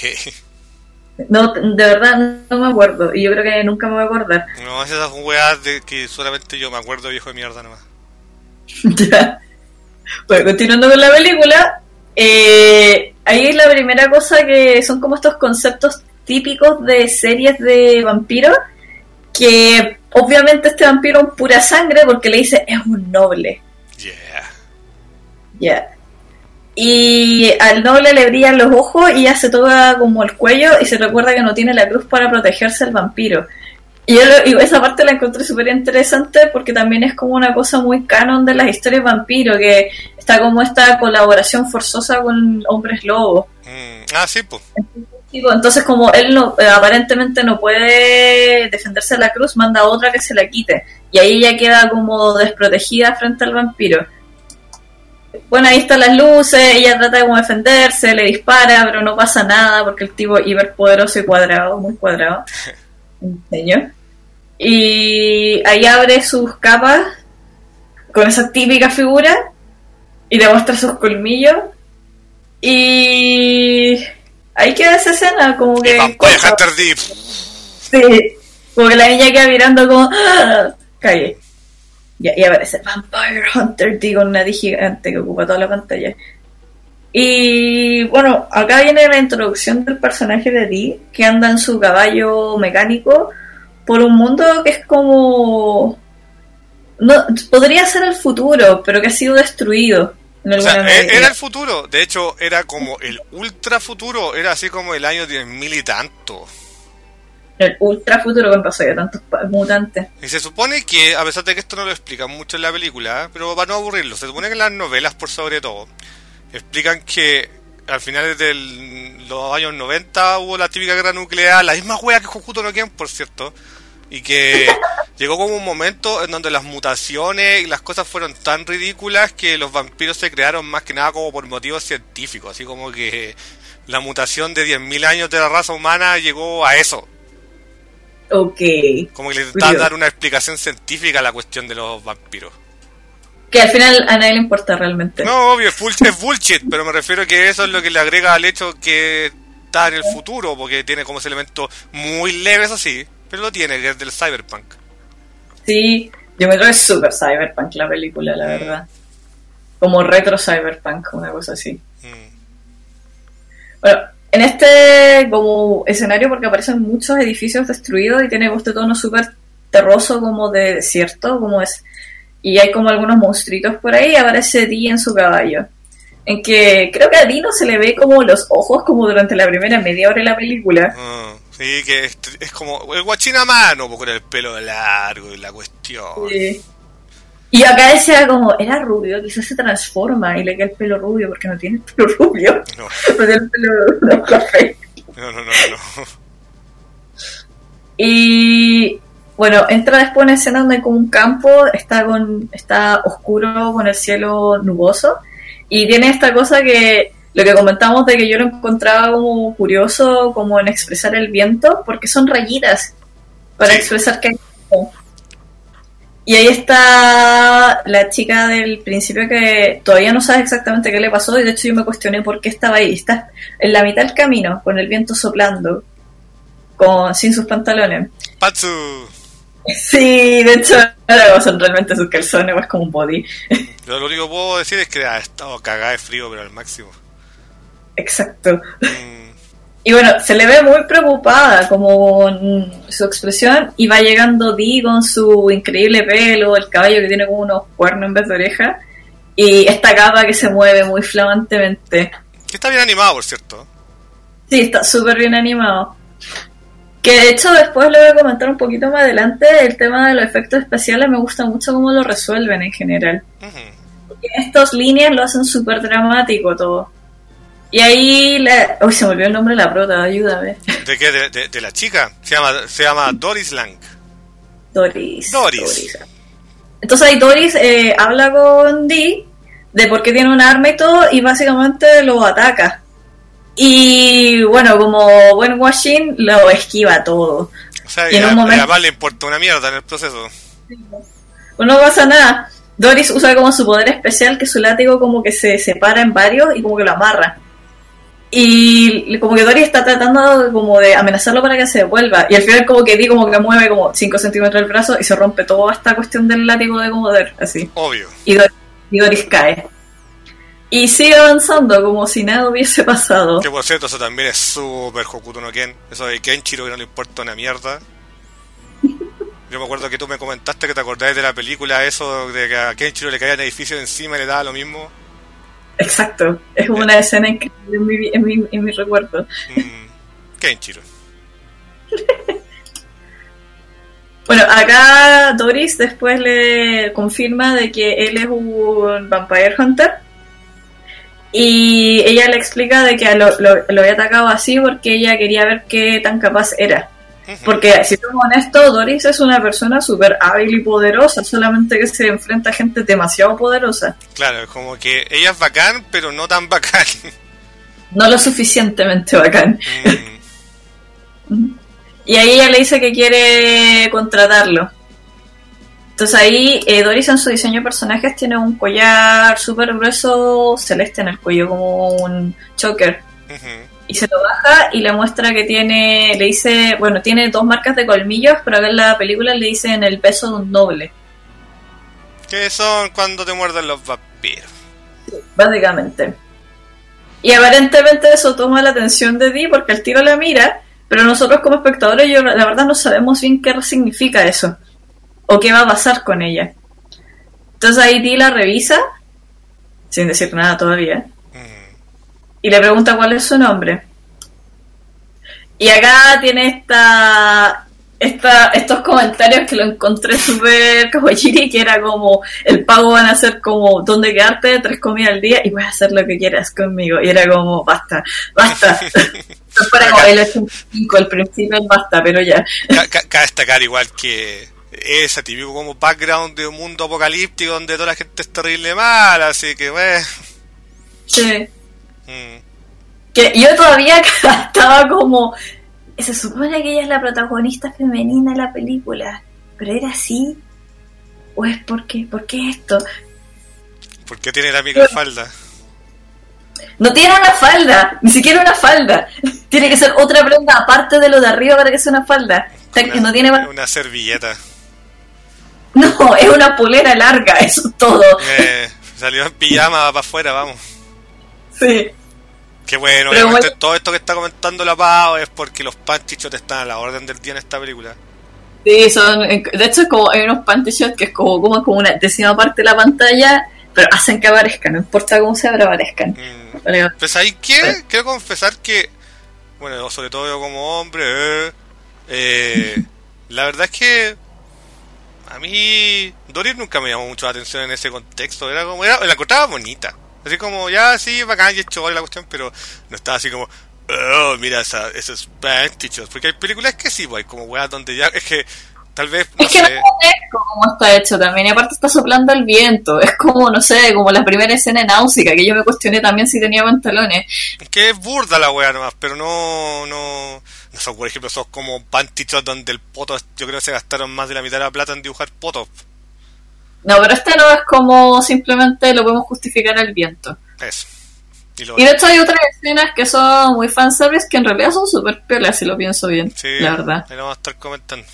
No, de verdad no me acuerdo. Y yo creo que nunca me voy a acordar. No, esas son weas de que solamente yo me acuerdo, viejo de mierda nomás. Ya. Bueno, continuando con la película, eh, ahí es la primera cosa que son como estos conceptos típicos de series de vampiros, que obviamente este vampiro es pura sangre porque le dice es un noble. Yeah. Yeah. Y al noble le brillan los ojos y ya se toca como el cuello y se recuerda que no tiene la cruz para protegerse al vampiro. Y yo y esa parte la encontré súper interesante porque también es como una cosa muy canon de las historias vampiro, que está como esta colaboración forzosa con hombres lobos. Mm, ah, sí, pues. Entonces como él no, aparentemente no puede defenderse de la cruz, manda a otra que se la quite. Y ahí ella queda como desprotegida frente al vampiro. Bueno, ahí están las luces, ella trata de como defenderse, le dispara, pero no pasa nada porque el tipo es hiperpoderoso y cuadrado, muy cuadrado. Señor. Y ahí abre sus capas con esa típica figura y le muestra sus colmillos y ahí queda esa escena como que Vampire Hunter Deep. Sí, como que la niña queda mirando como ¡ah! Calle. Y, y aparece Vampire Hunter D con una D gigante que ocupa toda la pantalla. Y bueno, acá viene la introducción del personaje de Dee, que anda en su caballo mecánico por un mundo que es como... no podría ser el futuro, pero que ha sido destruido. O sea, era el futuro, de hecho era como el ultra futuro, era así como el año diez mil y tanto. El ultra futuro con razón de tantos mutantes. Y se supone que, a pesar de que esto no lo explican mucho en la película, pero para no aburrirlo, se supone que en las novelas, por sobre todo, explican que al final de los años noventa hubo la típica guerra nuclear, la misma wea que Hokuto no Ken, por cierto, y que llegó como un momento en donde las mutaciones y las cosas fueron tan ridículas que los vampiros se crearon más que nada como por motivos científicos, así como que la mutación de diez mil años de la raza humana llegó a eso. Ok. Como que le intentaban dar una explicación científica a la cuestión de los vampiros. Que al final a nadie le importa realmente. No, obvio, es, full, es bullshit, pero me refiero a que eso es lo que le agrega al hecho que está en el futuro, porque tiene como ese elemento muy leve, eso sí, pero lo tiene, que es del cyberpunk. Sí, yo me creo que es super cyberpunk la película, la mm. verdad. Como retro cyberpunk, una cosa así. Mm. Bueno, en este como escenario, porque aparecen muchos edificios destruidos y tiene este tono súper terroso como de desierto, como es, y hay como algunos monstruitos por ahí, y aparece Dee en su caballo. En que creo que a Dee no se le ve como los ojos como durante la primera media hora de la película. Ah, sí, que es, es como el guachín a mano, con el pelo largo y la cuestión. Sí. Y acá decía como, era rubio, quizás se transforma y le queda el pelo rubio, porque no tiene el pelo rubio. No. No tiene el pelo no, café. No, no, no, no. Y bueno, entra después en una escena donde hay como un campo, está con está oscuro con el cielo nuboso, y tiene esta cosa que, lo que comentamos de que yo lo encontraba como curioso, como en expresar el viento, porque son rayitas, para sí. expresar que hay viento. Y ahí está la chica del principio que todavía no sabe exactamente qué le pasó, y de hecho yo me cuestioné por qué estaba ahí. Está en la mitad del camino, con el viento soplando, con sin sus pantalones. ¡Patsu! Sí, de hecho, no son realmente sus calzones, o es como un body. Yo lo único que puedo decir es que ha estado cagada de frío, pero al máximo. Exacto. Mm. Y bueno, se le ve muy preocupada como con su expresión, y va llegando Dee con su increíble pelo, el caballo que tiene como unos cuernos en vez de oreja, y esta capa que se mueve muy flamantemente. Que está bien animado, por cierto. Sí, está súper bien animado. Que de hecho después lo voy a comentar un poquito más adelante, el tema de los efectos especiales me gusta mucho cómo lo resuelven en general. Uh-huh. Porque en estas líneas lo hacen súper dramático todo. Y ahí la... Uy, se me olvidó el nombre de la prota, ayúdame. ¿De qué? ¿De, de, de la chica? Se llama, se llama Doris Lang. Doris. Doris. Doris. Entonces ahí Doris eh, habla con Dee de por qué tiene un arma y todo, y básicamente lo ataca. Y bueno, como buen Washin, lo esquiva todo. O sea, y en a, un momento... además le importa una mierda en el proceso. Pues no pasa nada. Doris usa como su poder especial, que su látigo como que se separa en varios y como que lo amarra. Y como que Doris está tratando como de amenazarlo para que se devuelva. Y al final como que Dee como que mueve como cinco centímetros el brazo y se rompe toda esta cuestión del látigo de como poder, así. Obvio. Y Doris, y Doris cae. Y sigue avanzando como si nada hubiese pasado. Que por cierto, eso también es súper Hokuto no Ken. Eso de Kenshiro que no le importa una mierda. Yo me acuerdo que tú me comentaste que te acordás de la película eso de que a Kenshiro le caía el edificio de encima y le daba lo mismo. Exacto, es como una escena increíble en mi, en mi, en mi recuerdo. Mm, Kenshiro. Bueno, acá Doris después le confirma de que él es un Vampire Hunter. Y ella le explica de que lo, lo, lo había atacado así porque ella quería ver qué tan capaz era. Uh-huh. Porque, si somos honestos, Doris es una persona súper hábil y poderosa, solamente que se enfrenta a gente demasiado poderosa. Claro, como que ella es bacán, pero no tan bacán. No lo suficientemente bacán. Mm. Y ahí ella le dice que quiere contratarlo. Entonces ahí eh, Doris en su diseño de personajes tiene un collar súper grueso celeste en el cuello, como un choker. Uh-huh. Y se lo baja y le muestra que tiene, le dice, bueno, tiene dos marcas de colmillos, pero acá en la película le dicen el peso de un noble. Que son cuando te muerden los vampiros. Sí, básicamente. Y aparentemente eso toma la atención de Dee porque el tiro la mira, pero nosotros como espectadores yo la verdad no sabemos bien qué significa eso. O qué va a pasar con ella. Entonces ahí Dee la revisa, sin decir nada todavía, y le pregunta cuál es su nombre. Y acá tiene esta, esta estos comentarios que lo encontré súper kawaiiri, que era como, el pago van a ser como, ¿dónde quedarte? Tres comidas al día y puedes hacer lo que quieras conmigo. Y era como, basta, basta. No fuera como el ochenta y cinco, el principio es basta, pero ya. Cabe destacar igual que ese típico como background de un mundo apocalíptico donde toda la gente es terrible mala, así que bueno. Sí. Mm. Que yo todavía estaba como, se supone que ella es la protagonista femenina de la película, pero era así, o es porque, ¿por qué esto? ¿Por qué tiene la microfalda? No tiene una falda, ni siquiera una falda. Tiene que ser otra prenda aparte de lo de arriba para que sea una falda. O sea, Una, que no tiene... una servilleta. No, es una polera larga, eso es todo. Eh, salió en pijama para afuera, vamos. Sí. Qué bueno, Pero obviamente bueno, todo esto que está comentando la Pau es porque los panty shots están a la orden del día en esta película. sí, son, de hecho es como, hay unos panty shots que es como, como, como una décima parte de la pantalla, pero hacen que aparezcan, no importa cómo sea, pero aparezcan. Mm. Vale. Pues ahí que, quiero confesar que, bueno, sobre todo yo como hombre, eh, eh, la verdad es que a mí Doris nunca me llamó mucho la atención en ese contexto. Era como, era, la encontraba bonita. Así como, ya, sí, bacán, y hecho la cuestión, pero no estaba así como, oh, mira esa, esos panty shots. Porque hay películas que sí, pues, hay como weas donde ya, es que, tal vez, no Es que sé. no es honesto como está hecho también, y aparte está soplando el viento. Es como, no sé, como la primera escena en Náusica, que yo me cuestioné también si tenía pantalones. Es que es burda la wea nomás, pero no, no, no son, por ejemplo, esos como panty shots donde el poto, yo creo que se gastaron más de la mitad de la plata en dibujar potos. No, pero este no es como simplemente lo podemos justificar al viento. Eso. Y, lo Y de hecho hay otras escenas que son muy fanservice que en realidad son súper piolas, si lo pienso bien, sí, la verdad. ahí lo vamos a estar comentando.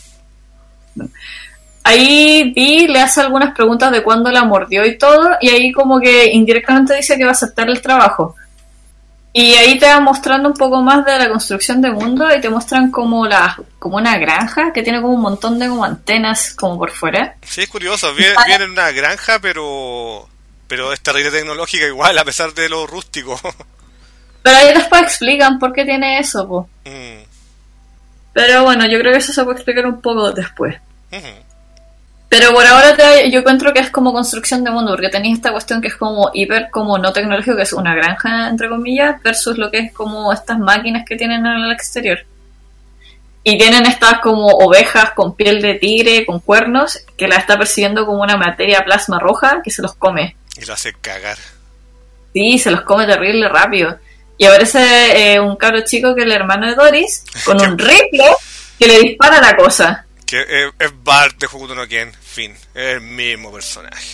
Ahí Dee le hace algunas preguntas de cuándo la mordió y todo, y ahí como que indirectamente dice que va a aceptar el trabajo. Y ahí te va mostrando un poco más de la construcción de mundo y te muestran como la como una granja que tiene como un montón de como antenas como por fuera. Sí, es curioso, viene, viene en una granja, pero pero es terrible tecnológica igual, a pesar de lo rústico. Pero ahí después explican por qué tiene eso, po. Mm. Pero bueno, yo creo que eso se puede explicar un poco después. Uh-huh. Pero por ahora te, yo encuentro que es como construcción de mundo, porque tenéis esta cuestión que es como hiper, como no tecnológico, que es una granja, entre comillas, versus lo que es como estas máquinas que tienen en el exterior. Y tienen estas como ovejas con piel de tigre, con cuernos, que la está persiguiendo como una materia plasma roja que se los come. Y lo hace cagar. Sí, se los come terrible rápido. Y aparece eh, un cabro chico que es el hermano de Doris, con un rifle que le dispara la cosa. Que es, es Bart de Hokuto no Ken, fin, es el mismo personaje.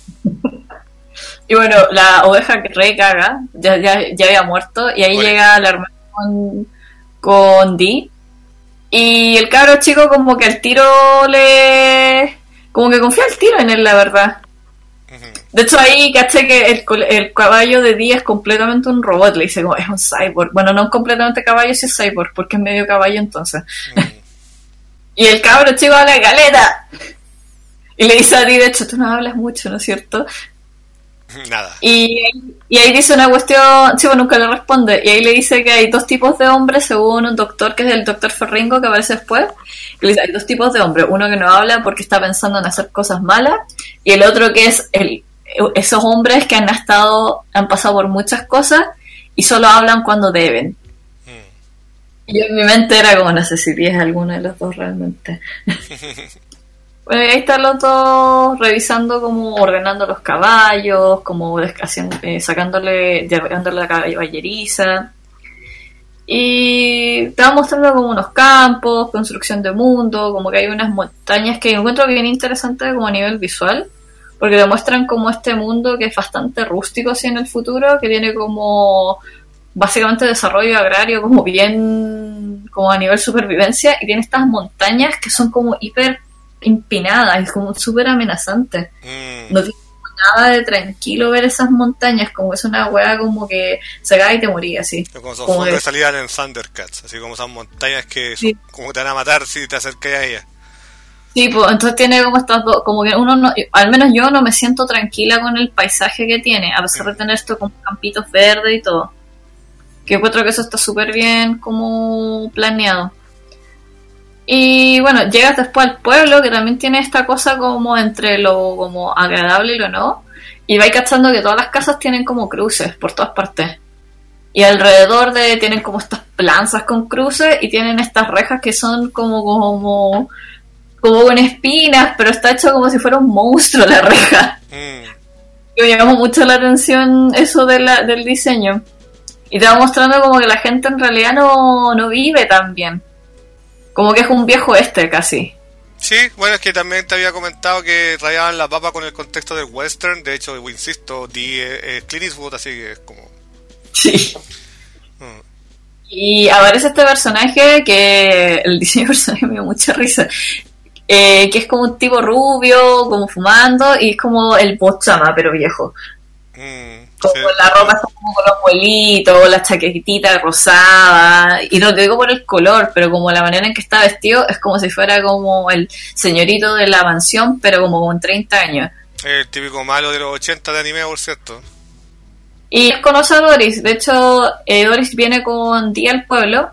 Y bueno, la oveja que re caga, ya, ya, ya había muerto, y ahí Oye. llega la hermana con, con Dee. Y el cabro chico como que al tiro le... como que confía al tiro en él, la verdad. Uh-huh. De hecho ahí caché que el, el caballo de Dee es completamente un robot, le dice como es un cyborg. Bueno, no completamente caballo, si es cyborg, porque es medio caballo entonces. Uh-huh. Y el cabro chico habla caleta. Y le dice a Dee, de hecho, tú no hablas mucho, ¿no es cierto? Nada. Y, y ahí dice una cuestión, Chivo nunca le responde, y ahí le dice que hay dos tipos de hombres según un doctor, que es el doctor Ferringo, que aparece después. Y le dice, hay dos tipos de hombres, uno que no habla porque está pensando en hacer cosas malas, y el otro que es el esos hombres que han estado, han pasado por muchas cosas y solo hablan cuando deben. Mm. Y yo en mi mente era como, no sé si es alguno de los dos realmente. Bueno, ahí están los dos revisando, como ordenando los caballos, como haciendo, eh, sacándole, llevándole la caballeriza. Y te va mostrando como unos campos, construcción de mundo, como que hay unas montañas que encuentro bien interesante como a nivel visual, porque te muestran como este mundo que es bastante rústico así en el futuro, que tiene como básicamente desarrollo agrario como bien como a nivel supervivencia, y tiene estas montañas que son como hiper empinadas, es como súper amenazante. Mm. No tiene nada de tranquilo ver esas montañas, como es una hueá como que se cae y te morí así. Como esos Como fondos que- que salían en Thundercats, así como esas montañas que Sí. son- como te van a matar si te acercas a ellas. Sí, pues entonces tiene como estas dos, como que uno no, al menos yo no me siento tranquila con el paisaje que tiene, a pesar de tener esto como campitos verdes y todo. que encuentro que eso está súper bien como planeado. Y bueno, llegas después al pueblo, que también tiene esta cosa como entre lo como agradable y lo no, y vais cachando que todas las casas tienen como cruces por todas partes. Y alrededor de tienen como estas planzas con cruces y tienen estas rejas que son como como como con espinas, pero está hecho como si fuera un monstruo la reja. Mm. Y me llamó mucho la atención eso de la, del diseño. Y te va mostrando como que la gente en realidad no, no vive tan bien. Como que es un viejo este casi. Sí, bueno, es que también te había comentado que rayaban la papa con el contexto del western. De hecho, insisto, di eh, Clint Eastwood, así que es como... Sí. Hmm. Y aparece este personaje que el diseño del personaje me dio mucha risa. Eh, que es como un tipo rubio, como fumando, y es como el Bochama, pero viejo. Mm, como sí. La ropa está como con los vuelitos, la chaquetita rosada, y no te digo por el color, pero como la manera en que está vestido es como si fuera como el señorito de la mansión, pero como con treinta años. El típico malo de los ochenta de anime, por cierto. Y conoce a Doris. De hecho, eh, Doris viene con Dee al pueblo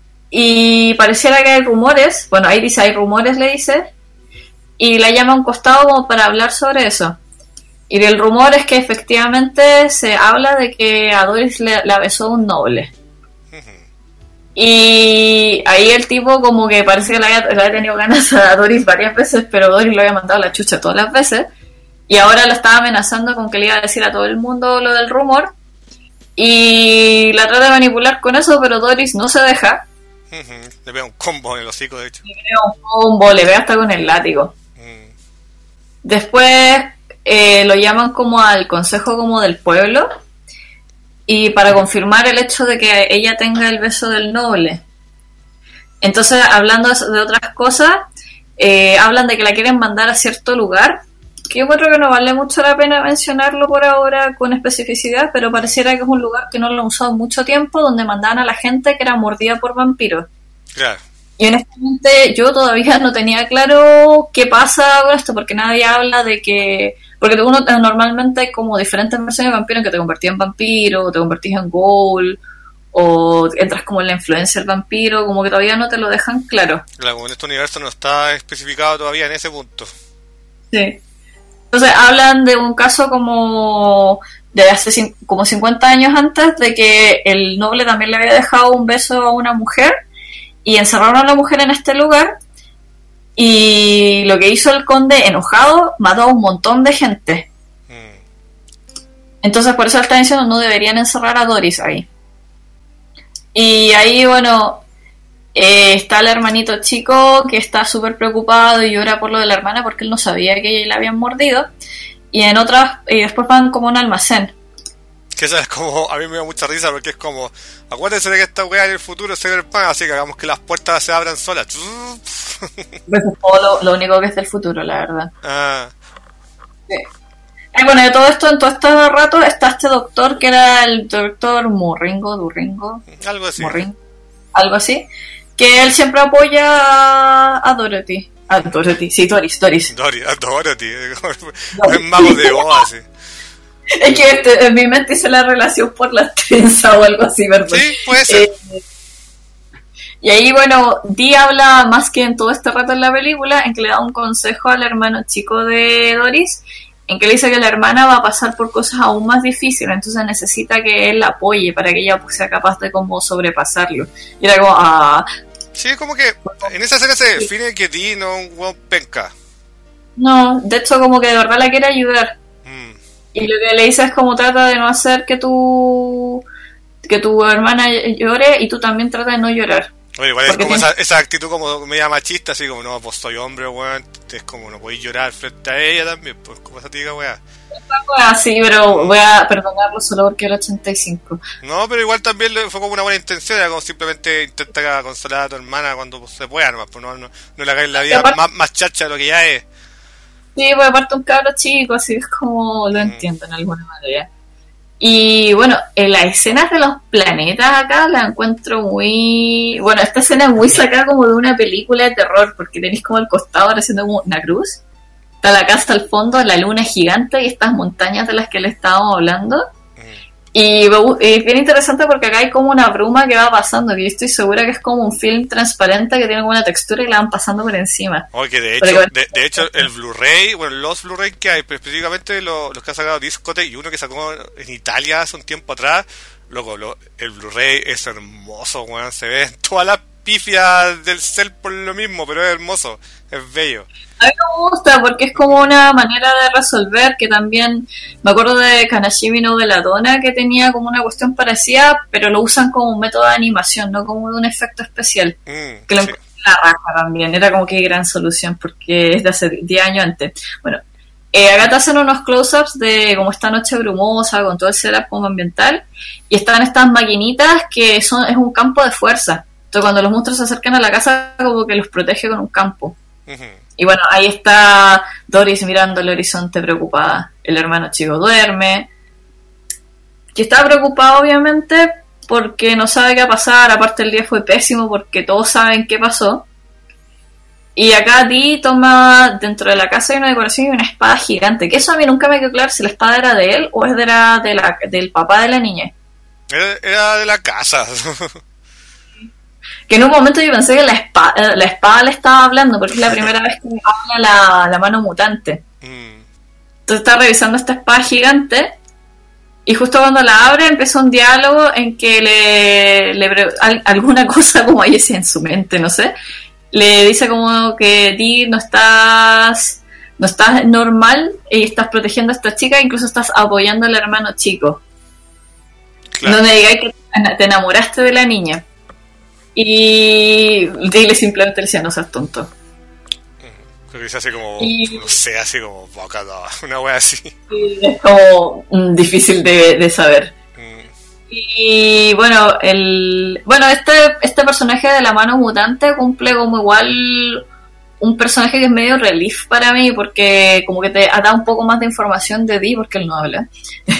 y pareciera que hay rumores. Bueno, ahí dice, hay rumores, le dice. Y la llama a un costado como para hablar sobre eso. Y el rumor es que efectivamente se habla de que a Doris le, la besó un noble. Uh-huh. Y ahí el tipo como que parece que le había, le había tenido ganas a Doris varias veces, pero Doris lo había mandado a la chucha todas las veces. Y ahora la estaba amenazando con que le iba a decir a todo el mundo lo del rumor. Y la trata de manipular con eso, pero Doris no se deja. Uh-huh. Le pega un combo en el hocico, de hecho. Le pega un combo, le pega hasta con el látigo. Uh-huh. Después eh, lo llaman como al consejo como del pueblo. Y para confirmar el hecho de que ella tenga el beso del noble. Entonces, hablando de otras cosas, eh, hablan de que la quieren mandar a cierto lugar. Que yo creo que no vale mucho la pena mencionarlo por ahora con especificidad, pero pareciera que es un lugar que no lo han usado mucho tiempo, donde mandaban a la gente que era mordida por vampiros. Claro. Y honestamente yo todavía no tenía claro qué pasa con esto, porque nadie habla de que... Porque uno normalmente hay como diferentes versiones de vampiro en que te convertís en vampiro, o te convertís en ghoul, o entras como en la influencia del vampiro, como que todavía no te lo dejan claro. Claro, como en este universo no está especificado todavía en ese punto. Sí. Entonces hablan de un caso como de hace como cincuenta años antes, de que el noble también le había dejado un beso a una mujer y encerraron a la mujer en este lugar, y lo que hizo el conde, enojado, mató a un montón de gente. Mm. Entonces por eso le están diciendo no deberían encerrar a Doris ahí. Y ahí, bueno... Eh, está el hermanito chico que está súper preocupado y llora por lo de la hermana porque él no sabía que ella la habían mordido. Y en otras, y después van como a un almacén. Que eso es como, a mí me da mucha risa porque es como, acuérdense de que esta weá en el futuro se ve el pan, así que hagamos que las puertas se abran solas. Eso es todo lo, lo único que es del futuro, la verdad. Ah. Sí. Y bueno, de todo esto, en todo este rato está este doctor que era el doctor Murringo, Durringo. Algo así. Murringo, algo así. Que él siempre apoya a, a Dorothy. A Dorothy, sí, Doris, Doris. Doris, a Dorothy. Es mago de Oa, así. Es que este, en mi mente hice la relación por la trenza o algo así, ¿verdad? Sí, puede ser. Eh, y ahí, bueno, Dee habla más que en todo este rato en la película, en que le da un consejo al hermano chico de Doris, en que le dice que la hermana va a pasar por cosas aún más difíciles, entonces necesita que él la apoye para que ella pues, sea capaz de como sobrepasarlo. Y era como, ah... Sí, es como que en esa escena se define que Dee no es un hueón penca. No, de hecho como que de verdad la quiere ayudar. Mm. Y lo que le dice es como trata de no hacer que tu, que tu hermana llore y tú también trata de no llorar. Oye, igual es como esa, esa actitud como media machista, así como, no, pues soy hombre, weón, es como, no podéis llorar frente a ella también, pues, como esa típica weá. Sí, pero voy a perdonarlo solo porque era ochenta y cinco. No, pero igual también fue como una buena intención, era como simplemente intenta consolar a tu hermana cuando se pueda, nomás, pues no, no, no le hagáis la vida aparte, más, más chacha de lo que ya es. Sí, pues aparte un cabro chico, así es como lo entiendo en alguna manera. Y bueno, en las escenas de los planetas acá la encuentro muy... Bueno, esta escena es muy sacada como de una película de terror, porque tenéis como al costado ahora haciendo como una cruz. Está la casa al fondo, la luna gigante y estas montañas de las que le estábamos hablando. Y es bien interesante porque acá hay como una bruma que va pasando, que yo estoy segura que es como un film transparente que tiene como una textura y la van pasando por encima. Oye, de hecho, porque... de, de hecho el Blu-ray, bueno, los Blu-ray que hay, pero específicamente los, los que ha sacado Discote y uno que sacó en Italia hace un tiempo atrás, loco, lo, el Blu-ray es hermoso, weón, se ve toda la pifia del cel por lo mismo, pero es hermoso, es bello. A mí me gusta porque es como una manera de resolver, que también me acuerdo de Kanashimi no Belladonna, que tenía como una cuestión parecida, pero lo usan como un método de animación, no como de un efecto especial, mm, que lo sí. encontré la raja también, era como que gran solución porque es de hace diez años antes. Bueno, eh, acá te hacen unos close-ups de como esta noche brumosa con todo el setup como ambiental, y están estas maquinitas que son es un campo de fuerza. Entonces cuando los monstruos se acercan a la casa como que los protege con un campo. Uh-huh. Y bueno, ahí está Doris mirando el horizonte preocupada. El hermano chico duerme. Que está preocupado obviamente porque no sabe qué va a pasar. Aparte el día fue pésimo porque todos saben qué pasó. Y acá Dee toma dentro de la casa hay una decoración y una espada gigante. Que eso a mí nunca me quedó claro si la espada era de él o es de la, de la, del papá de la niña. Era, era de la casa. Que en un momento yo pensé que la espada, la espada le estaba hablando, porque es la primera vez que habla la, la mano mutante. Mm. Entonces está revisando esta espada gigante, y justo cuando la abre empieza un diálogo en que le, le al, alguna cosa como ahí en su mente, no sé, le dice como que Dee no estás, no estás normal y estás protegiendo a esta chica, incluso estás apoyando al hermano chico. Claro. No me digáis que te enamoraste de la niña. Y Dile simplemente le decía, no seas tonto. Creo que se hace como, y... no sé, así como boca, no, una wea así. Sí, es como mm, difícil de, de saber. Mm. Y bueno, el bueno este este personaje de la mano mutante cumple como igual un personaje que es medio relief para mí, porque como que te da un poco más de información de Dee, porque él no habla. Mm.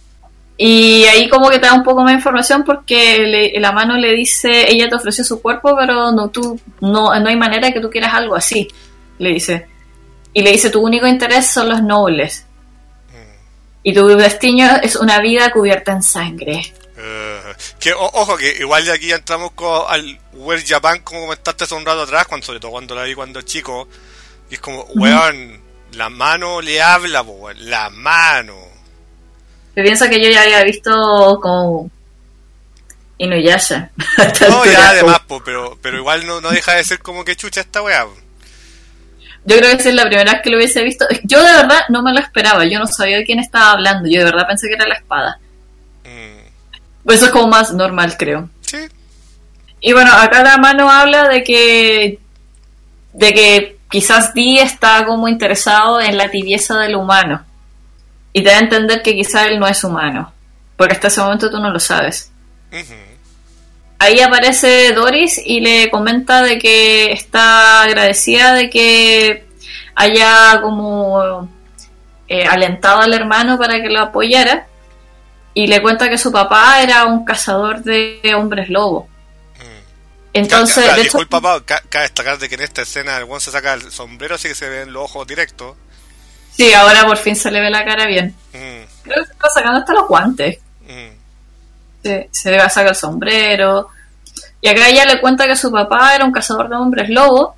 Y ahí como que te da un poco más de información porque le, la mano le dice, ella te ofreció su cuerpo, pero no tú no no hay manera de que tú quieras algo así, le dice. Y le dice, tu único interés son los nobles. Mm. Y tu destino es una vida cubierta en sangre. Uh, que o, ojo, que igual de aquí ya entramos con, al Where Japan, como comentaste hace un rato atrás, cuando, sobre todo cuando la vi cuando chico, y es como, mm. weón, la mano le habla, weón, la mano. Yo pienso que yo ya había visto como Inuyasha. No, ya además, po, pero, pero igual no, no deja de ser como que chucha esta weá. Yo creo que esa es la primera vez que lo hubiese visto. Yo de verdad no me lo esperaba, yo no sabía de quién estaba hablando, yo de verdad pensé que era la espada. Mm. Pues eso es como más normal, creo. Sí. Y bueno, acá la mano habla de que de que quizás Dee está como interesado en la tibieza del humano. Y te da a entender que quizá él no es humano. Porque hasta ese momento tú no lo sabes. Uh-huh. Ahí aparece Doris y le comenta de que está agradecida de que haya como eh, alentado al hermano para que lo apoyara. Y le cuenta que su papá era un cazador de hombres lobo. Uh-huh. Entonces, ca- ca- de disculpa, hecho, papá, ca- cabe destacar de que en esta escena el buen se saca el sombrero, así que se ven los ojos directos. Sí, ahora por fin se le ve la cara bien. Mm. Creo que se está sacando hasta los guantes. Mm. Sí, se le va a sacar el sombrero. Y acá ella le cuenta que su papá era un cazador de hombres lobo.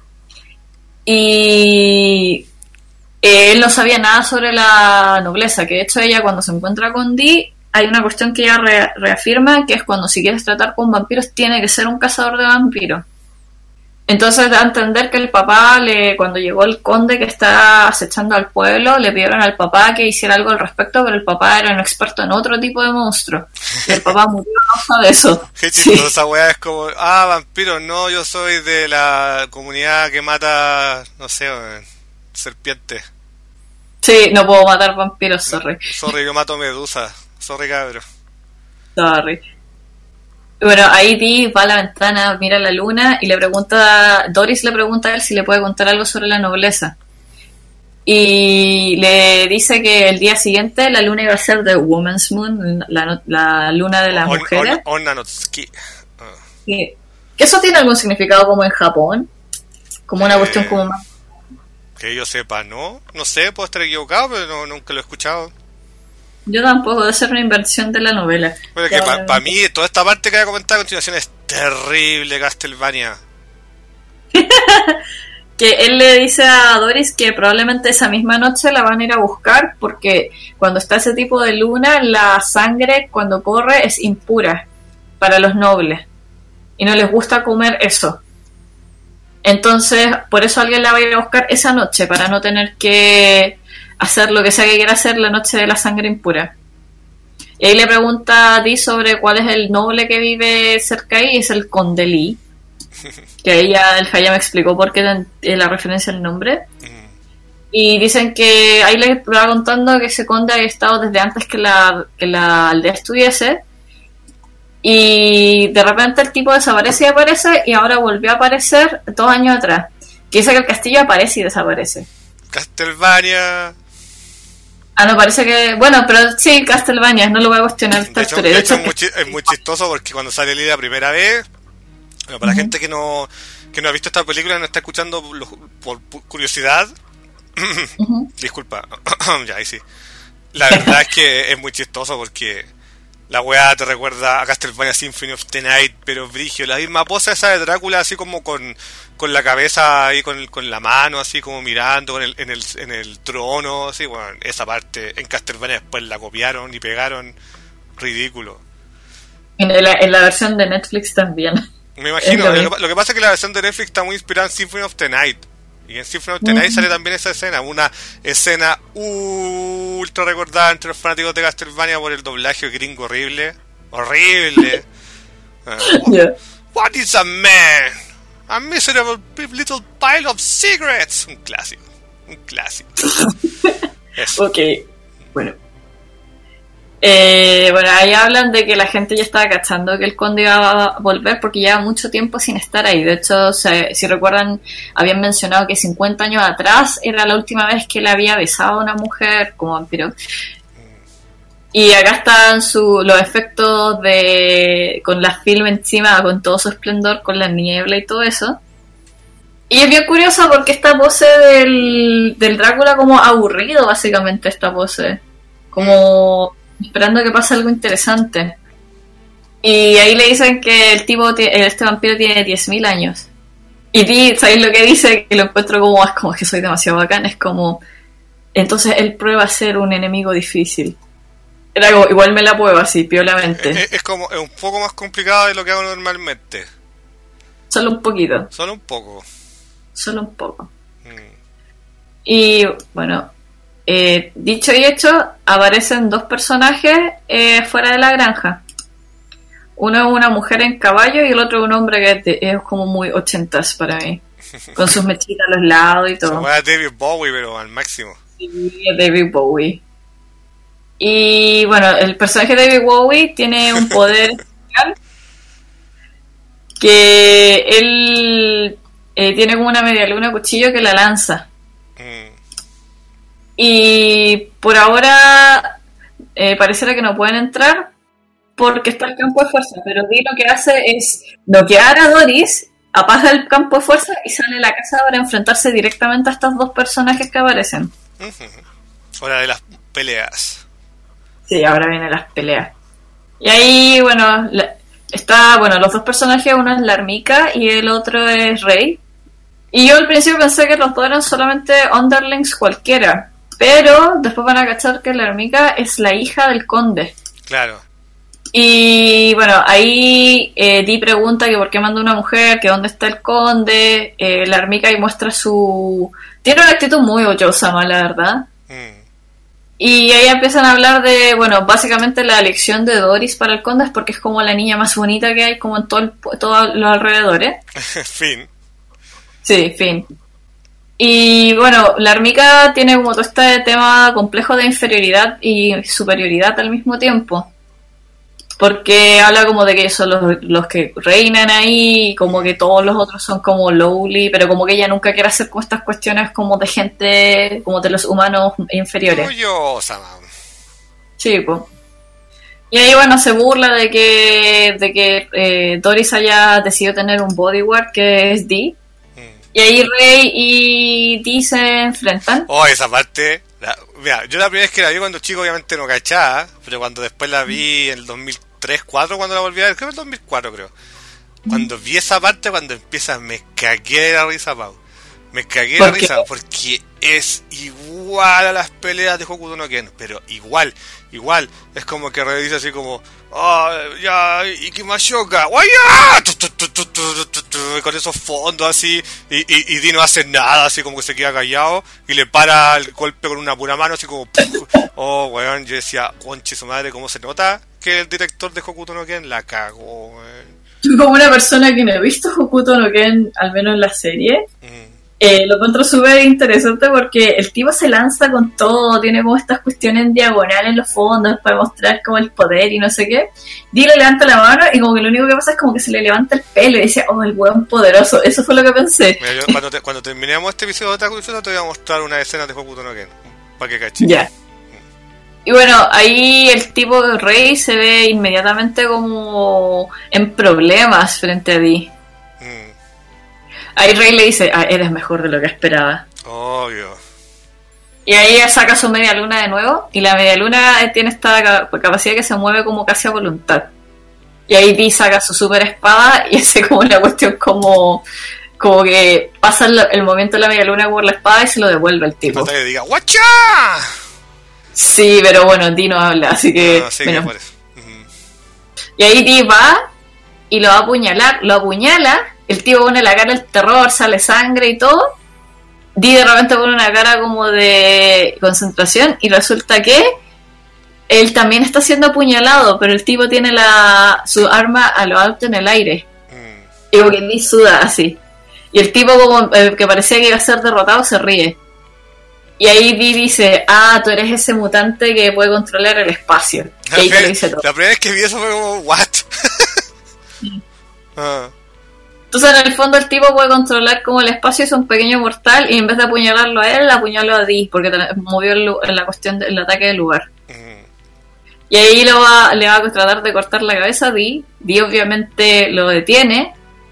Y él no sabía nada sobre la nobleza. Que de hecho ella cuando se encuentra con Dee, hay una cuestión que ella re- reafirma, que es cuando si quieres tratar con vampiros tiene que ser un cazador de vampiros. Entonces da a entender que el papá, le cuando llegó el conde que está acechando al pueblo, le pidieron al papá que hiciera algo al respecto, pero el papá era un experto en otro tipo de monstruo. Y el papá murió a causa de eso. Qué chistosa sí. Esa weá es como, ah, vampiros, no, yo soy de la comunidad que mata, no sé, serpientes. Sí, no puedo matar vampiros, sorry. No, sorry, yo mato medusa. Sorry, cabro. Sorry. Bueno, ahí Dee va a la ventana, mira la luna y le pregunta, Doris le pregunta a él si le puede contar algo sobre la nobleza. Y le dice que el día siguiente la luna iba a ser The Woman's Moon, la, la luna de las on, mujeres. On, Onanotsuki. Oh. Sí. ¿Que eso tiene algún significado como en Japón? Como una eh, cuestión como más... Que yo sepa, ¿no? No sé, puedo estar equivocado, pero no, nunca lo he escuchado. Yo tampoco, debe ser una inversión de la novela. Bueno, que para pa mí, toda esta parte que voy a comentar a continuación es terrible, Castlevania. Que él le dice a Doris que probablemente esa misma noche la van a ir a buscar porque cuando está ese tipo de luna, la sangre cuando corre es impura para los nobles y no les gusta comer eso. Entonces, por eso alguien la va a ir a buscar esa noche para no tener que hacer lo que sea que quiera hacer la noche de la sangre impura. Y ahí le pregunta a Dee sobre cuál es el noble que vive cerca ahí, y es el Conde Lee. Que ahí ya el Hayao me explicó por qué la referencia al nombre. Y dicen que ahí les va contando que ese conde había estado desde antes que la, que la aldea estuviese. Y de repente el tipo desaparece y aparece, y ahora volvió a aparecer dos años atrás. Que dice que el castillo aparece y desaparece. Castlevania. Ah, no, parece que... Bueno, pero sí, Castlevania, no lo voy a cuestionar esta De hecho, historia. de De hecho hecho, es, muy, chi- es muy chistoso porque cuando sale Lee la primera vez, bueno, para la Ujú. gente que no que no ha visto esta película y no está escuchando lo- por, por curiosidad, Ujú. disculpa, ya ahí sí. La verdad es que es muy chistoso porque la weá te recuerda a Castlevania Symphony of the Night, pero brigio, la misma pose esa de Drácula así como con, con la cabeza ahí con, con la mano así como mirando con el, en, el, en el trono, así, bueno, esa parte en Castlevania después la copiaron y pegaron, ridículo. En la, en la versión de Netflix también. Me imagino, Es lo lo, mismo. que, lo que pasa es que la versión de Netflix está muy inspirada en Symphony of the Night. Y en Symphony of the Ujú. Night sale también esa escena, una escena ultra recordada entre los fanáticos de Castlevania por el doblaje gringo horrible. Horrible. Uh, Yeah. What is a man? A miserable little pile of cigarettes. Un clásico. Un clásico. Eso. Ok, bueno. Eh, bueno, ahí hablan de que la gente ya estaba cachando que el conde iba a volver porque lleva mucho tiempo sin estar ahí. De hecho, se- si recuerdan, habían mencionado que cincuenta años atrás era la última vez que le había besado a una mujer como vampiro. Y acá están su, los efectos de con la film encima, con todo su esplendor, con la niebla y todo eso. Y es bien curioso porque esta pose del, del Drácula como aburrido, básicamente, esta pose. Como esperando que pase algo interesante. Y ahí le dicen que el tipo, ti- este vampiro tiene diez mil años. Y Dee, ¿sabéis lo que dice? Que lo encuentro como, es como que soy demasiado bacán, es como... Entonces él prueba a ser un enemigo difícil. Era como, igual me la prueba así, piolamente. Es, es como, es un poco más complicado de lo que hago normalmente. Solo un poquito, Solo un poco. solo un poco. Mm. Y bueno, eh, dicho y hecho, aparecen dos personajes eh, fuera de la granja. Uno es una mujer en caballo y el otro es un hombre que es, de- es como muy ochentas para mí. Con sus mechitas a los lados y Se todo. juega David Bowie, pero al máximo. Y David Bowie. Y bueno, el personaje de David Bowie tiene un poder especial que él eh, tiene como una media luna cuchillo que la lanza. Mm. Y por ahora eh, pareciera que no pueden entrar porque está el campo de fuerza, pero Dee lo que hace es noquear a Doris, apaga el campo de fuerza y sale a la casa para enfrentarse directamente a estos dos personajes que aparecen. Ujú. Hora de las peleas. Sí, ahora vienen las peleas. Y ahí, bueno, la- está, bueno, los dos personajes, uno es Larmica y el otro es Rey. Y yo al principio pensé que los dos eran solamente underlings cualquiera, pero después van a cachar que Larmica es la hija del conde. Claro. Y bueno, ahí eh, Dee pregunta que por qué manda una mujer, que dónde está el conde, eh, Larmica y muestra su... Tiene una actitud muy Oyosama, la verdad. Mm. Y ahí empiezan a hablar de, bueno, básicamente la elección de Doris para el conde es porque es como la niña más bonita que hay como en todo el, todos los alrededores. Fin. Sí, fin. Y bueno, la Armica tiene como todo este tema complejo de inferioridad y superioridad al mismo tiempo. Porque habla como de que son los, los que reinan ahí, y como que todos los otros son como lowly, pero como que ella nunca quiere hacer como estas cuestiones como de gente, como de los humanos inferiores. Orgullosa, man. Sí, pues. Y ahí, bueno, se burla de que, de que eh, Doris haya decidido tener un bodyguard que es Dee. Mm. Y ahí Rey y Dee se enfrentan. Oh, esa parte La, mira, yo la primera vez que la vi cuando chico obviamente no cachaba, pero cuando después la vi en el dos mil tres, cuatro cuando la volví a ver, creo que el dos mil cuatro creo. Cuando vi esa parte, cuando empieza, me cagué de la risa, Pau. Me cagué de la risa porque es igual a las peleas de Hokuto no Ken, pero igual, igual. Es como que dice así como, oh, ya, Ikimashoka, guaya, con esos fondos así, y, y, y Di no hace nada, así como que se queda callado, y le para el golpe con una pura mano, así como, oh, weón, yo decía, conche su madre, cómo se nota que el director de Hokuto no Ken la cagó, weón. Como una persona que no he visto Hokuto no Ken, al menos en la serie, mm. eh, lo encuentro súper interesante porque el tipo se lanza con todo, tiene como estas cuestiones en diagonal en los fondos para mostrar como el poder y no sé qué. Di le levanta la mano y como que lo único que pasa es como que se le levanta el pelo y dice, oh, el hueón poderoso. Eso fue lo que pensé. Mira, yo, cuando, te, cuando terminemos este episodio de Otaku Shota te voy a mostrar una escena de Hokuto no Ken, para que caché. Ya. Y bueno, ahí el tipo de Rey se ve inmediatamente como en problemas frente a Di. Mm. Ahí Rey le dice, ah, eres mejor de lo que esperaba. Obvio. Y ahí ella saca su media luna de nuevo, y la media luna tiene esta capacidad que se mueve como casi a voluntad. Y ahí Di saca su super espada y hace como una cuestión como... como que pasa el, el movimiento de la media luna por la espada y se lo devuelve al tipo. Y diga, ¡guacha! Sí, pero bueno, Di no habla, así que... No, sí, bueno. que por eso. Uh-huh. Y ahí Di va y lo va a apuñalar, lo apuñala, el tío pone la cara del terror, sale sangre y todo. Di de repente pone una cara como de concentración y resulta que él también está siendo apuñalado, pero el tipo tiene la su arma a lo alto en el aire. Mm. Y como que Di suda así. Y el tipo como eh, que parecía que iba a ser derrotado se ríe. Y ahí Di dice, ah, tú eres ese mutante que puede controlar el espacio. La, y ahí primera, te dice todo. La primera vez que vi eso fue como, what? Sí. ah. Entonces en el fondo el tipo puede controlar como el espacio es un pequeño mortal y en vez de apuñalarlo a él, apuñaló a Di porque movió el, la cuestión del ataque del lugar. Mm. Y ahí lo va, le va a tratar de cortar la cabeza a Di. Di obviamente lo detiene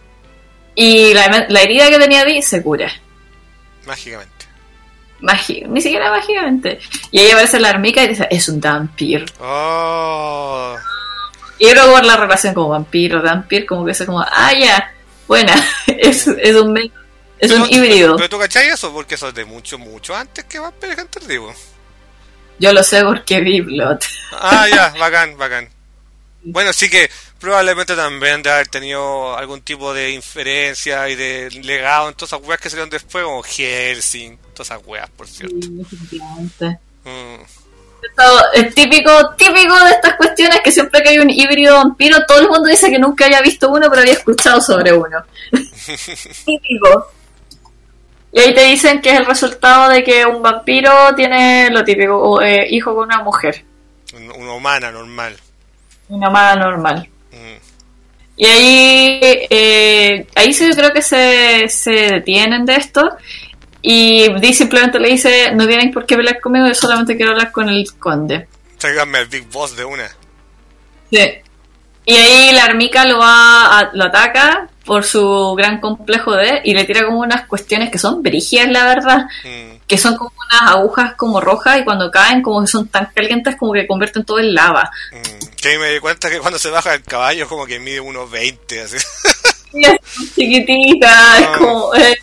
y la, la herida que tenía Di se cura. Mágicamente. Mágico, ni siquiera mágicamente. Y ahí aparece la armica y dice, es un vampiro. Oh. Y luego por la relación como vampiro, vampir, como que es como, ah, ya, buena, es, es un es un híbrido. Pero tú cachai eso, porque eso es de mucho, mucho antes que Vampire Hunter, digo. Yo lo sé porque vi Blood. Ah, ya, bacán, bacán. Bueno, sí que probablemente también de haber tenido algún tipo de inferencia y de legado en todas esas weas que salieron después, como Hellsing, todas esas weas, por cierto. Sí, definitivamente. Mm. Esto es típico, típico de estas cuestiones que siempre que hay un híbrido vampiro, todo el mundo dice que nunca haya visto uno, pero había escuchado sobre uno. Típico. Y ahí te dicen que es el resultado de que un vampiro tiene lo típico, eh, hijo con una mujer. Una humana normal. Una humana normal. Mm. Y ahí, eh, ahí sí creo que se, se detienen de esto. Y Di simplemente le dice, no tienen por qué pelear conmigo, yo solamente quiero hablar con el conde. Tráigame al Big Boss de una. Sí. Y ahí la armica lo va a, lo ataca por su gran complejo de, y le tira como unas cuestiones que son brígidas, la verdad, mm. que son como unas agujas como rojas y cuando caen como que son tan calientes como que convierten todo en lava. Mm. Que ahí me di cuenta que cuando se baja el caballo como que mide unos veinte, así. Sí, es chiquitita, es como... Eh.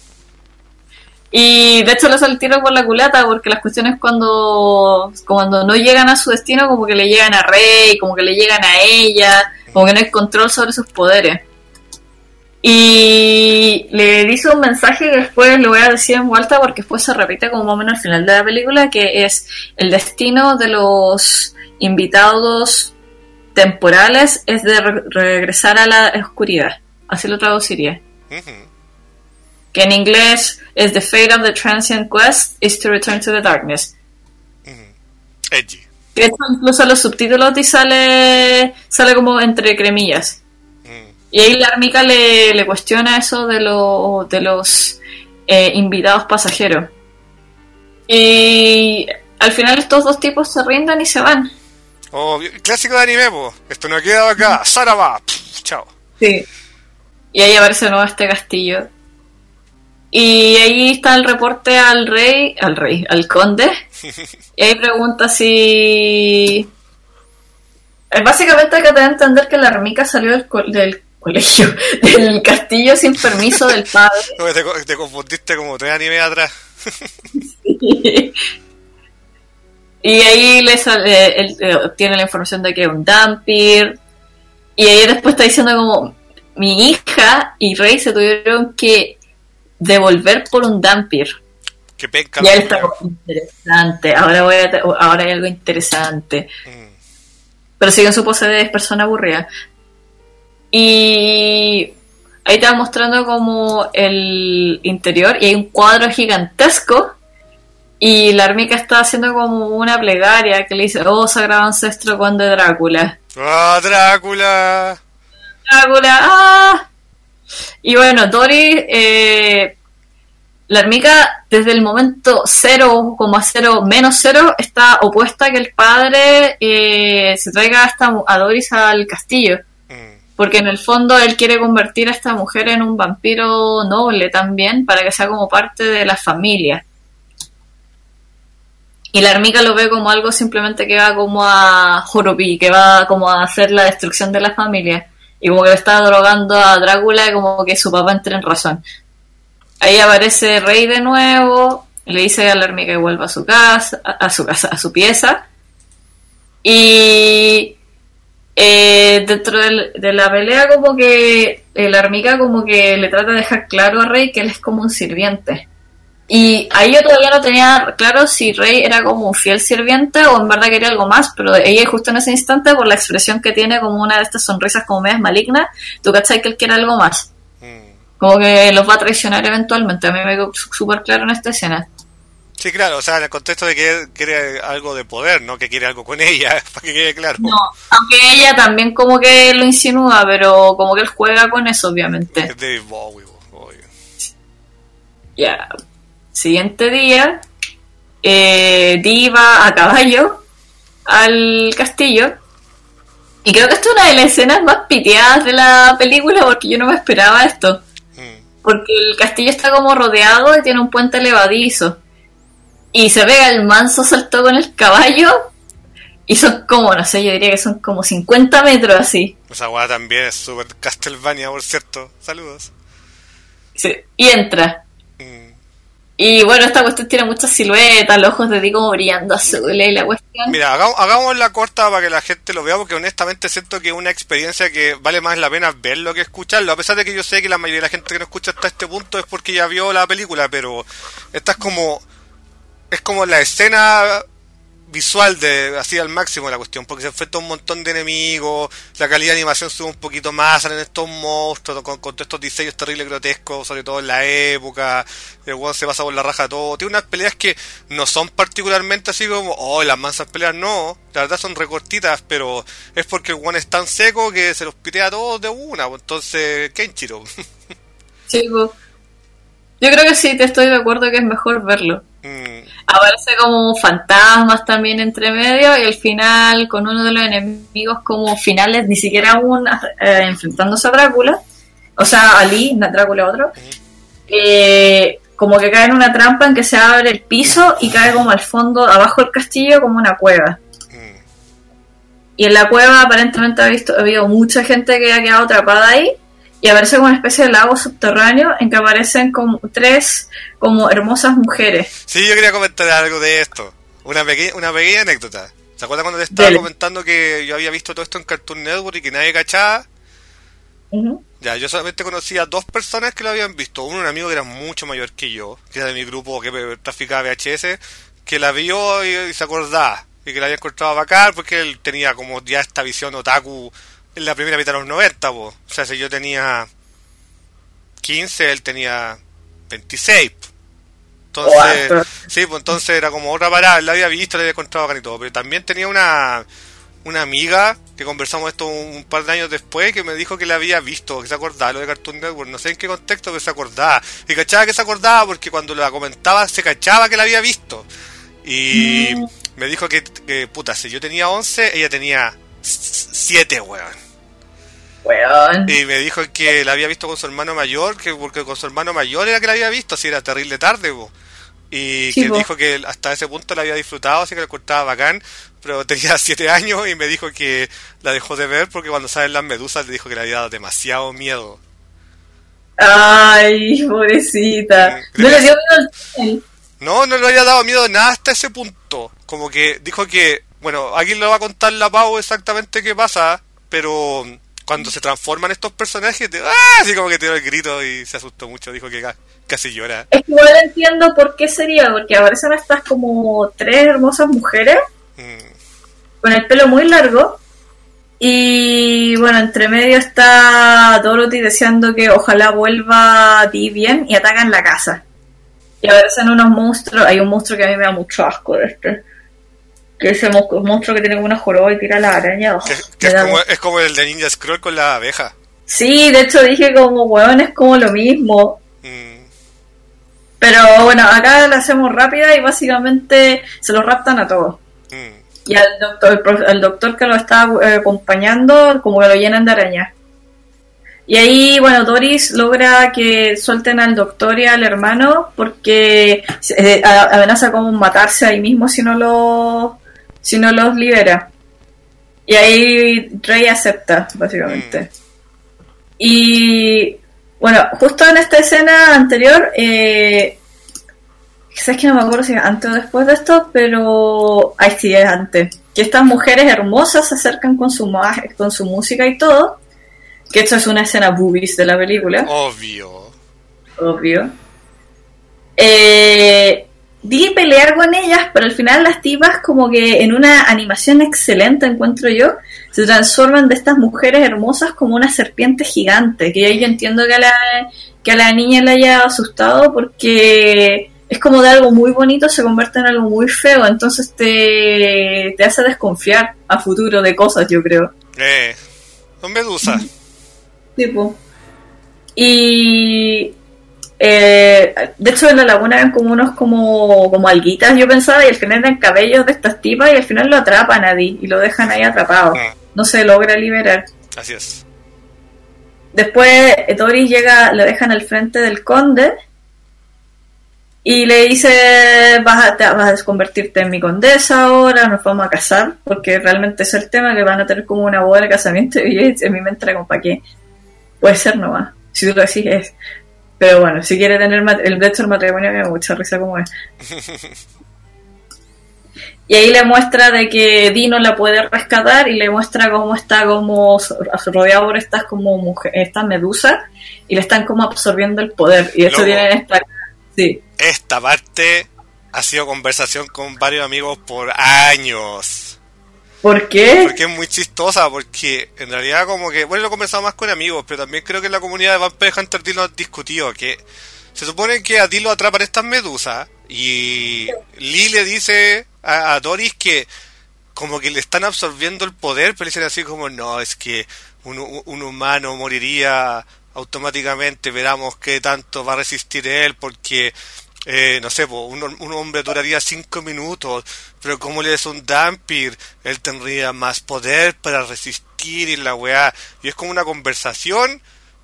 Y de hecho le sale el tiro por la culata porque las cuestiones cuando cuando no llegan a su destino como que le llegan a Rey, como que le llegan a ella, como que no hay control sobre sus poderes. Y le dice un mensaje que después lo voy a decir en vuelta porque después se repite como más o menos al final de la película, que es el destino de los invitados temporales es de re- regresar a la oscuridad. Así lo traduciría. Uh-huh. Que en inglés es the fate of the transient quest is to return to the darkness. Uh-huh. Edgy. Que esto incluso los subtítulos y sale sale como entre cremillas. Uh-huh. Y ahí la armica le, le cuestiona eso de, lo, de los eh, invitados pasajeros. Y al final estos dos tipos se rinden y se van. Oh, clásico de anime, po. Esto no ha quedado acá. Saraba. Pff, chao. Sí. Y ahí aparece de nuevo este castillo. Y ahí está el reporte al rey, al rey, al conde. Y ahí pregunta si... Básicamente hay que tener que entender que la Armica salió del, co- del colegio, del castillo sin permiso del padre. Como te, te confundiste como tres animes atrás. Y ahí le sale, él eh, obtiene la información de que es un Dhampir. Y ahí después está diciendo como, mi hija y Rey se tuvieron que devolver por un Dhampir. Que penca. Y ahí está como, interesante, ahora voy a te- ahora hay algo interesante. Mm. Pero siguen su pose de persona aburrida. Y ahí te va mostrando como el interior y hay un cuadro gigantesco y la Armica está haciendo como una plegaria que le dice, oh sagrado ancestro conde Drácula. ¡Ah, Drácula! Drácula, ¡ah! Y bueno, Dory, eh, la Armica desde el momento cero coma cero menos cero está opuesta a que el padre eh, se traiga hasta a Doris al castillo. Porque en el fondo él quiere convertir a esta mujer en un vampiro noble también, para que sea como parte de la familia. Y la Armica lo ve como algo simplemente que va como a Joropí, que va como a hacer la destrucción de la familia. Y como que le está drogando a Drácula y como que su papá entre en razón. Ahí aparece Rey de nuevo, le dice a la Armica que vuelva a su casa, a, a su casa, a su pieza. Y... Eh, dentro del, de la pelea como que eh, la Armica como que le trata de dejar claro a Rey que él es como un sirviente y ahí yo todavía no tenía claro si Rey era como un fiel sirviente o en verdad quería algo más, pero ella justo en ese instante por la expresión que tiene como una de estas sonrisas como medias malignas, tú cachai que él quiere algo más, como que los va a traicionar eventualmente. A mí me quedó súper claro en esta escena. Sí, claro, o sea, en el contexto de que quiere algo de poder, no que quiere algo con ella, para que quede claro. No, aunque ella también como que lo insinúa, pero como que él juega con eso, obviamente. Es David Bowie, obvio. Ya. Siguiente día, eh, Dee va a caballo al castillo. Y creo que esta es una de las escenas más piteadas de la película, porque yo no me esperaba esto. Mm. Porque el castillo está como rodeado y tiene un puente levadizo. Y se pega el manso salto con el caballo. Y son como, no sé, yo diría que son como cincuenta metros así. Esa guada también es súper Castlevania, por cierto. Saludos. Sí, y entra. Mm. Y bueno, esta cuestión tiene muchas siluetas, los ojos de ti como brillando azules y la cuestión. Mira, hagamos, hagamos la corta para que la gente lo vea, porque honestamente siento que es una experiencia que vale más la pena verlo que escucharlo. A pesar de que yo sé que la mayoría de la gente que no escucha hasta este punto es porque ya vio la película, pero esta es como... Es como la escena visual de así al máximo la cuestión, porque se enfrenta a un montón de enemigos, la calidad de animación sube un poquito más, salen estos monstruos con, con todos estos diseños terribles grotescos, sobre todo en la época, el weón se pasa por la raja todo, tiene unas peleas que no son particularmente así como, oh, las mansas peleas, no, la verdad son recortitas, pero es porque el weón es tan seco que se los pitea a todos de una, entonces, Kenshiro. Sí, pues. Yo creo que sí, te estoy de acuerdo que es mejor verlo. Mm. Aparece como fantasmas también entre medio y al final con uno de los enemigos como finales, ni siquiera aún eh, enfrentándose a Drácula, o sea, a Lee, Drácula otro, mm. eh, como que cae en una trampa en que se abre el piso y cae como al fondo, abajo del castillo, como una cueva. Mm. Y en la cueva aparentemente ha, visto, ha habido mucha gente que ha quedado atrapada ahí. Y aparece como una especie de lago subterráneo en que aparecen como tres como hermosas mujeres. Sí, yo quería comentar algo de esto. Una pequeña, una pequeña anécdota. ¿Se acuerdan cuando te estaba Dele. comentando que yo había visto todo esto en Cartoon Network y que nadie cachaba? Uh-huh. Ya, yo solamente conocía a dos personas que lo habían visto. Uno, un amigo que era mucho mayor que yo, que era de mi grupo que traficaba V H S, que la vio y, y se acordaba. Y que la había encontrado bacán porque él tenía como ya esta visión otaku en la primera mitad de los noventa, po. O sea, si yo tenía quince, él tenía veintiséis. Entonces, oh, sí, pues entonces era como otra parada, la había visto, la había encontrado bacán y todo. Pero también tenía una una amiga que conversamos esto un, un par de años después, que me dijo que la había visto, que se acordaba lo de Cartoon Network, no sé en qué contexto, pero se acordaba. Y cachaba que se acordaba porque cuando la comentaba se cachaba que la había visto. Y mm. me dijo que, que, puta, si yo tenía once, ella tenía siete, weón. Weón. Y me dijo que la había visto con su hermano mayor, que porque con su hermano mayor era que la había visto, así era terrible tarde, po. Y Sí, que po. dijo que hasta ese punto la había disfrutado, así que la cortaba bacán, pero tenía siete años y me dijo que la dejó de ver porque cuando salen las medusas le dijo que le había dado demasiado miedo. Ay, pobrecita. Mm, No le dio miedo al túnel. No, no le había dado miedo nada hasta ese punto. Como que dijo que, bueno, aquí le va a contar la Pau exactamente qué pasa, pero cuando se transforman estos personajes, te, ¡ah! Así como que tiró el grito y se asustó mucho, dijo que ca- casi llora. Es que igual entiendo por qué sería, porque aparecen estas como tres hermosas mujeres Mm, con el pelo muy largo. Y bueno, entre medio está Dorothy deseando que ojalá vuelva Dee bien y atacan la casa. Y aparecen unos monstruos. Hay un monstruo que a mí me da mucho asco de este. Que es ese mo- monstruo que tiene como una joroba y tira la araña. Oh, que que me es, da como, mu- es como el de Ninja Scroll con la abeja. Sí, de hecho dije como, weón, es como lo mismo. Mm, Pero bueno, acá la hacemos rápida y básicamente se los raptan a todos. mm. Y al doctor, el prof- al doctor que lo está eh, acompañando, como que lo llenan de arañas. Y ahí, bueno, Doris logra que suelten al doctor y al hermano porque eh, a- amenaza con matarse ahí mismo si no los si no los libera. Y ahí Rey acepta, básicamente. Y bueno, justo en esta escena anterior, eh, quizás que no me acuerdo si es antes o después de esto, pero ay sí es antes. Que estas mujeres hermosas se acercan con su ma- con su música y todo. Que esto es una escena boobies de la película, Obvio. obvio. Eh, Di pelear con ellas, pero al final las tipas como que en una animación excelente, encuentro yo, se transforman de estas mujeres hermosas como una serpiente gigante. Que yo entiendo que a la, que a la niña le haya asustado porque es como de algo muy bonito se convierte en algo muy feo, entonces te, te hace desconfiar a futuro de cosas, yo creo. Eh, son medusas. Tipo. Y eh, de hecho en la laguna eran como unos como, como alguitas, yo pensaba, y al final eran cabellos de estas tipas y al final lo atrapan a Dee y lo dejan ahí atrapado. Mm, No se logra liberar. así es. Después eh, Doris llega, le dejan al frente del conde y le dice, vas a, te- vas a convertirte en mi condesa ahora, nos vamos a casar, porque realmente es el tema, que van a tener como una boda de casamiento, y yo en mi mente era como, ¿para qué? Puede ser nomás, si tú lo decís es. Pero bueno, si quiere tener, mat- el de hecho el matrimonio me da mucha risa como es. Y ahí le muestra de que Dee no la puede rescatar y le muestra cómo está como so- rodeado por estas como mujer, estas medusas y le están como absorbiendo el poder. Y de hecho Loco. tienen esta... Sí. Esta parte ha sido conversación con varios amigos por años. ¿Por qué? Porque es muy chistosa, porque en realidad como que, bueno, lo he conversado más con amigos, pero también creo que en la comunidad de Vampire Hunter D lo han discutido, que se supone que a Dee lo atrapan estas medusas, y Lee le dice a, a Doris que como que le están absorbiendo el poder, pero dicen así como, no, es que un, un- un humano moriría automáticamente, veramos qué tanto va a resistir él, porque... Eh, no sé, po, un, un hombre duraría cinco minutos, pero como él es un Dampir, él tendría más poder para resistir y la weá. Y es como una conversación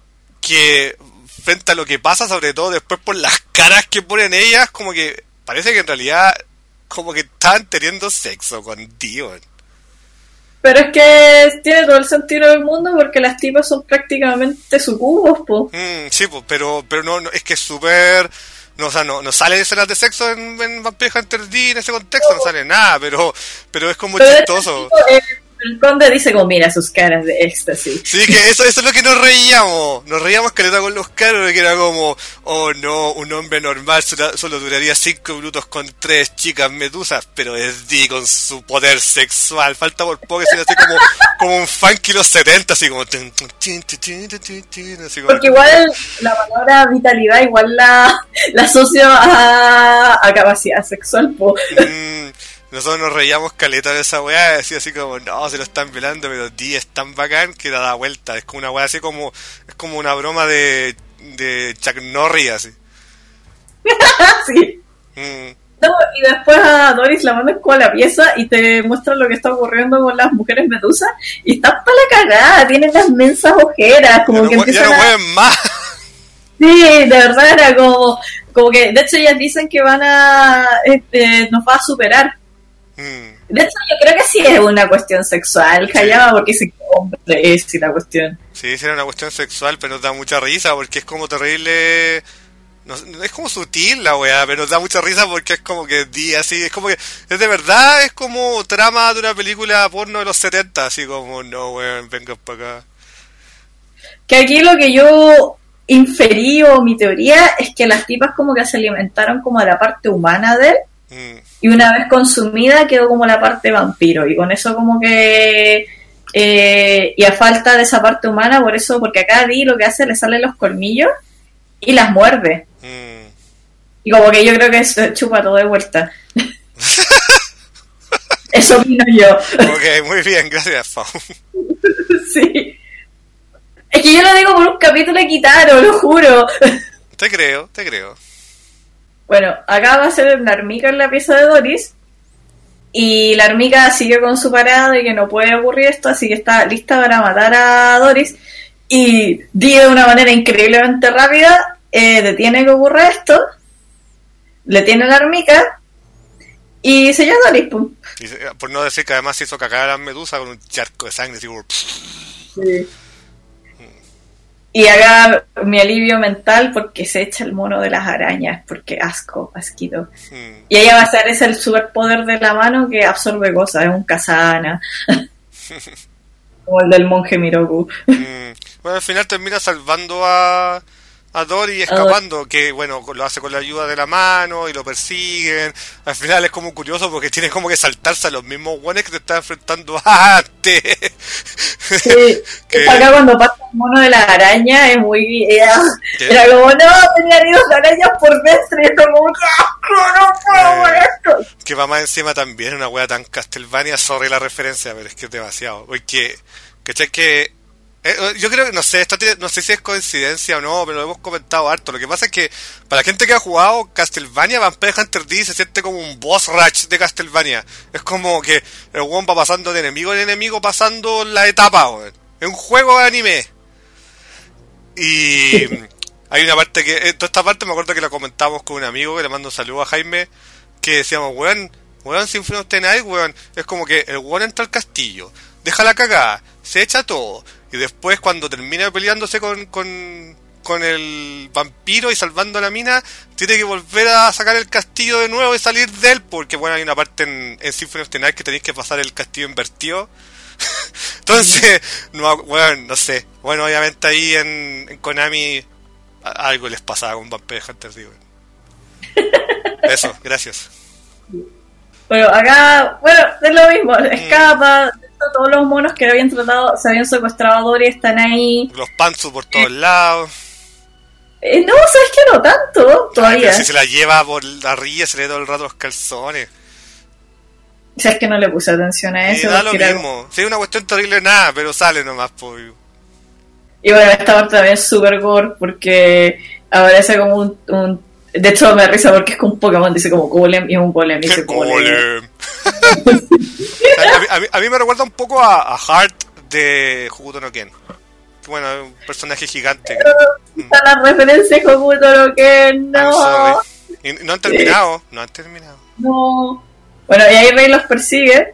que, frente a lo que pasa, sobre todo después por las caras que ponen ellas, como que parece que en realidad, como que están teniendo sexo con Dion. Pero es que tiene todo el sentido del mundo porque las tipas son prácticamente sucubos, po. Mm, sí, pues, pero, pero no, no, es que es súper... No, o sea, no, no sale escenas de sexo en, en Vampire Hunter D en ese contexto, no sale nada, pero, pero es como Pero de hecho, chistoso. tipo, eh, el conde dice como, mira sus caras de éxtasis. Sí, que eso, eso es lo que nos reíamos. Nos reíamos caleta con los caros, que era como, oh no, un hombre normal solo, solo duraría cinco minutos con tres chicas medusas, pero es D con su poder sexual. Falta por poco que sea así como, como un funky los setenta, así como... tun, tun, tun, tun, tun, tun, tun, así como- Porque igual la palabra vitalidad igual la, la asocio a, a capacidad sexual, po. Mm, nosotros nos reíamos caleta de esa weá, y decía así como, no, se lo están velando, pero D es tan bacán que da la vuelta. Es como una weá así como, es como una broma de, de Chuck Norris, así. Sí. Mm, No, y después a Doris la mandan como a la pieza y te muestran lo que está ocurriendo con las mujeres medusa y están para la cagada, tienen las mensas ojeras, como ya que no, empiezan ya no a... mueven más. Sí, de verdad era como, como que, de hecho ellas dicen que van a, este, nos va a superar. Mm. De hecho yo creo que sí es una cuestión sexual, Hayama, porque ese hombre es y la cuestión. Sí, sí, era una cuestión sexual, pero nos da mucha risa porque es como terrible... No, es como sutil la weá, pero nos da mucha risa porque es como que di así, es como que es de verdad, es como trama de una película porno de los setenta, así como, no weón, venga para acá. Que aquí lo que yo inferí o mi teoría es que las tipas como que se alimentaron como de la parte humana de él Mm. y una vez consumida quedó como la parte vampiro y con eso como que eh, y a falta de esa parte humana, por eso, porque acá Di lo que hace le salen los colmillos y las muerde. Mm. Y como que yo creo que se chupa todo de vuelta. Eso opino yo. Ok, muy bien, gracias, Pau. Sí. Es que yo lo digo por un capítulo de Kitaro, lo juro. Te creo, te creo. Bueno, acá va a ser la hormiga en la pieza de Doris. Y la hormiga sigue con su parada de que no puede ocurrir esto, así que está lista para matar a Doris. Y Di de una manera increíblemente rápida eh, detiene que ocurra esto, le tiene la hormiga y se llama Doris, pum. Y, por no decir que además se hizo cagar a la medusa con un charco de sangre, así como... Sí. Y haga mi alivio mental porque se echa el mono de las arañas, porque asco, asquito. Hmm. Y ella va a ser ese el superpoder de la mano que absorbe cosas, es un Kazana. Como el del monje Miroku. Mm. Bueno, al final termina salvando a, a Dory y escapando, que bueno, lo hace con la ayuda de la mano y lo persiguen. Al final es como curioso porque tiene como que saltarse a los mismos guanes que te están enfrentando antes. Sí, que... acá cuando pasa el mono de la araña es muy... Era, era como, no, tenía heridos de arañas por dentro y es como, no puedo ver esto. Que va más encima también, una wea tan Castlevania, sorry la referencia, pero es que es demasiado. Porque, ¿cachai? Que eh, yo creo que, no sé, esto tiene, no sé si es coincidencia o no, pero lo hemos comentado harto. Lo que pasa es que, para la gente que ha jugado Castlevania, Vampire Hunter D se siente como un boss rush de Castlevania. Es como que el weón va pasando de enemigo en enemigo, pasando la etapa, weón. Es un juego de anime. Y hay una parte que, toda esta parte me acuerdo que la comentamos con un amigo, que le mando un saludo a Jaime, que decíamos, weón, weón, Symphony of the Night, weón, es como que el weón entra al castillo, deja la cagada, se echa todo, y después cuando termina peleándose con, con, con el vampiro y salvando a la mina, tiene que volver a sacar el castillo de nuevo y salir de él, porque bueno, hay una parte en, en Symphony of the Night que tenéis que pasar el castillo invertido. Entonces, no, bueno, no sé, bueno, obviamente ahí en, en Konami a, algo les pasaba con Vampire Hunter D. Eso, gracias. Bueno, acá, bueno, es lo mismo, escapa, mm. todos los monos que habían tratado, se habían secuestrado a Dory están ahí. Los Pantsu por todos lados. Eh, no, sabes que no tanto, todavía. Ay, si se la lleva por la rilla, se le da todo el rato los calzones. O sea, es que no le puse atención a eso. Y da lo era... mismo, sí, es una cuestión terrible nada, pero sale nomás, pues. Y bueno, esta parte también es super gore porque aparece como un, un... De hecho me da risa porque es como un Pokémon, dice como Golem y es un Golem. Y dice Golem. a, mí, a, mí, a mí me recuerda un poco a, a Heart de Hokuto no Ken. Bueno, es un personaje gigante. Que... Está la referencia de Hokuto no Ken, no. Y no han terminado, sí. no han terminado. No. Bueno, y ahí Rey los persigue.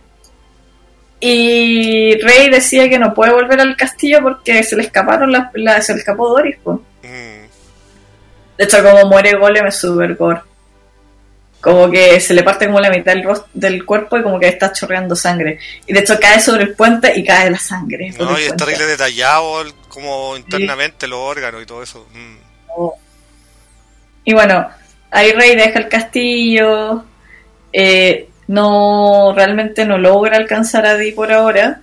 Y Rey decía que no puede volver al castillo porque se le escaparon las, la, se le escapó Doris, pues. Mm. De hecho, como muere Golem es super gore. Como que se le parte como la mitad del, rost- del cuerpo y como que está chorreando sangre. Y de hecho cae sobre el puente y cae la sangre. No, y está terrible detallado como internamente sí. los órganos y todo eso. Mm. Oh. Y bueno, ahí Rey deja el castillo. Eh, no, realmente no logra alcanzar a Dee por ahora.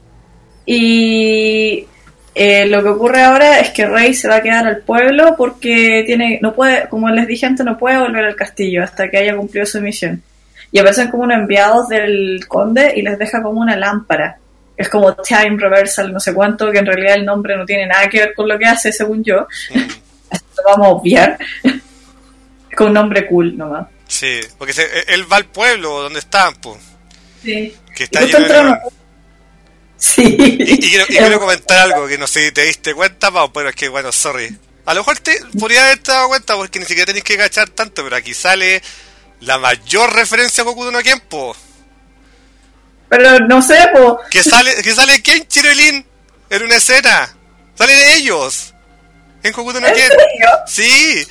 Y eh, lo que ocurre ahora es que Rey se va a quedar al pueblo porque tiene, no puede, como les dije antes, no puede volver al castillo hasta que haya cumplido su misión. Y aparecen como unos enviados del conde y les deja como una lámpara. Es como Time Reversal, no sé cuánto, que en realidad el nombre no tiene nada que ver con lo que hace, según yo. Mm. Esto lo vamos a obviar. Es como un nombre cool nomás. Sí, porque se, él va al pueblo donde están, pues. Sí. Que está lleno de leones. Sí. Y, y, quiero, y quiero comentar algo que no sé si te diste cuenta, Pau, pero es que bueno, sorry. A lo mejor te podría haberte dado cuenta porque ni siquiera tenés que cachar tanto, pero aquí sale la mayor referencia a Hokuto no Ken, po. Pero no sé, po. Que sale, que sale Kenshiro y Lin en una escena. Sale de ellos. En Hokuto no ¿En Ken. serio? Sí.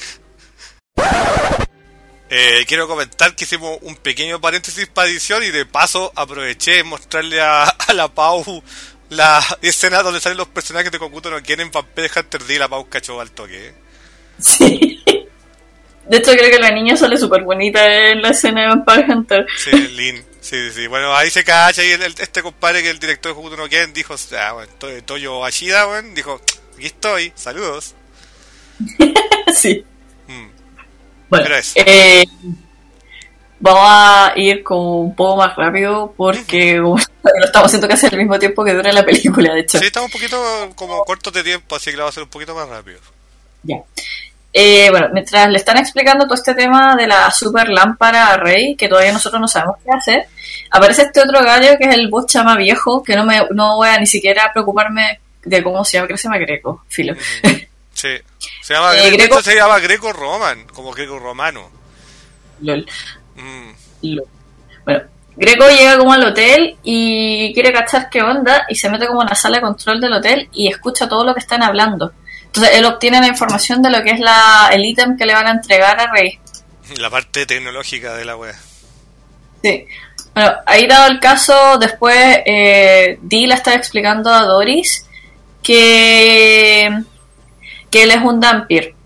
Eh, quiero comentar que hicimos un pequeño paréntesis para edición y de paso aproveché de mostrarle a, a la Pau la escena donde salen los personajes de Hokuto no Ken en Vampire Hunter D y la Pau cachó al toque. ¿Eh? Sí. De hecho creo que la niña sale súper bonita en la escena de Vampire Hunter. Sí, Lin. Sí, sí. Bueno, ahí se cacha y el, el, este compadre que es el director de Hokuto no Ken dijo, ah, bueno, to, Toyo Ashida, bueno, dijo, aquí estoy, saludos. Sí. Mm. Bueno, eh, vamos a ir como un poco más rápido porque uh-huh. lo estamos haciendo casi al mismo tiempo que dura la película, de hecho. Sí, estamos un poquito como cortos de tiempo, así que lo vamos a hacer un poquito más rápido. Ya. Eh, bueno, mientras le están explicando todo este tema de la super lámpara a Rey, que todavía nosotros no sabemos qué hacer, aparece este otro gallo que es el boss chama viejo, que no me no voy a ni siquiera preocuparme de cómo se llama, creo que se llama Greco, filo. Uh-huh. Sí, se llama eh, Greco, se llama Greco Roman, como Greco Romano. Lol. Mm. Lol. Bueno, Greco llega como al hotel y quiere cachar qué onda y se mete como en la sala de control del hotel y escucha todo lo que están hablando. Entonces él obtiene la información de lo que es la el ítem que le van a entregar a Rey. La parte tecnológica de la wea. Sí. Bueno, ahí dado el caso, después eh, Dee le está explicando a Doris que... que él es un Dhampir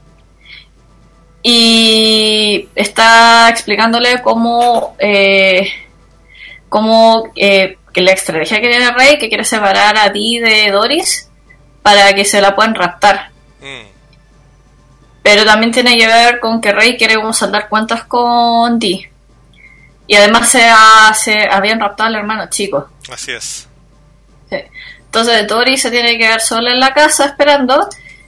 y está explicándole cómo eh, cómo eh, que la estrategia que tiene Rey, que quiere separar a Dee de Doris para que se la puedan raptar, mm. pero también tiene que ver con que Rey quiere como saldar cuentas con Dee y además se, ha, se habían raptado al hermano chico. Así es. Sí. Entonces Doris se tiene que quedar sola en la casa esperando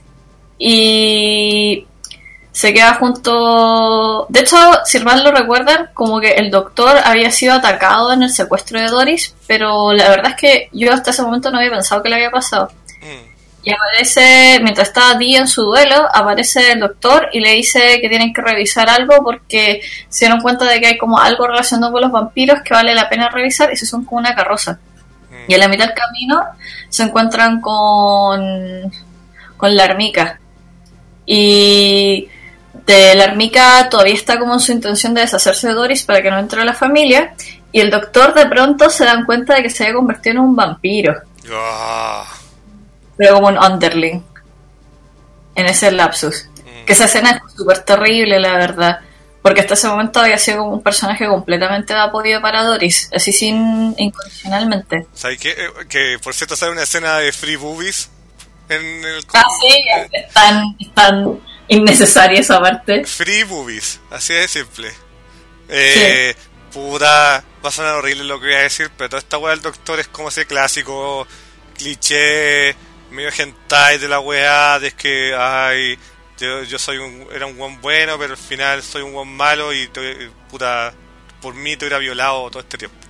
y se queda junto... De hecho, si mal lo recuerdan, como que el doctor había sido atacado en el secuestro de Doris, pero la verdad es que yo hasta ese momento no había pensado que le había pasado. Mm. Y aparece, mientras está Dee en su duelo, aparece el doctor y le dice que tienen que revisar algo porque se dieron cuenta de que hay como algo relacionado con los vampiros que vale la pena revisar y se son como una carroza. Mm. Y en la mitad del camino se encuentran con, con la Armica. Y de la Armica todavía está como en su intención de deshacerse de Doris para que no entre a la familia. Y el doctor de pronto se dan cuenta de que se había convertido en un vampiro. Oh. Pero como un underling. En ese lapsus. Mm. Que esa escena es súper terrible, la verdad. Porque hasta ese momento había sido como un personaje completamente de apoyo para Doris. Así sin incondicionalmente. ¿Sabes qué? Que por cierto sale una escena de Free Movies. En el... Ah, sí, es tan, es tan innecesaria esa parte. Free Movies, así de simple. Eh, sí. Puta, va a sonar horrible lo que voy a decir, pero toda esta weá del doctor es como ese clásico cliché, medio hentai de la weá, de que, ay, yo, yo soy un, era un buen bueno, pero al final soy un buen malo y te, puta, por mí te hubiera violado todo este tiempo.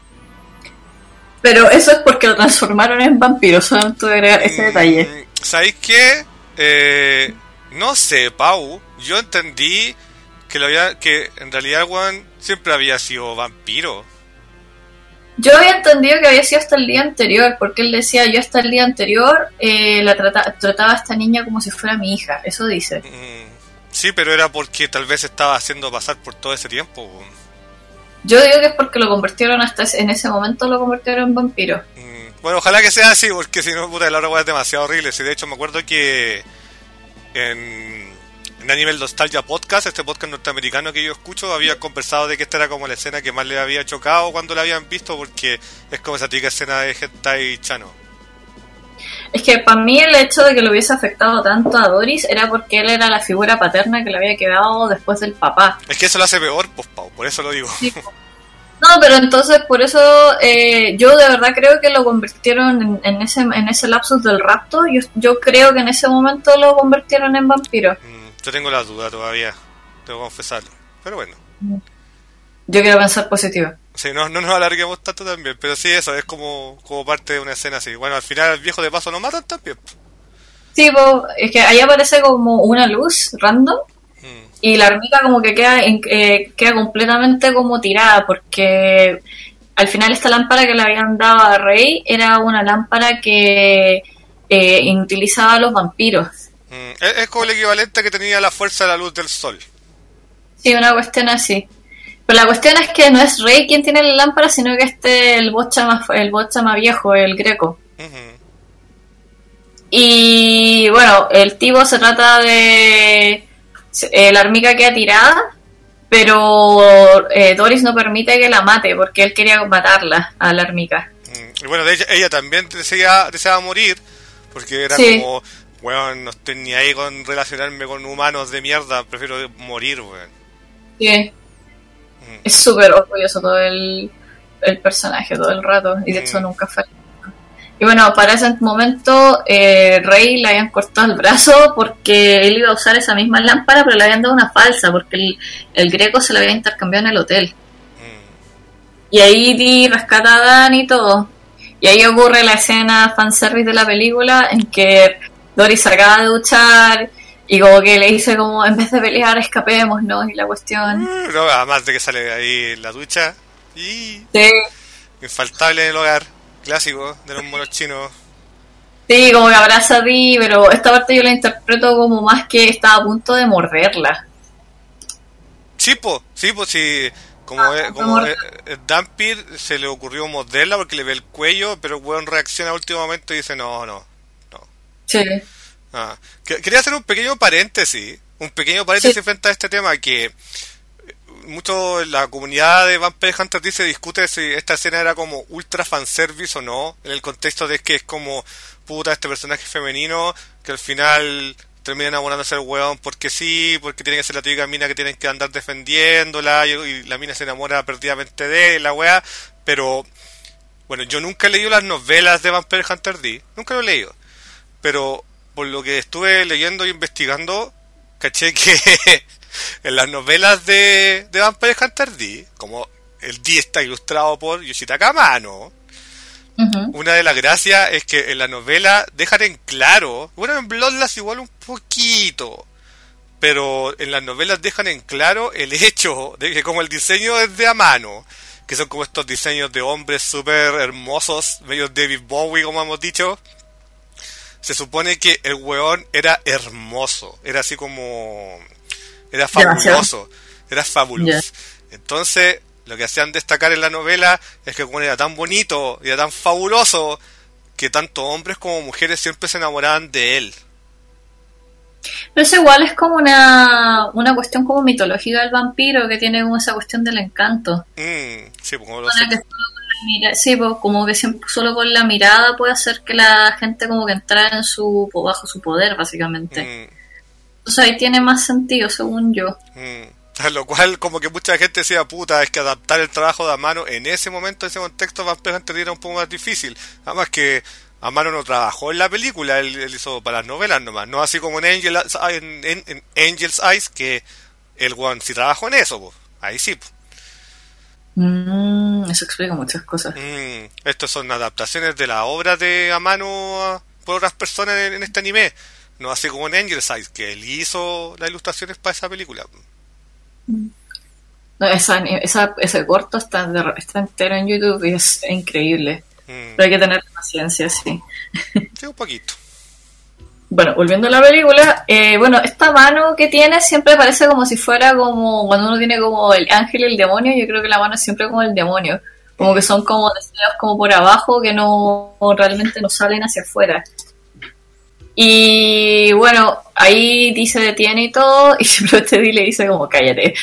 Pero eso es porque lo transformaron en vampiro, solamente agregar ese detalle. ¿Sabéis qué? Eh, no sé, Pau, yo entendí que lo había, que en realidad Juan siempre había sido vampiro. Yo había entendido que había sido hasta el día anterior, porque él decía, yo hasta el día anterior eh, la trata, trataba a esta niña como si fuera mi hija, eso dice. Mm, sí, pero era porque tal vez estaba haciendo pasar por todo ese tiempo. Yo digo que es porque lo convirtieron hasta ese, en ese momento lo convirtieron en vampiro. Mm, bueno, ojalá que sea así, porque si no, puta, la hora es demasiado horrible. Si de hecho me acuerdo que en, en Animal Nostalgia Podcast, este podcast norteamericano que yo escucho, había conversado de que esta era como la escena que más le había chocado cuando la habían visto, porque es como esa típica escena de hentai chano. Es que para mí el hecho de que lo hubiese afectado tanto a Doris era porque él era la figura paterna que le había quedado después del papá. Es que eso lo hace peor, pues, Pau, por eso lo digo. Sí. No, pero entonces por eso eh, yo de verdad creo que lo convirtieron en, en ese en ese lapsus del rapto. Yo, yo creo que en ese momento lo convirtieron en vampiro. Mm, yo tengo la duda todavía, tengo que confesarlo. pero bueno. Yo quiero pensar positivo. Sí, no, no nos alarguemos tanto también, pero sí, eso es como, como parte de una escena así. Bueno, al final el viejo de paso no matan también. Sí, po, es que ahí aparece como una luz random mm. y la hormiga como que queda, eh, queda completamente como tirada porque al final esta lámpara que le habían dado a Rey era una lámpara que eh, utilizaba a los vampiros. Mm. Es, es como el equivalente que tenía la fuerza de la luz del sol. Sí, una cuestión así. Pero la cuestión es que no es Rey quien tiene la lámpara, sino que este el bocha más, el bocha más viejo, el Greco. Uh-huh. Y bueno, el tipo se trata de... Eh, la hormiga queda tirada, pero eh, Doris no permite que la mate porque él quería matarla a la hormiga. Y bueno, de ella, ella también deseaba, deseaba morir porque era sí. como, weón, no estoy ni ahí con relacionarme con humanos de mierda, prefiero morir, weón. Sí. Mm. Es súper orgulloso todo el, el personaje todo el rato y de mm. hecho nunca falla. Y bueno, para ese momento eh, Rey le habían cortado el brazo porque él iba a usar esa misma lámpara, pero le habían dado una falsa porque el, el Greco se la había intercambiado en el hotel. Mm. Y ahí Dee rescata a Dan y todo. Y ahí ocurre la escena fanservice de la película en que Doris se acaba de duchar y como que le dice como, en vez de pelear, escapémonos y la cuestión. Mm, no, además de que sale ahí en la ducha. Y... sí. Infaltable en el hogar. Clásico de los monos chinos. Sí, como que abraza a Dee, pero esta parte yo la interpreto como más que estaba a punto de morderla. Sí, po, sí, po, sí. Como, ah, es, como es, es Dampir se le ocurrió morderla porque le ve el cuello, pero el weón reacciona al último momento y dice no, no, no. Sí. Ah, quería hacer un pequeño paréntesis, un pequeño paréntesis sí. frente a este tema que... mucho la comunidad de Vampire Hunter D se discute si esta escena era como ultra fanservice o no, en el contexto de que es como puta este personaje femenino que al final termina enamorándose del weón porque sí, porque tiene que ser la típica mina que tienen que andar defendiéndola y, y la mina se enamora perdidamente de él, la weá, pero bueno, yo nunca he leído las novelas de Vampire Hunter D, nunca lo he leído, pero por lo que estuve leyendo e investigando, caché que en las novelas de, de Vampire Hunter D, como el D está ilustrado por Yoshitaka Amano, uh-huh. una de las gracias es que en la novela dejan en claro, bueno, en Bloodlust igual un poquito, pero en las novelas dejan en claro el hecho de que como el diseño es de Amano, que son como estos diseños de hombres súper hermosos, medio David Bowie como hemos dicho, se supone que el weón era hermoso, era así como... era fabuloso, era fabuloso. Yeah. Entonces, lo que hacían destacar en la novela es que como era tan bonito y era tan fabuloso que tanto hombres como mujeres siempre se enamoraban de él. Pero eso igual es como una, una cuestión como mitológica del vampiro, que tiene como esa cuestión del encanto. Mm, sí, pues como lo sé. Mira, sí, pues como que siempre, solo con la mirada puede hacer que la gente como que entrara en su, bajo su poder, básicamente. Mm. O sea, ahí tiene más sentido, según yo. Mm. Lo cual, como que mucha gente decía, puta, es que adaptar el trabajo de Amano en ese momento, en ese contexto, Vampire Hunter era un poco más difícil. Además que Amano no trabajó en la película, él, él hizo para las novelas nomás. No así como en, Angel, en, en, en Angel's Eyes, que el one sí trabajó en eso, pues. Ahí sí, pues. Mm, eso explica muchas cosas. Mm. Estos son adaptaciones de la obra de Amano por otras personas en, en este anime. No así como en Angel's Eyes, que él hizo las ilustraciones para esa película. No, esa, esa, ese corto está, de, está entero en YouTube y es increíble. Mm. Pero hay que tener paciencia, sí. Sí, un poquito. Bueno, volviendo a la película, eh, bueno, esta mano que tiene siempre parece como si fuera como cuando uno tiene como el ángel y el demonio. Yo creo que la mano es siempre como el demonio. Como que son como deseos como por abajo que no realmente no salen hacia afuera. Y bueno, ahí Dee se detiene y todo, y simplemente Dee le dice como cállate.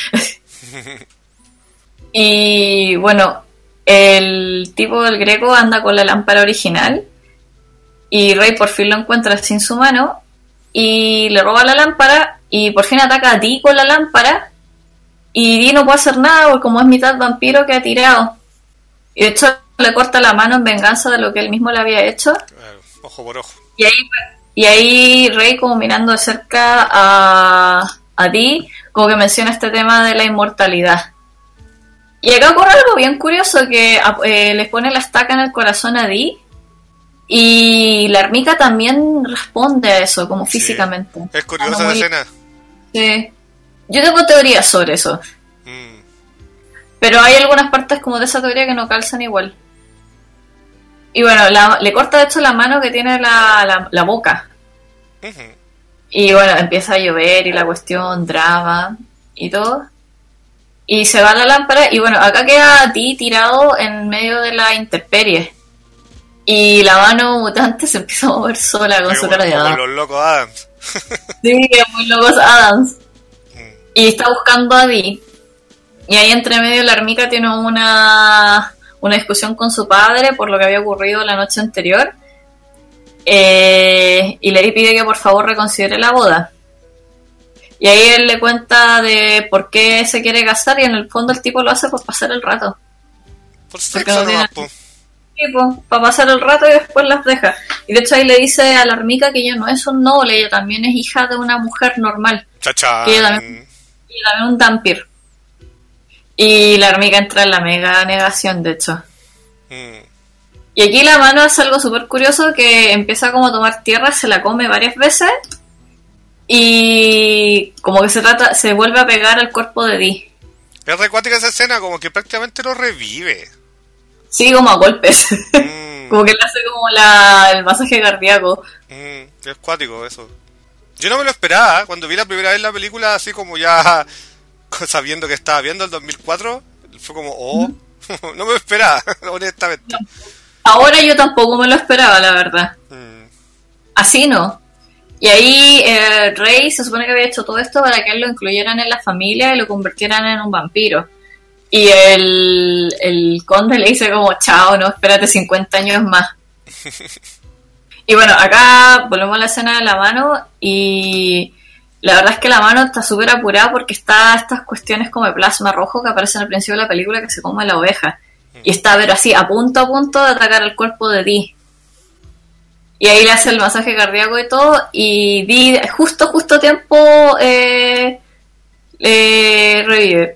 Y bueno, el tipo del Greco anda con la lámpara original y Rey por fin lo encuentra sin su mano y le roba la lámpara y por fin ataca a Dee con la lámpara y Dee no puede hacer nada porque como es mitad vampiro que ha tirado y de hecho le corta la mano en venganza de lo que él mismo le había hecho. Claro, ojo por ojo. Y ahí Y ahí Rey como mirando de cerca a, a Dee, como que menciona este tema de la inmortalidad. Y acá ocurre algo bien curioso, que eh, les pone la estaca en el corazón a Dee, y la Armika también responde a eso, como Sí. físicamente. Es curiosa Ah, la muy- escena. Sí. Yo tengo teorías sobre eso, Mm. pero hay algunas partes como de esa teoría que no calzan igual. Y bueno, la- le corta de hecho la mano que tiene la, la, la boca. Ujú. Y bueno, empieza a llover y la cuestión, drama y todo. Y se va la lámpara y bueno, acá queda Dee tirado en medio de la intemperie. Y la mano mutante se empieza a mover sola con Pero su cara de como Adams. los locos Adams. Sí, es muy locos Adams. Mm. Y está buscando a Dee. Y ahí entre medio la Armika tiene una, una discusión con su padre por lo que había ocurrido la noche anterior. Eh, y le pide que por favor reconsidere la boda. Y ahí él le cuenta de por qué se quiere casar y en el fondo el tipo lo hace por pasar el rato. Por Porque sexo no tiene- nomás, po. Tipo, para pasar el rato y después las deja. Y de hecho ahí le dice a la Armika que ella no es un noble, ella también es hija de una mujer normal. Chachán. Que también- Y también un Dampir. Y la Armika entra en la mega negación, de hecho. Mm. Y aquí la mano hace algo súper curioso, que empieza como a tomar tierra, se la come varias veces y como que se trata, se vuelve a pegar al cuerpo de Dee. Es recuática esa escena, como que prácticamente lo revive. Sí, como a golpes. Mm. Como que le hace como la, el masaje cardíaco. Mm, es cuático eso. Yo no me lo esperaba, ¿eh? Cuando vi la primera vez la película, así como ya sabiendo que estaba viendo el dos mil cuatro, fue como, oh, no me lo esperaba, honestamente. Ahora yo tampoco me lo esperaba, la verdad. Mm, Así no. Y ahí eh, Rey se supone que había hecho todo esto para que él lo incluyeran en la familia y lo convirtieran en un vampiro. Y el, el conde le dice como, chao, no, espérate cincuenta años más. Y bueno, acá volvemos a la escena de la mano y la verdad es que la mano está súper apurada porque está estas cuestiones como de plasma rojo que aparecen al principio de la película que se come la oveja. Y está, pero así, a punto a punto de atacar el cuerpo de Dee. Y ahí le hace el masaje cardíaco y todo, y Dee justo, justo a tiempo eh, le revive.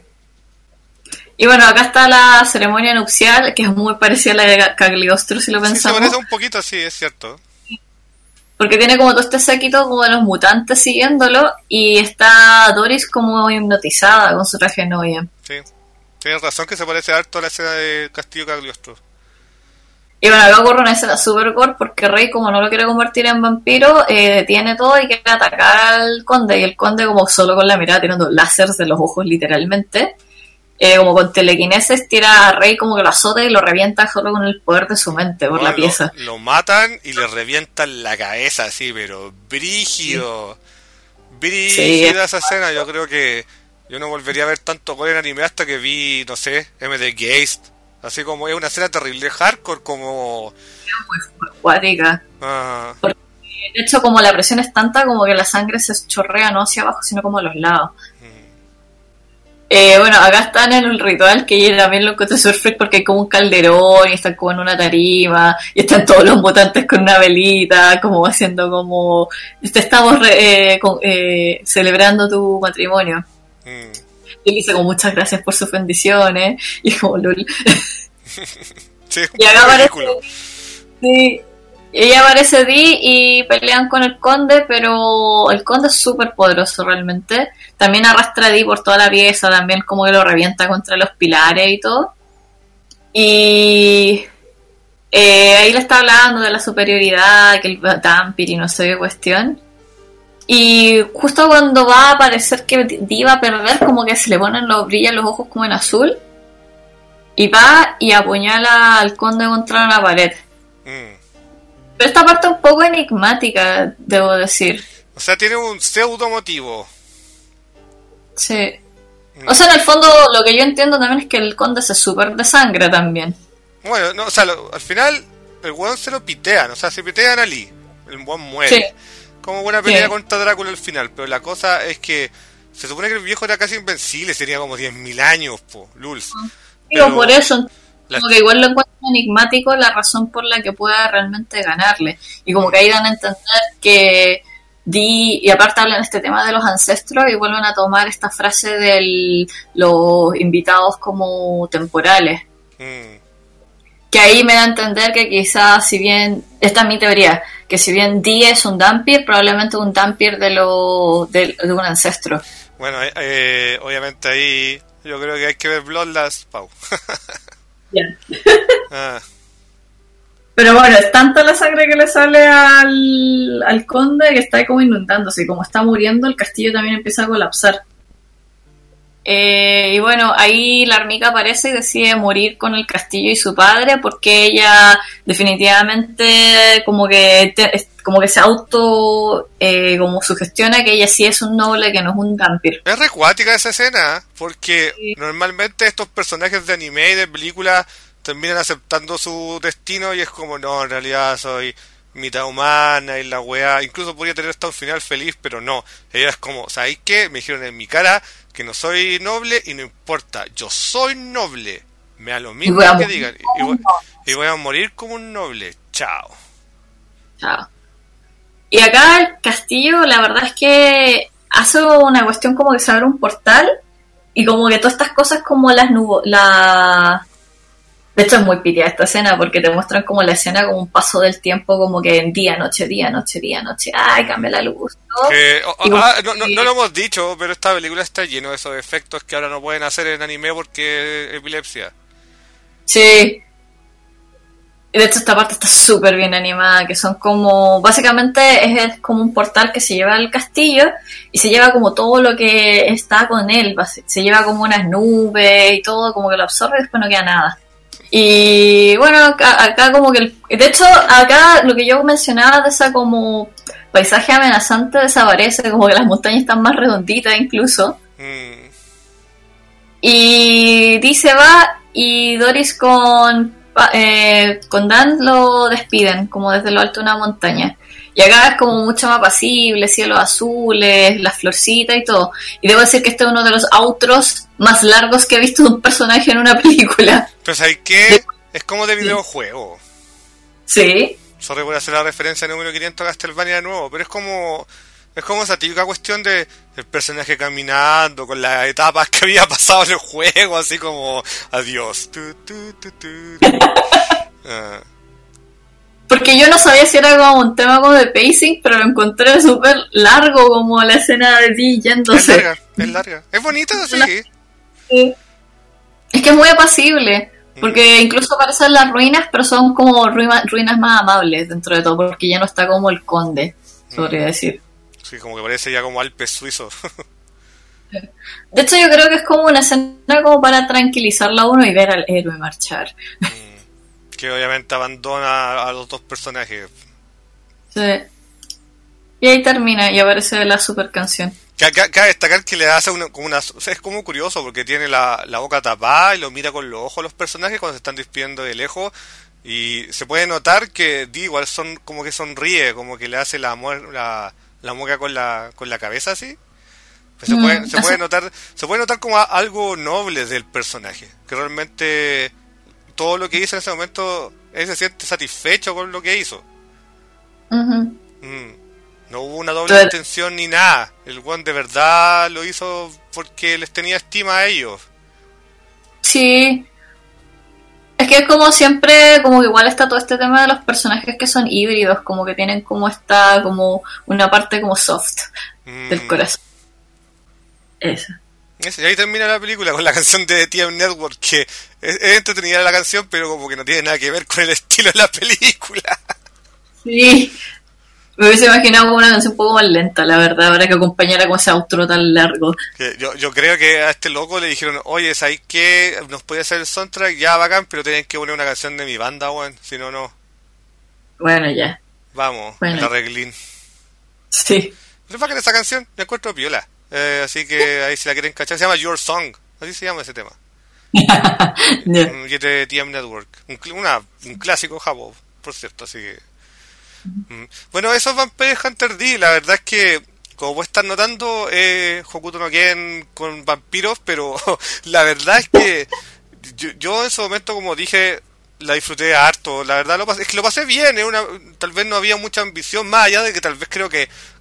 Y bueno, acá está la ceremonia nupcial, que es muy parecida a la de Cagliostro, si lo sí, se pensamos. parece un poquito, sí, es cierto. Porque tiene como todo este séquito como de los mutantes siguiéndolo, y está Doris como hipnotizada con su traje de novia. Sí, tienes razón que se parece harto a la escena de Castillo Cagliostro. Y bueno, acá ocurre una escena super gore porque Rey, como no lo quiere convertir en vampiro, eh, detiene todo y quiere atacar al conde. Y el conde, como solo con la mirada, tirando láseres de los ojos literalmente, eh, como con telequinesis, tira a Rey como que lo azota y lo revienta solo con el poder de su mente por No, la lo- pieza. Lo, matan y le revientan la cabeza, así, pero brígido. Brígida esa escena, yo creo que yo no volvería a ver tanto gore en anime hasta que vi, no sé, M D Geist. Así como es una escena terrible hardcore, como... Acuática. ah, De hecho, como la presión es tanta, como que la sangre se chorrea no hacia abajo, sino como a los lados. Eh, bueno, acá están en el ritual, que yo también lo encontré surfer porque hay como un calderón y están como en una tarima y están todos los mutantes con una velita, como haciendo como... Te estamos re- eh, con- eh, celebrando tu matrimonio. mm. Y él dice como muchas gracias por sus bendiciones. Y es como lol. Sí, es Y acá aparece... ridículo. Sí. Y ella aparece Dee y pelean con el conde, pero el conde es súper poderoso realmente. También arrastra a Dee por toda la pieza, también como que lo revienta contra los pilares y todo. Y eh, ahí le está hablando de la superioridad, que el Dampir y no sé qué cuestión. Y justo cuando va a parecer que Dee va a perder, como que se le ponen los brillan los ojos como en azul. Y va y apuñala al conde contra una pared. Mm. Pero esta parte es un poco enigmática, debo decir. O sea, tiene un pseudo motivo. Sí. Mm. O sea, en el fondo, lo que yo entiendo también es que el conde se súper de sangre también. Bueno, no, o sea, lo- al final el weón se lo pitean, o sea, se pitean a Lee. El weón muere. Sí. Como buena pelea Sí. contra Drácula al final, pero la cosa es que se supone que el viejo era casi invencible, tenía como diez mil años, po, Lulz. Digo, Pero por eso, la- como que igual lo encuentro enigmático la razón por la que pueda realmente ganarle. Y como que ahí dan a entender que di, y aparte hablan de este tema de los ancestros y vuelven a tomar esta frase de los invitados como temporales. Mm. Que ahí me da a entender que quizás, si bien, esta es mi teoría, que si bien Dee es un Dhampir, probablemente un Dhampir de, lo, de, de un ancestro. Bueno, eh, obviamente ahí yo creo que hay que ver Bloodlust, Pau. Yeah. ah. Pero bueno, es tanta la sangre que le sale al, al conde que está ahí como inundándose, y como está muriendo, el castillo también empieza a colapsar. Eh, y bueno, ahí la hormiga aparece y decide morir con el castillo y su padre, porque ella definitivamente como que te, como que se auto eh, como sugestiona que ella sí es un noble, que no es un Dhampir. Es recuática esa escena, porque sí. Normalmente estos personajes de anime y de película terminan aceptando su destino y es como, no, en realidad soy mitad humana y la weá, incluso podría tener hasta un final feliz, pero no, ella es como, ¿sabéis qué? Me dijeron en mi cara que no soy noble y no importa, yo soy noble, me da lo mismo que digan, y voy, y voy a morir como un noble, chao. Chao. Y acá el castillo, la verdad es que hace una cuestión como que se abre un portal y como que todas estas cosas como las nubes, la... De hecho es muy pitia esta escena porque te muestran como la escena como un paso del tiempo, como que en día, noche, día, noche, día, noche, ay, cambia la luz, ¿no? Eh, oh, oh, ah, no, no, no lo hemos dicho, pero esta película está llena de esos efectos que ahora no pueden hacer en anime porque es epilepsia. Sí. De hecho esta parte está súper bien animada, que son como, básicamente es, es como un portal que se lleva al castillo y se lleva como todo lo que está con él, se lleva como unas nubes y todo, como que lo absorbe y después no queda nada. Y bueno, acá, acá como que... El, de hecho, acá lo que yo mencionaba de esa como paisaje amenazante desaparece, como que las montañas están más redonditas incluso. Mm. Y Dee se va y Doris con, eh, con Dan lo despiden, como desde lo alto de una montaña. Y acá es como mucho más apacible, cielos azules, las florcitas y todo. Y debo decir que este es uno de los outros más largos que he visto de un personaje en una película. Pero ¿sabes qué? Es como de videojuego. Sí. Sorry por hacer la referencia número quinientos a Castlevania de nuevo, pero es como... Es como esa típica cuestión de el personaje caminando con las etapas que había pasado en el juego, así como... Adiós. Tu, tu, tu, tu. ah. Porque yo no sabía si era como un tema como de pacing, pero lo encontré súper largo, como la escena de Dee yéndose. Es larga, es larga. Es bonita, sí. Sí. Es que es muy apacible, porque mm. incluso aparecen las ruinas, pero son como ruinas, ruinas más amables dentro de todo, porque ya no está como el conde, podría mm. decir. Sí, como que parece ya como Alpes suizos. De hecho yo creo que es como una escena como para tranquilizarla a uno y ver al héroe marchar. Mm. Que obviamente abandona a los dos personajes. Sí. Y ahí termina y aparece la super canción. Cabe destacar que le hace una, como una... O sea, es como curioso porque tiene la, la boca tapada y lo mira con los ojos a los personajes cuando se están despidiendo de lejos. Y se puede notar que Dee igual son como que sonríe, como que le hace la la, la mueca con la con la cabeza así. Pues se, mm, puede, se puede notar se puede notar como algo noble del personaje, que realmente... todo lo que hizo en ese momento, él se siente satisfecho con lo que hizo. Uh-huh. Mm. No hubo una doble Pero... intención ni nada. El weón de verdad lo hizo porque les tenía estima a ellos. Sí. Es que es como siempre, como que igual está todo este tema de los personajes que son híbridos, como que tienen como esta, como una parte como soft mm. del corazón. Eso. Y ahí termina la película con la canción de T M Network, que es, es entretenida la canción, pero como que no tiene nada que ver con el estilo de la película. Sí, me hubiese imaginado como una canción un poco más lenta, la verdad, para que acompañara con ese outro tan largo. Que yo, yo creo que a este loco le dijeron, oye, ¿sabes qué? Nos puede hacer el soundtrack, ya bacán, pero tienen que poner una canción de mi banda, weón, si no, no. Bueno, ya. Vamos, bueno. La reglín. Sí. No es bacán esa canción, me encuentro piola. Eh, así que ahí si la quieren cachar, se llama Your Song, así se llama ese tema. Yeah. Y es de T M Network, un, una, un clásico Jabo, por cierto, así que... Mm. Bueno, eso es Vampire Hunter D, la verdad es que, como puedes estar notando, eh, Hokuto no Ken con vampiros, pero la verdad es que yo, yo en su momento, como dije, la disfruté harto, la verdad lo pasé, es que lo pasé bien, eh, una, tal vez no había mucha ambición, más allá de que tal vez creo que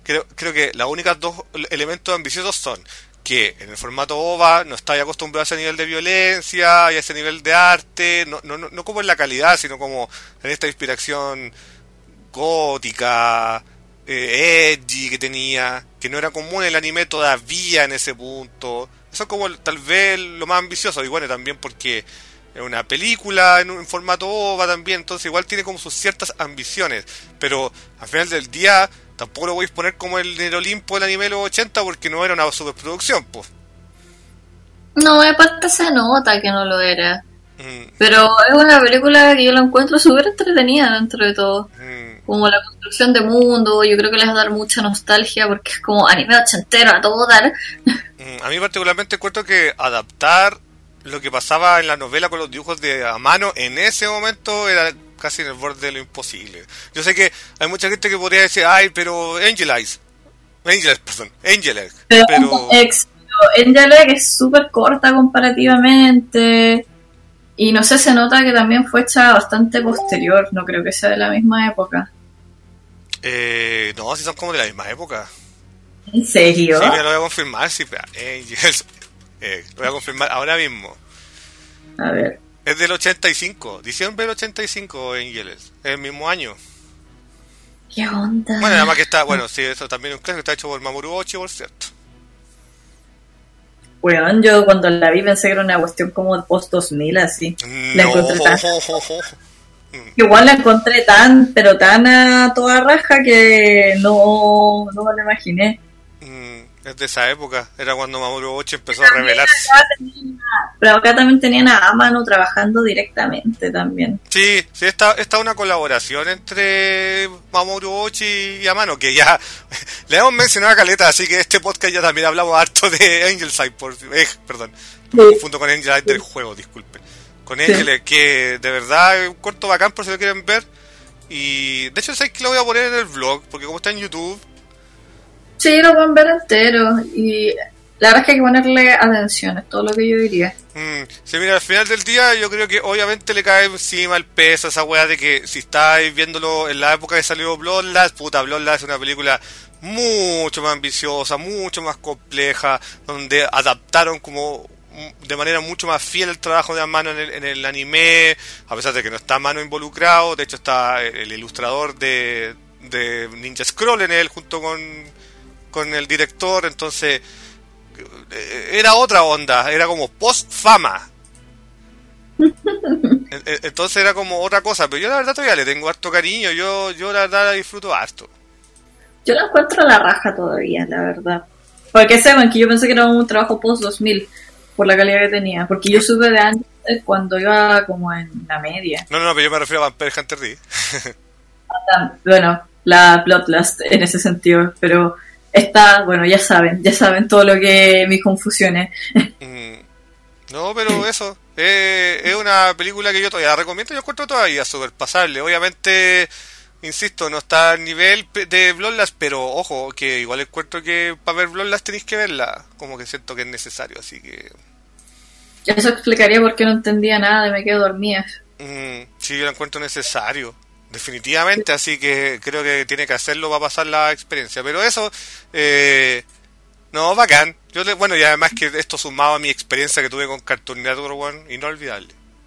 creo, creo que las únicas dos elementos ambiciosos son que en el formato OVA no estáis acostumbrado a ese nivel de violencia y a ese nivel de arte, no, no, no, no como en la calidad, sino como en esta inspiración gótica, eh, edgy que tenía, que no era común en el anime todavía en ese punto. Eso es como tal vez lo más ambicioso, y bueno, también porque es una película en un en formato OVA también, entonces igual tiene como sus ciertas ambiciones, pero al final del día tampoco lo voy a poner como el, el Olimpo del anime de los ochenta porque no era una superproducción, pues. No, aparte se nota que no lo era. Mm. Pero es una película que yo la encuentro súper entretenida dentro de todo. Mm. Como la construcción de mundo, yo creo que les va a dar mucha nostalgia porque es como anime ochentero a todo dar. Mm. A mí particularmente encuentro que adaptar lo que pasaba en la novela con los dibujos de a mano en ese momento era casi en el borde de lo imposible. Yo sé que hay mucha gente que podría decir, ay, pero Angel Eyes, Angel Eyes, perdón, Angel Eyes, pero, pero... Ex, Angel Egg es súper corta comparativamente y no sé, se nota que también fue hecha bastante posterior, no creo que sea de la misma época. Eh, no, si son como de la misma época. ¿En serio? Sí, me lo voy a confirmar, sí, pero Angels, eh, lo voy a confirmar ahora mismo. A ver. Es del ochenta y cinco, diciembre del ochenta y cinco, Angeles, el mismo año. ¿Qué onda? Bueno, además que está, bueno, sí, eso también es un clásico, está hecho por Mamoru Oshii, por cierto. Bueno, yo cuando la vi pensé que era una cuestión como post dos mil, así. No. La encontré tan... Igual la encontré tan, pero tan a toda raja que no, no me la imaginé. Es de esa época, era cuando Mamoru Oshii empezó a revelarse. Pero acá también tenían a Amano trabajando directamente también. Sí, sí, está, está una colaboración entre Mamoru Oshii y Amano, que ya le hemos mencionado a Caleta, así que este podcast ya también hablamos harto de Angel Side, por, eh, perdón, Sí. junto con Angel Side del juego, disculpen. Con Angel, sí. Que de verdad es un corto bacán por si lo quieren ver. Y de hecho, sé que lo voy a poner en el vlog, porque como está en YouTube. Sí, lo pueden ver entero. Y la verdad es que hay que ponerle atención, es todo lo que yo diría. Mm, sí, mira, al final del día yo creo que obviamente le cae encima el peso a esa weá de que si estáis viéndolo en la época que salió Bloodlust, puta, Bloodlust es una película mucho más ambiciosa, mucho más compleja, donde adaptaron como de manera mucho más fiel el trabajo de Amano en el, en el anime, a pesar de que no está Amano involucrado. De hecho está el ilustrador de, de Ninja Scroll en él junto con, con el director, entonces era otra onda, era como post-fama. Entonces era como otra cosa, pero yo la verdad todavía le tengo harto cariño, yo, yo la verdad la disfruto harto. Yo la encuentro a la raja todavía, la verdad. Porque sepan que yo pensé que era un trabajo post dos mil, por la calidad que tenía, porque yo supe de antes cuando iba como en la media. No, no, no, pero yo me refiero a Vampire Hunter D. Bueno, la Bloodlust en ese sentido, pero esta, bueno, ya saben, ya saben todo lo que mis confusiones. Mm, no, pero eso, eh, es una película que yo todavía recomiendo, yo encuentro todavía súper pasable. Obviamente, insisto, no está al nivel de Bloodlust, pero ojo, que igual encuentro que para ver Bloodlust tenéis que verla, como que siento que es necesario, así que... Eso explicaría por qué no entendía nada y me quedo dormida. Mm, sí, yo la encuentro necesario, definitivamente, así que creo que tiene que hacerlo para pasar la experiencia. Pero eso, eh, no, bacán. Yo le, bueno, y además que esto sumado a mi experiencia que tuve con Cartoon Network, bueno, inolvidable.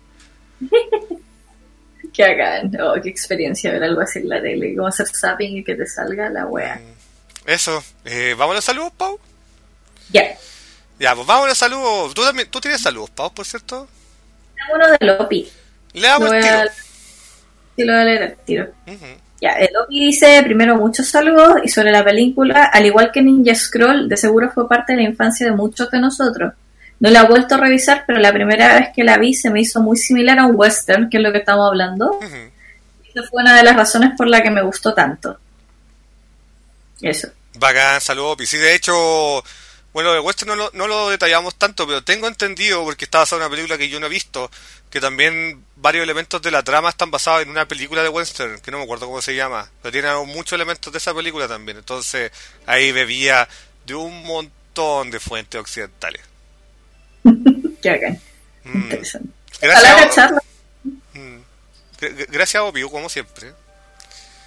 Qué bacán, oh, qué experiencia ver algo así en la tele, como hacer zapping y que te salga la wea. Mm, eso, eh, ¿vamos a los saludos, Pau? Ya. Yeah. Ya, pues vamos a los saludos. ¿Tú, también, ¿Tú tienes saludos, Pau, por cierto? Tengo uno de Lopi. Le damos el tiro. A... Sí, lo voy a leer el tiro. Uh-huh. Ya, el Lopi dice, primero, muchos saludos, y sobre la película, al igual que Ninja Scroll, de seguro fue parte de la infancia de muchos de nosotros. No la he vuelto a revisar, pero la primera vez que la vi se me hizo muy similar a un western, que es lo que estamos hablando. Uh-huh. Esa fue una de las razones por la que me gustó tanto. Eso. Bacán, saludos. Y sí, de hecho, bueno, de western no lo, no lo detallamos tanto, pero tengo entendido, porque está basada en una película que yo no he visto, que también varios elementos de la trama están basados en una película de western, que no me acuerdo cómo se llama, pero tiene muchos elementos de esa película también. Entonces, ahí bebía de un montón de fuentes occidentales. Qué bacán. Mm. Interesante. Gracias, mm. Gracias, Opiu, como siempre.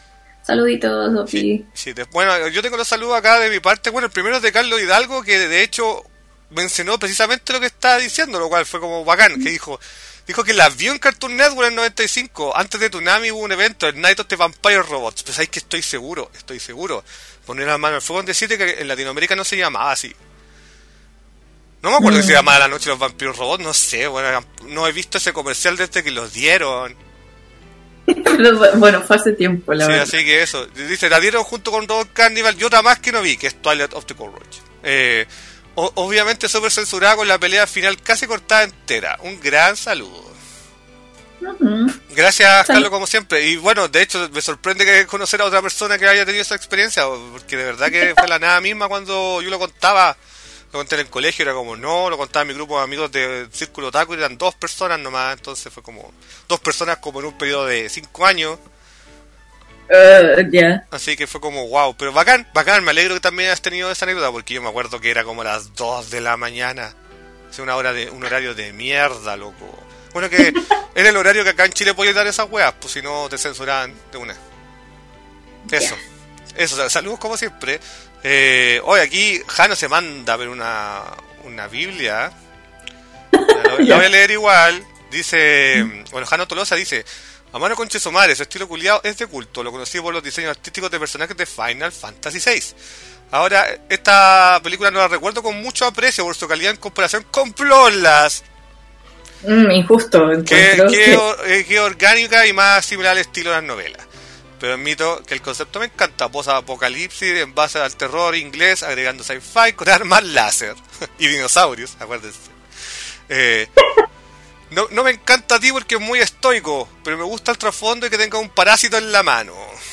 Saluditos, Sofi. Sí, sí, de- bueno, yo tengo los saludos acá de mi parte. Bueno, el primero es de Carlos Hidalgo, que de hecho mencionó precisamente lo que estaba diciendo, lo cual fue como bacán, que dijo dijo que la vio en Cartoon Network en noventa y cinco. Antes de Toonami hubo un evento, el Night of the Vampire Robots. Pues ahí que estoy seguro, estoy seguro. Poner la mano al fuego en decirte que en Latinoamérica no se llamaba así. No me acuerdo mm. si se llamaba La Noche de los Vampiros Robots, no sé, bueno, no he visto ese comercial desde que los dieron. Bueno, fue hace tiempo, la sí, verdad. Así que eso. Dice, la dieron junto con Robot Carnival y otra más que no vi, que es Twilight of the Cockroach. Eh, o- obviamente súper censurada con la pelea final casi cortada entera. Un gran saludo. Uh-huh. Gracias, Salud. Carlos, como siempre. Y bueno, de hecho, me sorprende que conocer a otra persona que haya tenido esa experiencia, porque de verdad que fue la nada misma cuando yo lo contaba. Lo conté en el colegio, era como no, lo contaba en mi grupo de amigos de Círculo Otaku, eran dos personas nomás, entonces fue como dos personas como en un periodo de cinco años, Uh, ya. así que fue como wow, pero bacán, bacán, me alegro que también hayas tenido esa anécdota, porque yo me acuerdo que era como las dos de la mañana, o sea, una hora de, un horario de mierda, loco. Bueno, que era el horario que acá en Chile podía dar esas weas, pues si no te censuraban de una. Eso, eso, o sea, saludos como siempre. Eh, hoy aquí Jano se manda a ver una, una Biblia. La, la voy a leer igual. Dice, bueno, Jano Tolosa dice: a mano conche su madre, su estilo culiado es de culto. Lo conocí por los diseños artísticos de personajes de Final Fantasy seis. Ahora, esta película no la recuerdo con mucho aprecio por su calidad en comparación con Bloodlust, Mm, injusto. que, encuentro que, que- or- eh, que orgánica y más similar al estilo de las novelas. Pero admito que el concepto me encanta, post-apocalipsis en base al terror inglés, agregando sci-fi con armas láser y dinosaurios, acuérdense. Eh, no, no me encanta a ti porque es muy estoico, pero me gusta el trasfondo y que tenga un parásito en la mano.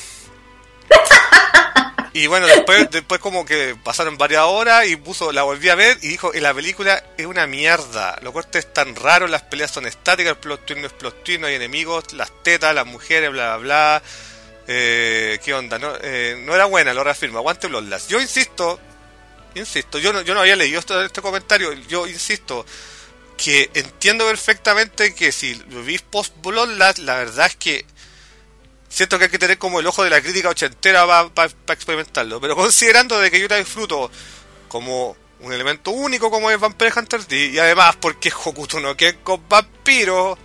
Y bueno, después después como que pasaron varias horas y puso, la volví a ver y dijo, en la película es una mierda, los cortes están raros, las peleas son estáticas, el plot twist no es plot twist, no hay enemigos, las tetas, las mujeres, bla bla bla. Eh, ¿Qué onda? No, eh, no era buena, lo reafirma, aguante Bloodlust. Yo insisto, insisto, yo no, yo no había leído este, este comentario, yo insisto que entiendo perfectamente que si lo vi post Bloodlust, la verdad es que siento que hay que tener como el ojo de la crítica ochentera para pa, pa experimentarlo, pero considerando de que yo la disfruto como un elemento único como es Vampire Hunter D, y además porque es Hokuto no Ken con vampiros,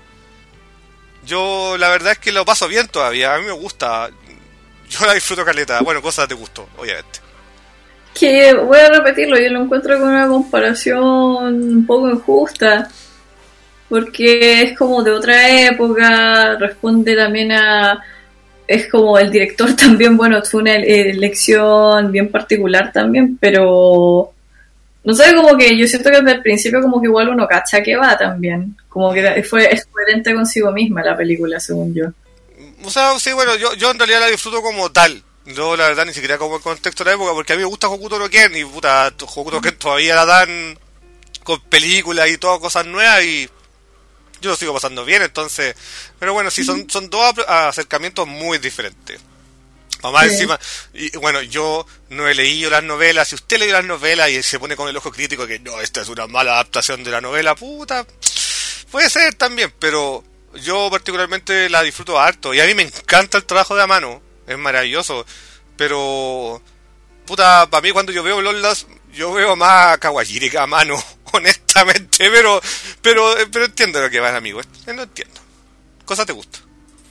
yo la verdad es que lo paso bien todavía, a mí me gusta, yo la disfruto caleta, bueno, cosas de gusto, obviamente. Que voy a repetirlo, yo lo encuentro con una comparación un poco injusta, porque es como de otra época, responde también a... Es como el director también, bueno, fue una elección bien particular también, pero... No sé, como que yo siento que desde el principio como que igual uno cacha que va también, como que fue, es coherente consigo misma la película, según yo. O sea, sí, bueno, yo, yo en realidad la disfruto como tal. Yo, la verdad, ni siquiera como el contexto de la época, porque a mí me gusta Hokuto no Ken, y puta, Hokuto no Ken todavía la dan con películas y todas cosas nuevas, y yo lo sigo pasando bien, entonces... Pero bueno, sí, son, son dos acercamientos muy diferentes. Mamá, sí. Encima, y bueno, yo no he leído las novelas, si usted lee las novelas y se pone con el ojo crítico que no, esta es una mala adaptación de la novela, puta, puede ser también, pero yo particularmente la disfruto harto, y a mí me encanta el trabajo de Amano, es maravilloso, pero, puta, para mí cuando yo veo Bloodlust, yo veo más a Kawajiri que a Amano, honestamente, pero, pero, pero entiendo lo que vas, amigo, no entiendo, cosas te gustan.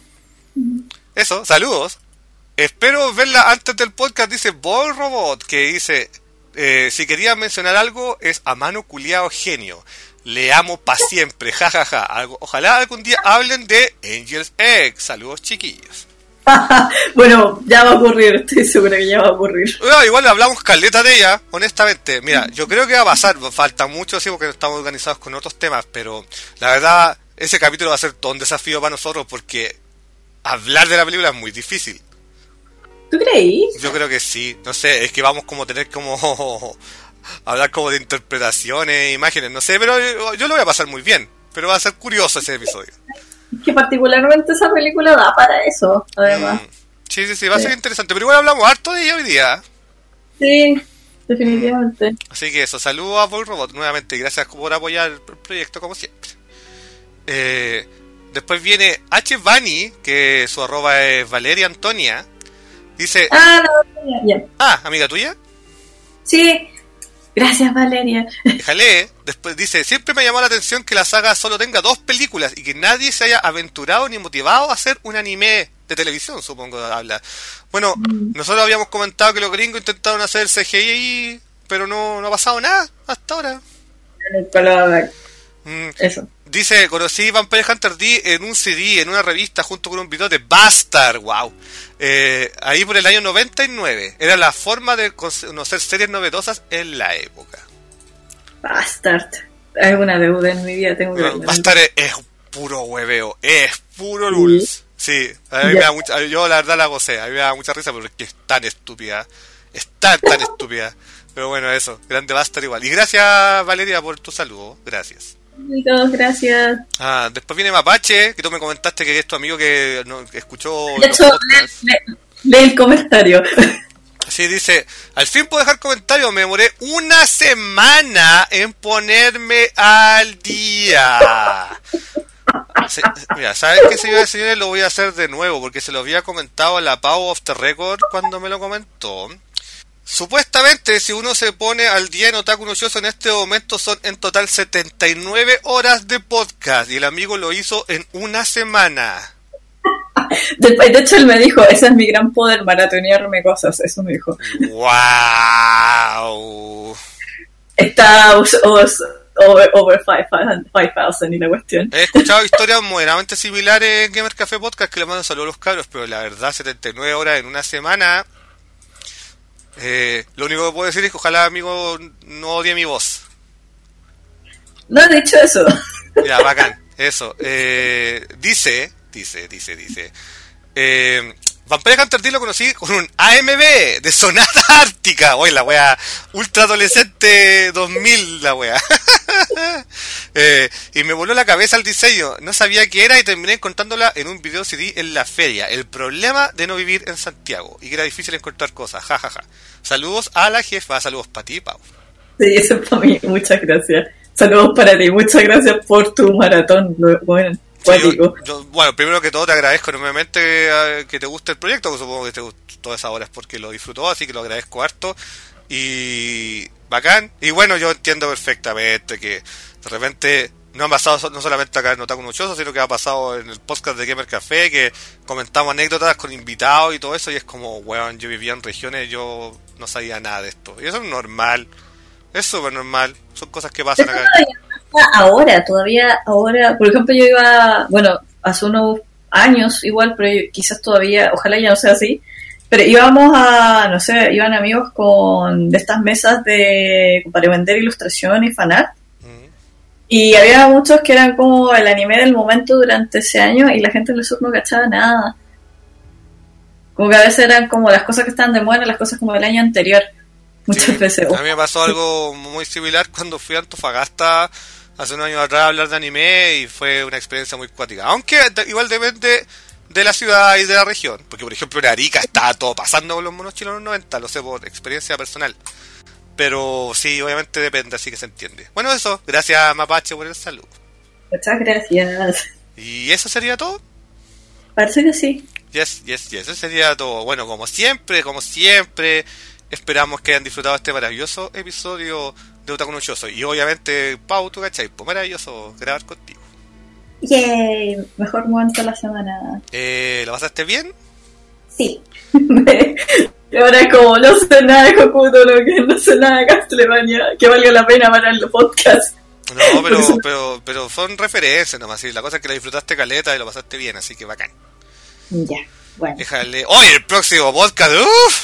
Eso, saludos. Espero verla antes del podcast, dice Ball Robot, que dice, eh, si quería mencionar algo, es a mano culiao genio. Le amo pa' siempre, jajaja. Ja, ja. Ojalá algún día hablen de Angel's Egg. Saludos, chiquillos. Bueno, ya va a ocurrir, estoy segura que ya va a ocurrir. Bueno, igual hablamos caleta de ella, honestamente. Mira, yo creo que va a pasar, falta mucho, sí, porque no estamos organizados con otros temas, pero la verdad, ese capítulo va a ser todo un desafío para nosotros, porque hablar de la película es muy difícil. ¿Tú creí? Yo creo que sí, no sé, es que vamos como a tener como hablar como de interpretaciones, imágenes, no sé, pero yo, yo lo voy a pasar muy bien, pero va a ser curioso ese episodio. Es que particularmente esa película da para eso, además. Mm, sí, sí, sí, va sí. a ser interesante, pero igual hablamos harto de ella hoy día. Sí, definitivamente. Así que eso, saludos a Boy Robot nuevamente, gracias por apoyar el proyecto como siempre. Eh, después viene H. Vani, que su arroba es Valeria Antonia. Dice... Ah, la Valeria. Ya. Ah, ¿amiga tuya? Sí. Gracias, Valeria. Déjale, después dice, siempre me llamó la atención que la saga solo tenga dos películas y que nadie se haya aventurado ni motivado a hacer un anime de televisión, supongo, habla. Bueno, mm. nosotros habíamos comentado que los gringos intentaron hacer C G I, pero no, no ha pasado nada hasta ahora. Mm. Eso. Dice, conocí Vampire Hunter D en un C D, en una revista, junto con un video de Bastard, wow. Eh, ahí por el año noventa y nueve. Era la forma de conocer series novedosas en la época. Bastard. Hay una deuda en mi vida, tengo que... Bueno, Bastard es, es puro hueveo, es puro lulz. Sí, a mí yeah. me da mucha, yo la verdad la gocé, a mí me da mucha risa porque es tan estúpida. Es tan, tan estúpida. Pero bueno, eso, grande Bastard igual. Y gracias, Valeria, por tu saludo. Gracias. Chicos, gracias. Ah, después viene Mapache, que tú me comentaste que es tu amigo que, no, que escuchó de hecho, los podcasts. Lee, lee, lee el comentario. Sí, dice, al fin puedo dejar comentarios, me demoré una semana en ponerme al día. Sí, mira, ¿saben qué, señores y señores? Lo voy a hacer de nuevo, porque se lo había comentado a la Pau of the Record cuando me lo comentó. Supuestamente, si uno se pone al día en Otaku no Shoujo en este momento, son en total setenta y nueve horas de podcast. Y el amigo lo hizo en una semana. De, de hecho, él me dijo, ese es mi gran poder, maratonearme cosas. Eso me dijo. ¡Wow! Está os, os, over, over five thousand y la cuestión. He escuchado historias moderadamente similares en Gamer Café Podcast, que le mando saludos a los cabros, pero la verdad, setenta y nueve horas en una semana... Eh, lo único que puedo decir es que ojalá, amigo, no odie mi voz. No he dicho eso. Ya, bacán, eso. Eh, dice, dice, dice, dice. Eh, Vampire Hunter D lo conocí con un A M B de Sonata Ártica. Oye, la wea ultra adolescente dos mil, la wea. eh, y me voló la cabeza el diseño. No sabía qué era y terminé encontrándola en un video C D en la feria. El problema de no vivir en Santiago y que era difícil encontrar cosas. Ja, ja, ja. Saludos a la jefa. Saludos para ti, Pau. Sí, eso es para mí. Muchas gracias. Saludos para ti. Muchas gracias por tu maratón. Bueno. Sí, yo, yo, bueno, primero que todo te agradezco enormemente que, que te guste el proyecto, supongo que te gustó todas esas horas porque lo disfrutó, así que lo agradezco harto y bacán. Y bueno, yo entiendo perfectamente que de repente no han pasado no solamente acá en Otaku no Shoujo, sino que ha pasado en el podcast de Gamer Café, que comentamos anécdotas con invitados y todo eso, y es como, weón, yo vivía en regiones, yo no sabía nada de esto, y eso es normal, es súper normal, son cosas que pasan acá. Ahora, todavía, ahora, por ejemplo, yo iba, bueno, hace unos años igual, pero yo, quizás todavía, ojalá ya no sea así, pero íbamos a, no sé, iban amigos con de estas mesas de para vender ilustración y fanart, uh-huh. Y había muchos que eran como el anime del momento durante ese año y la gente en el sur no cachaba nada. Como que a veces eran como las cosas que estaban de moda, las cosas como del año anterior, muchas sí, veces. A mí me pasó algo muy similar cuando fui a Antofagasta hace unos años atrás a hablar de anime y fue una experiencia muy cuática. Aunque igual depende de la ciudad y de la región. Porque, por ejemplo, en Arica estaba todo pasando con los monos chinos en los noventa, lo sé por experiencia personal. Pero sí, obviamente depende, así que se entiende. Bueno, eso. Gracias, Mapache, por el saludo. Muchas gracias. ¿Y eso sería todo? Parece que sí. Yes, yes, yes. Eso sería todo. Bueno, como siempre, como siempre, esperamos que hayan disfrutado este maravilloso episodio de Otaku no Shoujo. Y obviamente, Pau, tú cachai, pues maravilloso grabar contigo. Yay, mejor momento de la semana. Eh, ¿Lo pasaste bien? Sí. Y ahora como no sé nada de Hokuto, no, que no sé nada de Castlevania, que valga la pena para el podcast. No, pero, pero, pero son referencias nomás, ¿sí? La cosa es que la disfrutaste caleta y lo pasaste bien, así que bacán. Ya, bueno. Déjale. ¡Oye, el próximo podcast! ¡Uf!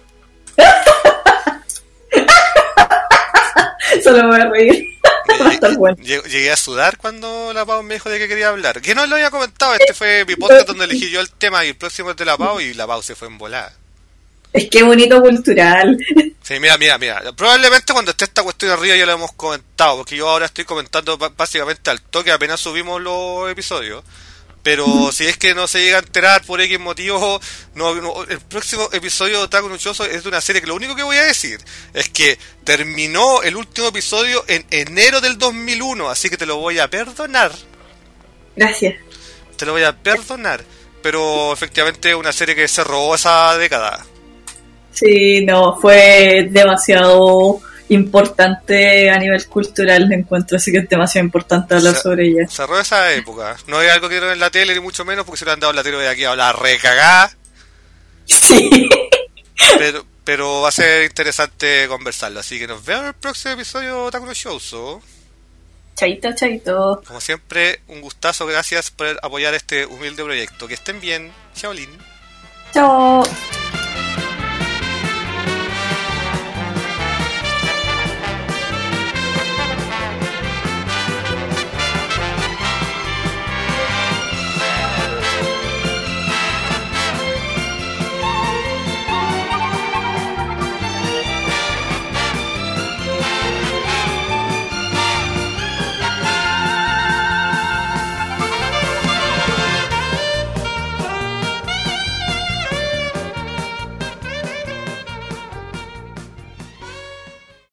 Solo me voy a reír. Va a estar bueno. Llegué a sudar cuando la Pau me dijo de qué quería hablar. Que no lo había comentado, este fue mi podcast donde elegí yo el tema y el próximo es de la Pau y la Pau se fue en volada. Es que bonito cultural. Sí, mira, mira, mira. Probablemente cuando esté esta cuestión arriba ya lo hemos comentado, porque yo ahora estoy comentando básicamente al toque apenas subimos los episodios. Pero uh-huh. Si es que no se llega a enterar por X motivo, no, no, el próximo episodio de Otaku no Shoujo es de una serie que lo único que voy a decir es que terminó el último episodio en enero del dos mil uno, así que te lo voy a perdonar. Gracias. Te lo voy a perdonar. pero efectivamente una serie que se robó esa década. Sí, no, fue demasiado importante a nivel cultural, me encuentro, así que es demasiado importante hablar Se- sobre ella. Cerró esa época. No es algo que dieron en la tele, ni mucho menos, porque se lo han dado en la tele de aquí a hablar recagada. Sí. Pero, pero va a ser interesante conversarlo. Así que nos vemos en el próximo episodio de Otaku no Shoujo. Chaito, chaito. Como siempre, un gustazo. Gracias por apoyar este humilde proyecto. Que estén bien. Shaolin. Chao.